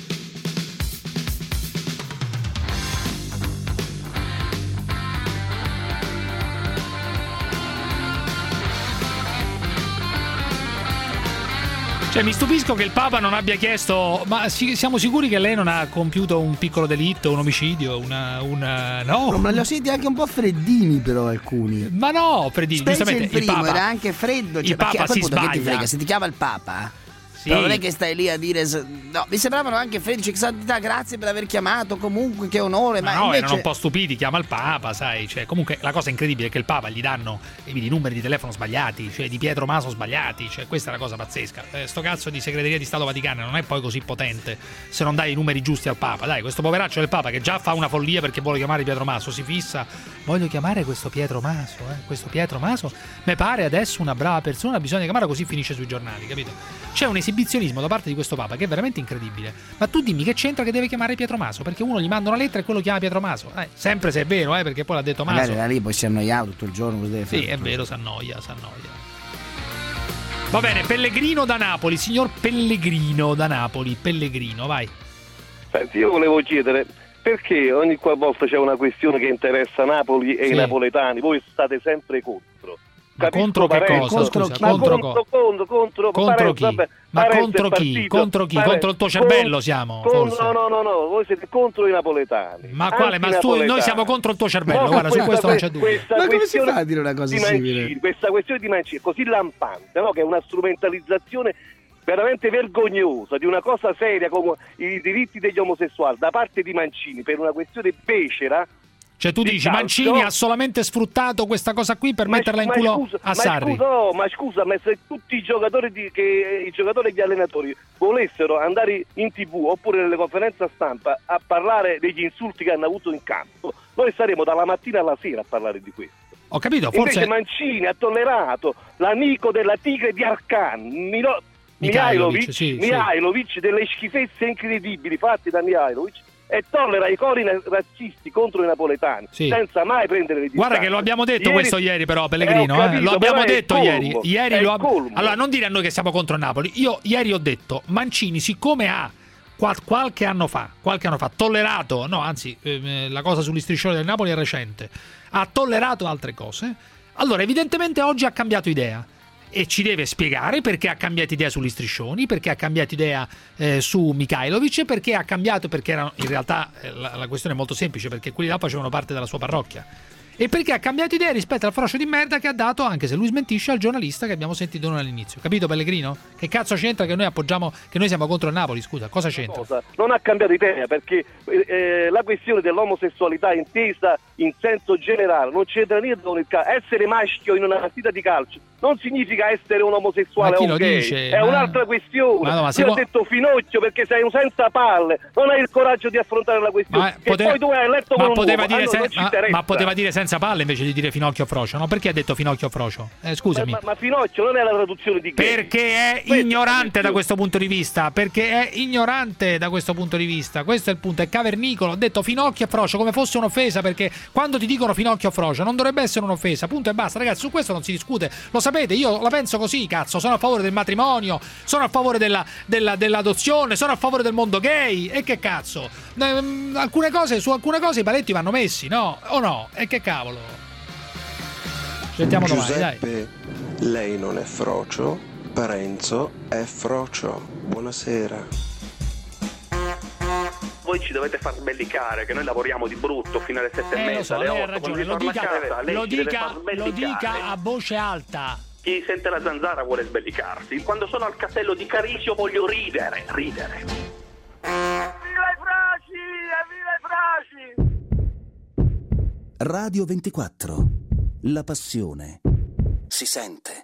Cioè, mi stupisco che il Papa non abbia chiesto: ma siamo sicuri che lei non ha compiuto un piccolo delitto, un omicidio, una, una no? no ma li ho sentiti anche un po' freddini, però alcuni. Ma no, freddini, specie giustamente il primo il Papa, era anche freddo, cioè, il Papa a quel si punto sbaglia. che ti frega, se ti chiama il Papa Sì. No, non è che stai lì a dire. No, mi sembravano anche felici. Santità, grazie per aver chiamato. Comunque, che onore. Ma, ma no, invece... erano un po' stupidi. Chiama il Papa, sai. Cioè, comunque, la cosa incredibile è che il Papa gli danno i numeri di telefono sbagliati, cioè di Pietro Maso sbagliati. Cioè, questa è la cosa pazzesca. Eh, sto cazzo di segreteria di Stato Vaticana non è poi così potente se non dai i numeri giusti al Papa. Dai, questo poveraccio del Papa che già fa una follia perché vuole chiamare Pietro Maso, si fissa. Voglio chiamare questo Pietro Maso, eh? Questo Pietro Maso mi pare adesso una brava persona, bisogna chiamarlo, così finisce sui giornali, capito? C'è un esibizionismo da parte di questo Papa che è veramente incredibile. Ma tu dimmi che c'entra che deve chiamare Pietro Maso? Perché uno gli manda una lettera e quello chiama Pietro Maso. Eh, sempre se è vero, eh, perché poi l'ha detto Maso. Magari da lì poi si è annoiato tutto il giorno. Deve sì, è vero, si annoia, si annoia. Va bene, Pellegrino da Napoli, signor Pellegrino da Napoli, Pellegrino, vai. Senti, io volevo chiedere perché ogni volta c'è una questione che interessa Napoli e sì. i napoletani, voi state sempre contro. Ma contro che Parenzo, cosa? Contro, Scusa, ma contro, contro, contro, contro, contro Parenzo, chi? vabbè, Ma Parenzo contro chi? partito, Contro chi? Parenzo, contro il tuo cervello con, siamo? Con, forse. No, no, no, no, voi siete contro i napoletani. Ma quale? Ma tu, noi siamo contro il tuo cervello, no, guarda, questa, su questo non c'è dubbio. Ma come si fa a dire una cosa simile? Mancini, questa questione di Mancini è così lampante, no? Che è una strumentalizzazione veramente vergognosa di una cosa seria come i diritti degli omosessuali da parte di Mancini per una questione becera. Cioè tu dici calcio, Mancini ha solamente sfruttato questa cosa qui per ma, metterla in ma culo scusa, a ma Sarri. Scusa, no, ma scusa, ma se tutti i giocatori di, che i giocatori e gli allenatori volessero andare in tivù oppure nelle conferenze stampa a parlare degli insulti che hanno avuto in campo, noi saremo dalla mattina alla sera a parlare di questo. Ho capito, forse invece Mancini ha tollerato l'amico della Tigre di Arkan, Milo... Mihajlovic, sì, Mihajlovic sì. delle schifezze incredibili fatte da Mihajlovic e tollera i cori razzisti contro i napoletani sì. senza mai prendere le distanze. Guarda che lo abbiamo detto ieri, questo ieri però Pellegrino, eh, capito, eh, lo abbiamo detto colmo, ieri, ieri lo ab... allora non dire a noi che siamo contro Napoli. Io ieri ho detto Mancini siccome ha qual- qualche anno fa qualche anno fa tollerato, no anzi eh, la cosa sugli striscioni del Napoli è recente, ha tollerato altre cose, allora evidentemente oggi ha cambiato idea. E ci deve spiegare perché ha cambiato idea sugli striscioni, perché ha cambiato idea eh, su Mihajlovic, perché ha cambiato, perché era, in realtà eh, la, la questione è molto semplice, perché quelli là facevano parte della sua parrocchia. E perché ha cambiato idea rispetto al frocio di merda che ha dato, anche se lui smentisce, al giornalista che abbiamo sentito noi all'inizio. Capito Pellegrino? Che cazzo c'entra che noi appoggiamo, che noi siamo contro il Napoli, scusa, cosa c'entra? Cosa? Non ha cambiato idea perché eh, la questione dell'omosessualità intesa in senso generale non c'entra niente con il calcio. Essere maschio in una partita di calcio non significa essere un omosessuale o un gay, dice? È ma... un'altra questione. Ma no, ma Io può... ho detto Finocchio perché sei un senza palle, non hai il coraggio di affrontare la questione. Ma, poteva... poi tu hai letto ma con poteva un uomo, dire allora sen... ma, ma poteva dire senza palle invece di dire Finocchio Frocio, no? Perché ha detto Finocchio Frocio? Eh, scusami. Ma, ma, ma Finocchio non è la traduzione di gay. Perché è Questo ignorante è da questo punto di vista, perché è ignorante da questo punto di vista. Questo è il punto, è cavernicolo. Ho detto Finocchio e Frocio come fosse un'offesa, perché quando ti dicono Finocchio e Frocio non dovrebbe essere un'offesa, punto e basta. Ragazzi, su questo non si discute. Lo sapete, io la penso così, cazzo. Sono a favore del matrimonio, sono a favore della, della, dell'adozione, sono a favore del mondo gay. E che cazzo? Ehm, alcune cose, su alcune cose i paletti vanno messi, no? O no? E che cavolo? Sentiamo Giuseppe, domani, dai. Lei non è Frocio, Parenzo è Frocio. Buonasera. Voi ci dovete far sbellicare, che noi lavoriamo di brutto fino alle sette eh, e mezza, so, alle otto. Ragione, lo dica, casa, lo, dica, lo dica a voce alta. Chi sente la zanzara vuole sbellicarsi. Quando sono al castello di Carisio voglio ridere, ridere. Viva i Froci! Viva i Froci! Radio ventiquattro. La passione si sente.